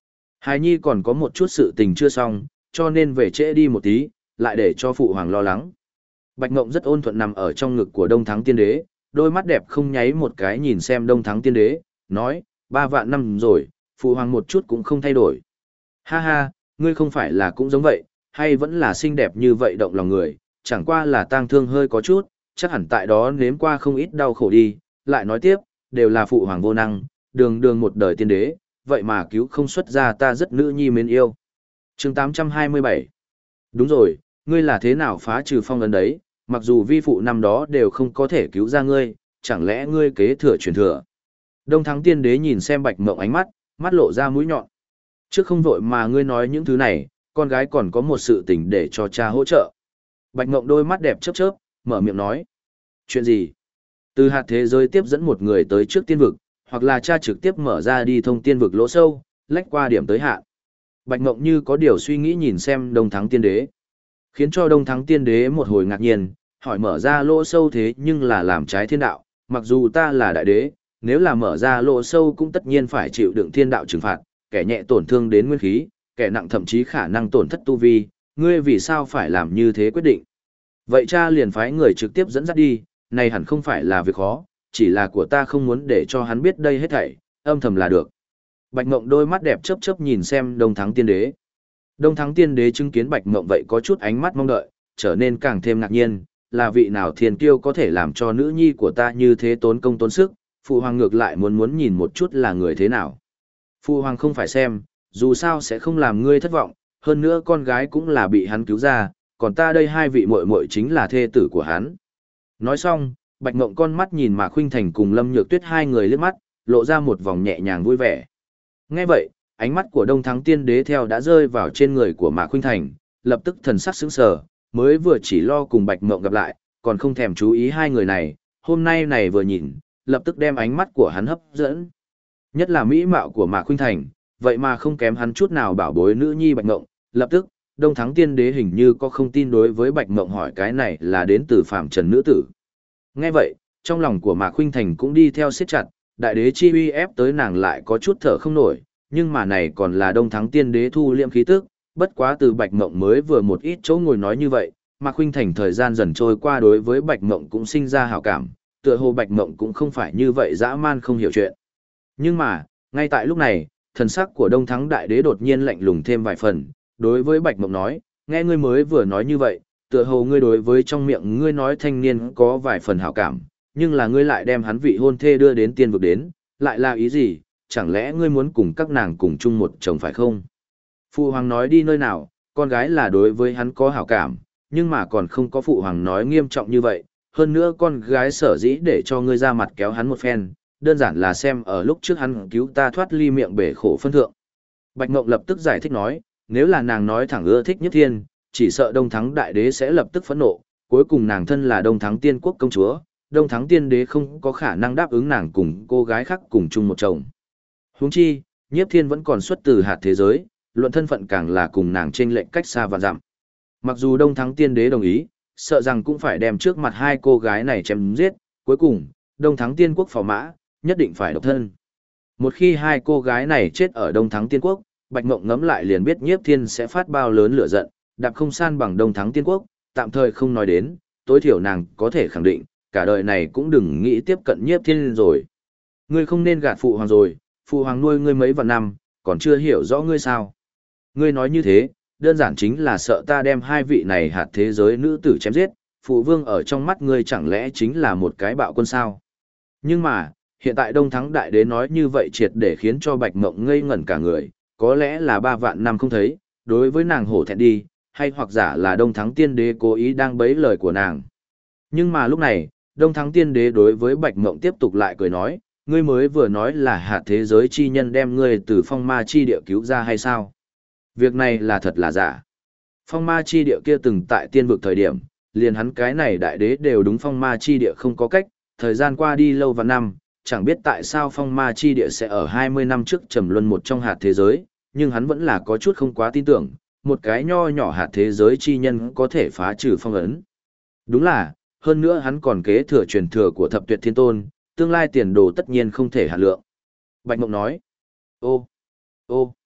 Hài nhi còn có một chút sự tình chưa xong, cho nên về trễ đi một tí, lại để cho phụ hoàng lo lắng. Bạch Ngộng rất ôn thuận nằm ở trong ngực của Đông Thắng Tiên Đế, đôi mắt đẹp không nháy một cái nhìn xem Đông Thắng Tiên Đế, nói, 3 vạn năm rồi, phụ hoàng một chút cũng không thay đổi. Ha ha, ngươi không phải là cũng giống vậy, hay vẫn là xinh đẹp như vậy động lòng người, chẳng qua là tang thương hơi có chút, chắc hẳn tại đó nếm qua không ít đau khổ đi, lại nói tiếp, đều là phụ hoàng vô năng, đường đường một đời tiên đế, vậy mà cứu không xuất ra ta rất nữ nhi mến yêu. Chương 827. Đúng rồi, ngươi là thế nào phá trừ phong ấn đấy, mặc dù vi phụ năm đó đều không có thể cứu ra ngươi, chẳng lẽ ngươi kế thừa truyền thừa. Đông Thắng Tiên Đế nhìn xem Bạch Mộng ánh mắt, mắt lộ ra mũi nhọn. Trước không vội mà ngươi nói những thứ này, con gái còn có một sự tình để cho cha hỗ trợ. Bạch Mộng đôi mắt đẹp chớp chớp, mở miệng nói. Chuyện gì? Từ hạt thế giới tiếp dẫn một người tới trước tiên vực, hoặc là cha trực tiếp mở ra đi thông tiên vực lỗ sâu, lách qua điểm tới hạn. Bạch Mộng như có điều suy nghĩ nhìn xem Đông Thắng Tiên Đế. Khiến cho Đông Thắng Tiên Đế một hồi ngạc nhiên, hỏi mở ra lỗ sâu thế nhưng là làm trái thiên đạo, mặc dù ta là đại đế, nếu là mở ra lỗ sâu cũng tất nhiên phải chịu đựng thiên đạo trừng phạt, kẻ nhẹ tổn thương đến nguyên khí, kẻ nặng thậm chí khả năng tổn thất tu vi, ngươi vì sao phải làm như thế quyết định? Vậy cha liền phái người trực tiếp dẫn dắt đi, này hẳn không phải là việc khó, chỉ là của ta không muốn để cho hắn biết đây hết thảy, âm thầm là được. Bạch Ngộng đôi mắt đẹp chớp chớp nhìn xem Đông Thắng Tiên Đế. Đông Thắng Tiên Đế chứng kiến Bạch Ngộng vậy có chút ánh mắt mong đợi, trở nên càng thêm ngạc nhiên, là vị nào thiên kiêu có thể làm cho nữ nhi của ta như thế tốn công tốn sức, phụ hoàng ngược lại muốn nhìn một chút là người thế nào. Phụ hoàng không phải xem, dù sao sẽ không làm ngươi thất vọng, hơn nữa con gái cũng là bị hắn cứu ra, còn ta đây hai vị muội muội chính là thê tử của hắn. Nói xong, Bạch Ngộng con mắt nhìn Mạc Khuynh Thành cùng Lâm Nhược Tuyết hai người liếc mắt, lộ ra một vòng nhẹ nhàng vui vẻ. Nghe vậy, ánh mắt của Đông Thắng Tiên Đế theo đã rơi vào trên người của Mạc Khuynh Thành, lập tức thần sắc sững sờ, mới vừa chỉ lo cùng Bạch Ngộng gặp lại, còn không thèm chú ý hai người này, hôm nay này vừa nhìn, lập tức đem ánh mắt của hắn hấp dẫn. Nhất là mỹ mạo của Mạc Khuynh Thành, vậy mà không kém hắn chút nào bảo bối nữ nhi Bạch Ngộng, lập tức, Đông Thắng Tiên Đế hình như có không tin đối với Bạch Ngộng hỏi cái này là đến từ phàm trần nữ tử. Nghe vậy, trong lòng của Mạc Khuynh Thành cũng đi theo siết chặt, đại đế chi uy ép tới nàng lại có chút thở không nổi, nhưng mà này còn là Đông Thắng Tiên Đế thu liệm khí tức, bất quá từ Bạch Ngộng mới vừa một ít chỗ ngồi nói như vậy, Mạc Khuynh Thành thời gian dần trôi qua đối với Bạch Ngộng cũng sinh ra hảo cảm, tựa hồ Bạch Ngộng cũng không phải như vậy dã man không hiểu chuyện. Nhưng mà, ngay tại lúc này, thần sắc của Đông Thắng Đại Đế đột nhiên lạnh lùng thêm vài phần, đối với Bạch Ngộng nói, nghe ngươi mới vừa nói như vậy, tựa hồ ngươi đối với trong miệng ngươi nói thanh niên có vài phần hảo cảm, nhưng là ngươi lại đem hắn vị hôn thê đưa đến tiên vực đến, lại là ý gì, chẳng lẽ ngươi muốn cùng các nàng cùng chung một chồng phải không? Phụ hoàng nói đi nơi nào, con gái là đối với hắn có hảo cảm, nhưng mà còn không có phụ hoàng nói nghiêm trọng như vậy, hơn nữa con gái sở dĩ để cho ngươi ra mặt kéo hắn một phen, đơn giản là xem ở lúc trước hắn cứu ta thoát ly miệng bể khổ phân thượng. Bạch Ngộng lập tức giải thích nói, nếu là nàng nói thẳng ưa thích Nhất Thiên, chỉ sợ Đông Thắng Đại Đế sẽ lập tức phẫn nộ, cuối cùng nàng thân là Đông Thắng Tiên Quốc công chúa, Đông Thắng Tiên Đế không có khả năng đáp ứng nàng cùng cô gái khác cùng chung một chồng. Huống chi, Nhiếp Thiên vẫn còn xuất từ hạt thế giới, luận thân phận càng là cùng nàng chênh lệch cách xa vạn dặm. Mặc dù Đông Thắng Tiên Đế đồng ý, sợ rằng cũng phải đem trước mặt hai cô gái này chém giết, cuối cùng, Đông Thắng Tiên Quốc phò mã, nhất định phải độc thân. Một khi hai cô gái này chết ở Đông Thắng Tiên Quốc, Bạch Ngộng ngẫm lại liền biết Nhiếp Thiên sẽ phát bao lớn lửa giận, đạp không san bằng Đông Thắng Tiên Quốc, tạm thời không nói đến, tối thiểu nàng có thể khẳng định, cả đời này cũng đừng nghĩ tiếp cận Nhiếp Thiên rồi. Ngươi không nên gạt phụ hoàng rồi, phụ hoàng nuôi ngươi mấy vạn năm, còn chưa hiểu rõ ngươi sao. Ngươi nói như thế, đơn giản chính là sợ ta đem hai vị này hạt thế giới nữ tử chém giết, phụ vương ở trong mắt ngươi chẳng lẽ chính là một cái bạo quân sao. Nhưng mà, hiện tại Đông Thắng Đại Đế nói như vậy triệt để khiến cho Bạch Ngộng ngây ngẩn cả người, có lẽ là 3 vạn năm không thấy, đối với nàng hổ thẹn đi, hay hoặc giả là Đông Thắng Tiên Đế cố ý đang bấy lời của nàng. Nhưng mà lúc này, Đông Thắng Tiên Đế đối với Bạch Ngộng tiếp tục lại cười nói, ngươi mới vừa nói là hạt thế giới chi nhân đem ngươi từ phong ma chi địa cứu ra hay sao? Việc này là thật là giả. Phong ma chi địa kia từng tại tiên vực thời điểm, liền hắn cái này đại đế đều đúng phong ma chi địa không có cách, thời gian qua đi lâu và năm, chẳng biết tại sao phong ma chi địa sẽ ở 20 năm trước trầm luân một trong hạt thế giới, nhưng hắn vẫn là có chút không quá tin tưởng, một cái nho nhỏ hạt thế giới chi nhân có thể phá trừ phong ấn. Đúng là, hơn nữa hắn còn kế thừa truyền thừa của thập tuyệt thiên tôn, tương lai tiền đồ tất nhiên không thể hạn lượng. Bạch Mộng nói, ô,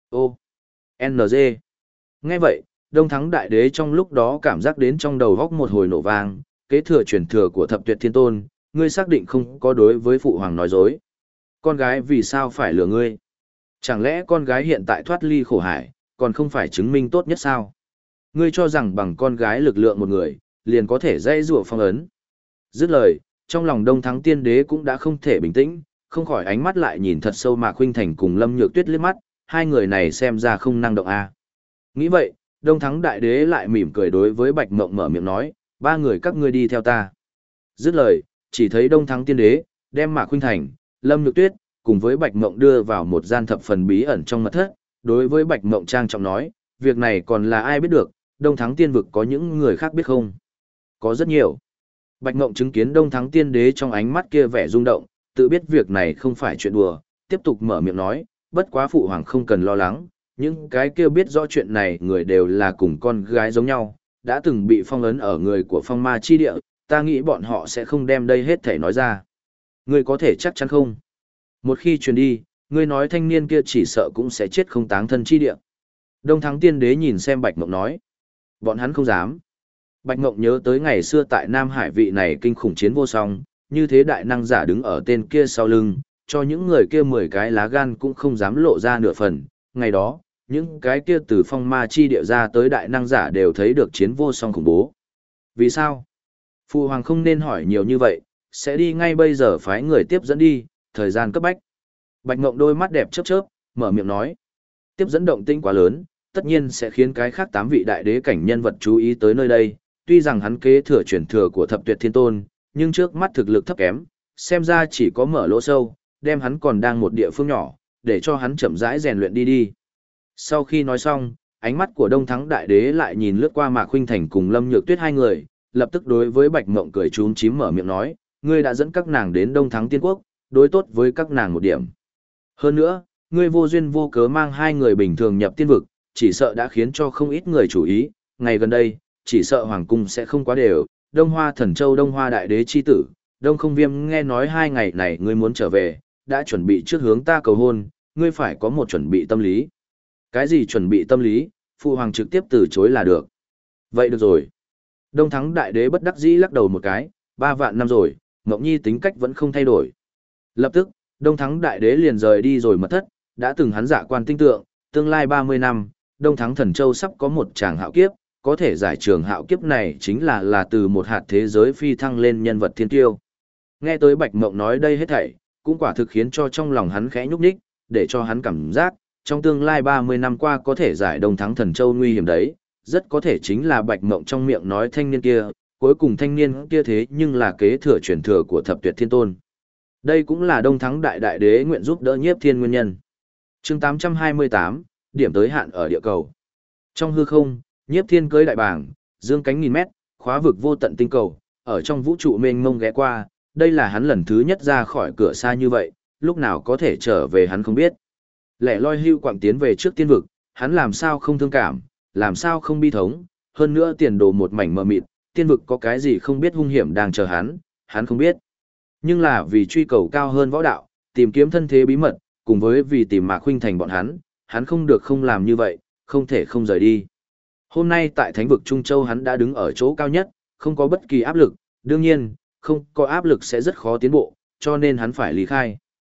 Ô, NG. Nghe vậy, Đông Thắng Đại Đế trong lúc đó cảm giác đến trong đầu góc một hồi nổ vang, kế thừa truyền thừa của Thập Tuyệt Thiên Tôn, ngươi xác định không có đối với phụ hoàng nói dối. Con gái vì sao phải lừa ngươi? Chẳng lẽ con gái hiện tại thoát ly khổ hải, còn không phải chứng minh tốt nhất sao? Ngươi cho rằng bằng con gái lực lượng một người, liền có thể dây rủa phong ấn. Dứt lời, trong lòng Đông Thắng Tiên Đế cũng đã không thể bình tĩnh, không khỏi ánh mắt lại nhìn thật sâu Mạc Khuynh Thành cùng Lâm Nhược Tuyết liếc mắt, hai người này xem ra không năng động a. Nghĩ vậy, Đông Thắng Đại Đế lại mỉm cười đối với Bạch Mộng mở miệng nói, ba người các ngươi đi theo ta. Dứt lời, chỉ thấy Đông Thắng Tiên Đế đem Mạc Khuynh Thành, Lâm Nhược Tuyết cùng với Bạch Mộng đưa vào một gian thập phần bí ẩn trong mật thất, đối với Bạch Mộng trang trọng nói, việc này còn là ai biết được, Đông Thắng Tiên vực có những người khác biết không? Có rất nhiều. Bạch Mộng chứng kiến Đông Thắng Tiên Đế trong ánh mắt kia vẻ rung động, tự biết việc này không phải chuyện đùa, tiếp tục mở miệng nói, bất quá phụ hoàng không cần lo lắng, những cái kia biết rõ chuyện này người đều là cùng con gái giống nhau, đã từng bị phong ấn ở người của phong ma chi địa, ta nghĩ bọn họ sẽ không đem đây hết thể nói ra. Ngươi có thể chắc chắn không? Một khi truyền đi, ngươi nói thanh niên kia chỉ sợ cũng sẽ chết không táng thân chi địa. Đông Thắng Tiên Đế nhìn xem Bạch Mộng nói, bọn hắn không dám. Bạch Mộng nhớ tới ngày xưa tại Nam Hải vị này kinh khủng chiến vô song, như thế đại năng giả đứng ở tên kia sau lưng, cho những người kia 10 cái lá gan cũng không dám lộ ra nửa phần. Ngày đó, những cái kia từ phong ma chi địa ra tới đại năng giả đều thấy được chiến vô song khủng bố. Vì sao? Phụ hoàng không nên hỏi nhiều như vậy, sẽ đi ngay bây giờ phái người tiếp dẫn đi, thời gian cấp bách. Bạch Mộng đôi mắt đẹp chớp chớp, mở miệng nói. Tiếp dẫn động tĩnh quá lớn, tất nhiên sẽ khiến cái khác 8 vị đại đế cảnh nhân vật chú ý tới nơi đây, tuy rằng hắn kế thừa truyền thừa của Thập Tuyệt Thiên Tôn, nhưng trước mắt thực lực thấp kém, xem ra chỉ có mở lỗ sâu, đem hắn còn đang một địa phương nhỏ, để cho hắn chậm rãi rèn luyện đi. Sau khi nói xong, ánh mắt của Đông Thắng Đại Đế lại nhìn lướt qua Mạc Khuynh Thành cùng Lâm Nhược Tuyết hai người, lập tức đối với Bạch Mộng cười chúm chím mở miệng nói, ngươi đã dẫn các nàng đến Đông Thắng Tiên Quốc, đối tốt với các nàng một điểm. Hơn nữa, ngươi vô duyên vô cớ mang hai người bình thường nhập tiên vực, chỉ sợ đã khiến cho không ít người chú ý, ngày gần đây, chỉ sợ Hoàng Cung sẽ không quá đều, Đông Hoa Thần Châu Đông Hoa Đại Đế chi tử, Đông Không Viêm nghe nói 2 ngày này ngươi muốn trở về, đã chuẩn bị trước hướng ta cầu hôn, ngươi phải có một chuẩn bị tâm lý. Cái gì chuẩn bị tâm lý, Phụ Hoàng trực tiếp từ chối là được. Vậy được rồi. Đông Thắng Đại Đế bất đắc dĩ lắc đầu một cái, 3 vạn năm rồi, Ngọc Nhi tính cách vẫn không thay đổi. Lập tức, Đông Thắng Đại Đế liền rời đi rồi mật thất, đã từng hắn dạ quan tinh tượng, tương lai 30 năm, Đông Thắng Thần Châu sắp có một tràng hạo kiếp, có thể giải trường hạo kiếp này chính là từ một hạt thế giới phi thăng lên nhân vật thiên tiêu. Nghe tới Bạch Mộng nói đây hết thảy, cũng quả thực khiến cho trong lòng hắn khẽ nhúc nhích, để cho hắn cảm giác, trong tương lai 30 năm qua có thể giải Đông Thắng Thần Châu nguy hiểm đấy, rất có thể chính là Bạch Mộng trong miệng nói thanh niên kia, cuối cùng thanh niên kia thế nhưng là kế thừa truyền thừa của Thập Tuyệt Thiên Tôn. Đây cũng là Đông Thắng Đại Đại Đế nguyện giúp đỡ Nhiếp Thiên nguyên nhân. Chương 828, điểm tới hạn ở địa cầu. Trong hư không, Nhiếp Thiên cưỡi đại bàng, dương cánh nghìn mét, khóa vực vô tận tinh cầu, ở trong vũ trụ mênh mông ghé qua, đây là hắn lần thứ nhất ra khỏi cửa xa như vậy, lúc nào có thể trở về hắn không biết. Lẻ loi hưu quạng tiến về trước tiên vực, hắn làm sao không thương cảm, làm sao không bi thống, hơn nữa tiền đồ một mảnh mờ mịt, tiên vực có cái gì không biết hung hiểm đang chờ hắn không biết. Nhưng là vì truy cầu cao hơn võ đạo, tìm kiếm thân thế bí mật, cùng với vì tìm Mạc Khuynh Thành bọn hắn không được không làm như vậy, không thể không rời đi. Hôm nay tại Thánh vực Trung Châu hắn đã đứng ở chỗ cao nhất, không có bất kỳ áp lực, đương nhiên, không có áp lực sẽ rất khó tiến bộ, cho nên hắn phải lý khai.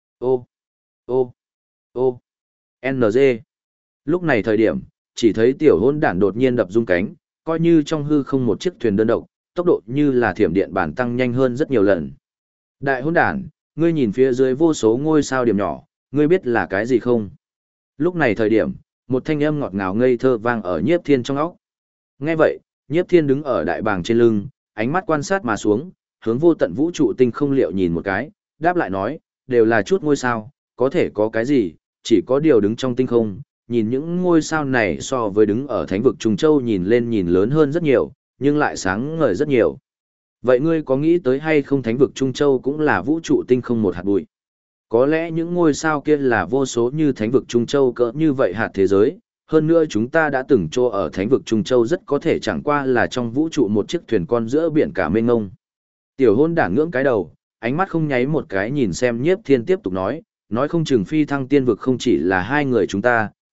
Ô, NG. Lúc này thời điểm, chỉ thấy tiểu hôn đản đột nhiên đập rung cánh, coi như trong hư không một chiếc thuyền đơn độc, tốc độ như là thiểm điện bản tăng nhanh hơn rất nhiều lần. Đại hôn đản, ngươi nhìn phía dưới vô số ngôi sao điểm nhỏ, ngươi biết là cái gì không? Lúc này thời điểm, một thanh âm ngọt ngào ngây thơ vang ở Nhiếp Thiên trong óc. Nghe vậy, Nhiếp Thiên đứng ở đại bàng trên lưng, ánh mắt quan sát mà xuống, hướng vô tận vũ trụ tinh không liệu nhìn một cái, đáp lại nói, đều là chút ngôi sao, có thể có cái gì, chỉ có điều đứng trong tinh không, nhìn những ngôi sao này so với đứng ở Thánh vực Trung Châu nhìn lên nhìn lớn hơn rất nhiều, nhưng lại sáng ngời rất nhiều. Vậy ngươi có nghĩ tới hay không Thánh vực Trung Châu cũng là vũ trụ tinh không một hạt bụi? Có lẽ những ngôi sao kia là vô số như Thánh vực Trung Châu cỡ như vậy hạt thế giới, hơn nữa chúng ta đã từng trô ở Thánh vực Trung Châu rất có thể chẳng qua là trong vũ trụ một chiếc thuyền con giữa biển cả mênh ngông. Tiểu hôn đản ngưỡng cái đầu, ánh mắt không nháy một cái nhìn xem Nhiếp Thiên tiếp tục nói không chừng phi thăng tiên vực không chỉ là hai người chúng ta,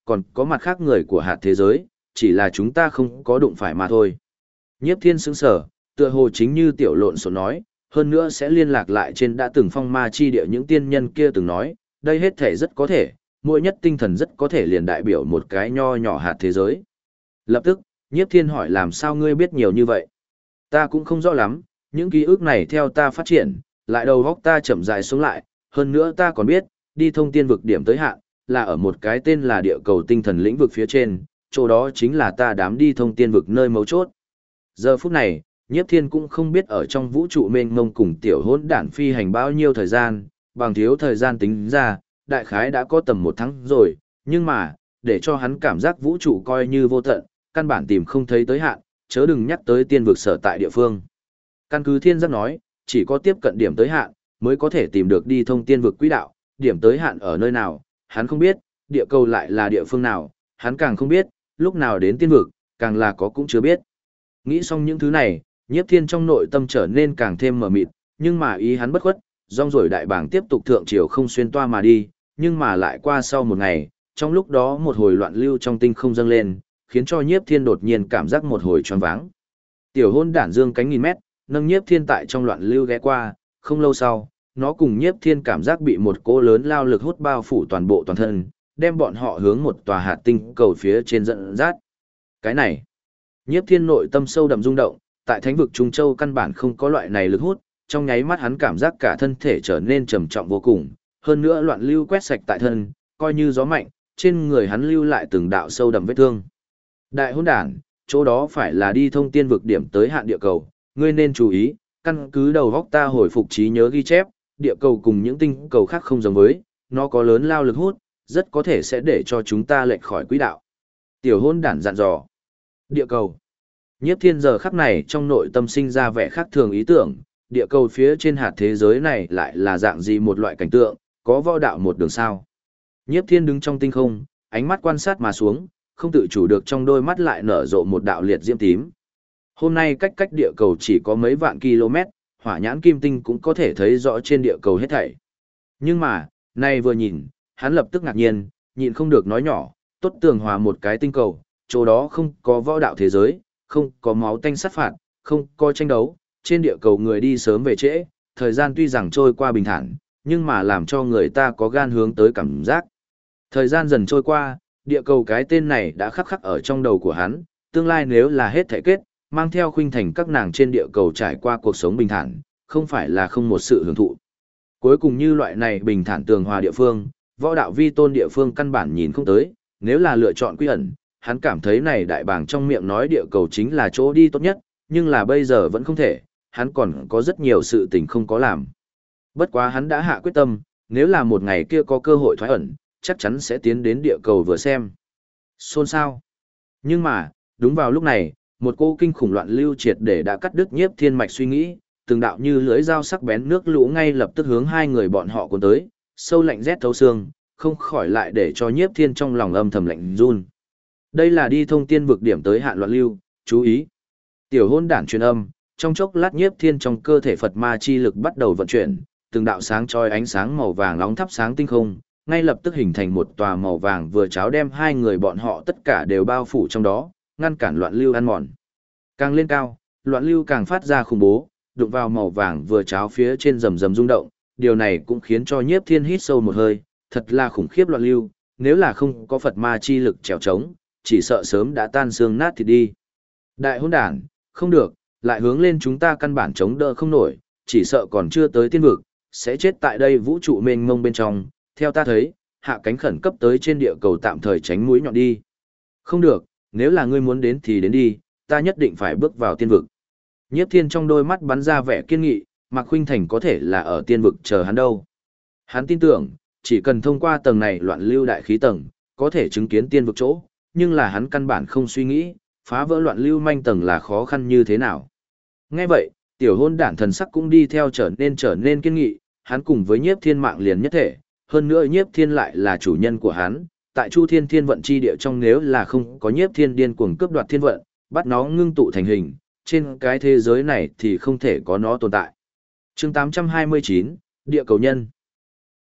còn có mặt khác người của hạt thế giới, chỉ là chúng ta không có đụng phải mà thôi. Nhiếp Thiên sững sờ, tựa hồ chính như tiểu lộn xộn nói, hơn nữa sẽ liên lạc lại trên đã từng phong ma chi địa những tiên nhân kia từng nói, đây hết thể rất có thể, mỗi nhất tinh thần rất có thể liền đại biểu một cái nho nhỏ hạt thế giới. Lập tức, Nhiếp Thiên hỏi làm sao ngươi biết nhiều như vậy? Ta cũng không rõ lắm, những ký ức này theo ta phát triển, lại đầu góc ta chậm rãi xuống lại, hơn nữa ta còn biết, đi thông tiên vực điểm tới hạn, là ở một cái tên là địa cầu tinh thần lĩnh vực phía trên, chỗ đó chính là ta đám đi thông tiên vực nơi mấu chốt. Giờ phút này, Nhiếp Thiên cũng không biết ở trong vũ trụ mênh mông cùng tiểu hỗn đản phi hành bao nhiêu thời gian, bằng thiếu thời gian tính ra, đại khái đã có tầm 1 tháng rồi, nhưng mà, để cho hắn cảm giác vũ trụ coi như vô tận, căn bản tìm không thấy tới hạn, chớ đừng nhắc tới tiên vực sở tại địa phương. Căn cứ thiên giác nói, chỉ có tiếp cận điểm tới hạn, mới có thể tìm được đi thông tiên vực quỹ đạo, điểm tới hạn ở nơi nào, hắn không biết, địa cầu lại là địa phương nào, hắn càng không biết, lúc nào đến tiên vực, càng là có cũng chưa biết. Nghĩ xong những thứ này, Nhiếp Thiên trong nội tâm trở nên càng thêm mờ mịt, nhưng mà ý hắn bất khuất, rong rồi đại bảng tiếp tục thượng triều không xuyên toa mà đi, nhưng mà lại qua sau một ngày, trong lúc đó một hồi loạn lưu trong tinh không dâng lên, khiến cho Nhiếp Thiên đột nhiên cảm giác một hồi choáng váng. Tiểu hôn đản dương cánh nghìn mét, nâng Nhiếp Thiên tại trong loạn lưu ghé qua, không lâu sau, nó cùng Nhiếp Thiên cảm giác bị một cỗ lớn lao lực hút bao phủ toàn bộ toàn thân, đem bọn họ hướng một tòa hạt tinh cầu phía trên dẫn dắt. Cái này, Nhiếp Thiên nội tâm sâu đậm rung động, tại thánh vực Trung Châu căn bản không có loại này lực hút, trong nháy mắt hắn cảm giác cả thân thể trở nên trầm trọng vô cùng, hơn nữa loạn lưu quét sạch tại thân, coi như gió mạnh, trên người hắn lưu lại từng đạo sâu đậm vết thương. Đại hỗn đản, chỗ đó phải là đi thông tiên vực điểm tới hạn địa cầu, ngươi nên chú ý, căn cứ đầu góc ta hồi phục trí nhớ ghi chép, địa cầu cùng những tinh cầu khác không giống với, nó có lớn lao lực hút, rất có thể sẽ để cho chúng ta lệch khỏi quỹ đạo. Tiểu hỗn đản dặn dò. Địa cầu. Nhiếp Thiên giờ khắc này trong nội tâm sinh ra vẻ khác thường ý tưởng, địa cầu phía trên hạt thế giới này lại là dạng gì một loại cảnh tượng, có võ đạo một đường sao. Nhiếp Thiên đứng trong tinh không, ánh mắt quan sát mà xuống, không tự chủ được trong đôi mắt lại nở rộ một đạo liệt diễm tím. Hôm nay cách địa cầu chỉ có mấy vạn km, hỏa nhãn kim tinh cũng có thể thấy rõ trên địa cầu hết thảy. Nhưng mà, nay vừa nhìn, hắn lập tức ngạc nhiên, nhịn không được nói nhỏ, tốt tường hòa một cái tinh cầu, chỗ đó không có võ đạo thế giới, không có máu tanh sát phạt, không có tranh đấu, trên địa cầu người đi sớm về trễ, thời gian tuy rằng trôi qua bình thản, nhưng mà làm cho người ta có gan hướng tới cảm giác. Thời gian dần trôi qua, địa cầu cái tên này đã khắc khắc ở trong đầu của hắn, tương lai nếu là hết thể kết, mang theo khuynh thành các nàng trên địa cầu trải qua cuộc sống bình thản, không phải là không một sự hưởng thụ. Cuối cùng như loại này bình thản tường hòa địa phương, võ đạo vi tôn địa phương căn bản nhìn không tới, nếu là lựa chọn quy ẩn, hắn cảm thấy này đại bàng trong miệng nói địa cầu chính là chỗ đi tốt nhất, nhưng là bây giờ vẫn không thể, hắn còn có rất nhiều sự tình không có làm. Bất quá hắn đã hạ quyết tâm, nếu là một ngày kia có cơ hội thoái ẩn, chắc chắn sẽ tiến đến địa cầu vừa xem. Xôn xao. Nhưng mà, đúng vào lúc này, một cô kinh khủng loạn lưu triệt để đã cắt đứt Nhiếp Thiên mạch suy nghĩ, từng đạo như lưỡi dao sắc bén nước lũ ngay lập tức hướng hai người bọn họ cuốn tới, sâu lạnh rét thấu xương, không khỏi lại để cho Nhiếp Thiên trong lòng âm thầm lạnh run. Đây là đi thông tiên vực điểm tới hạn loạn lưu, chú ý. Tiểu hôn đản truyền âm, trong chốc lát Nhiếp Thiên trong cơ thể Phật ma chi lực bắt đầu vận chuyển, từng đạo sáng chói ánh sáng màu vàng nóng thắp sáng tinh không, ngay lập tức hình thành một tòa màu vàng vừa cháo đem hai người bọn họ tất cả đều bao phủ trong đó, ngăn cản loạn lưu ăn mòn. Càng lên cao, loạn lưu càng phát ra khủng bố, đụng vào màu vàng vừa cháo phía trên rầm rầm rung động, điều này cũng khiến cho Nhiếp Thiên hít sâu một hơi, thật là khủng khiếp loạn lưu, nếu là không có Phật ma chi lực trèo trống, chỉ sợ sớm đã tan xương nát thịt đi. Đại hỗn đản, không được, lại hướng lên chúng ta căn bản chống đỡ không nổi, chỉ sợ còn chưa tới tiên vực, sẽ chết tại đây vũ trụ mênh mông bên trong, theo ta thấy, hạ cánh khẩn cấp tới trên địa cầu tạm thời tránh mũi nhọn đi. Không được, nếu là ngươi muốn đến thì đến đi, ta nhất định phải bước vào tiên vực. Nhiếp Thiên trong đôi mắt bắn ra vẻ kiên nghị, Mạc Khuynh Thành có thể là ở tiên vực chờ hắn đâu. Hắn tin tưởng, chỉ cần thông qua tầng này loạn lưu đại khí tầng, có thể chứng kiến tiên vực chỗ, nhưng là hắn căn bản không suy nghĩ, phá vỡ loạn lưu manh tầng là khó khăn như thế nào. Nghe vậy, tiểu hôn đản thần sắc cũng đi theo trở nên kiên nghị, hắn cùng với Nhiếp Thiên mạng liền nhất thể, hơn nữa Nhiếp Thiên lại là chủ nhân của hắn, tại Chu Thiên Thiên vận chi địa trong nếu là không có Nhiếp Thiên điên cuồng cướp đoạt thiên vận, bắt nó ngưng tụ thành hình, trên cái thế giới này thì không thể có nó tồn tại. Chương 829, Địa cầu nhân.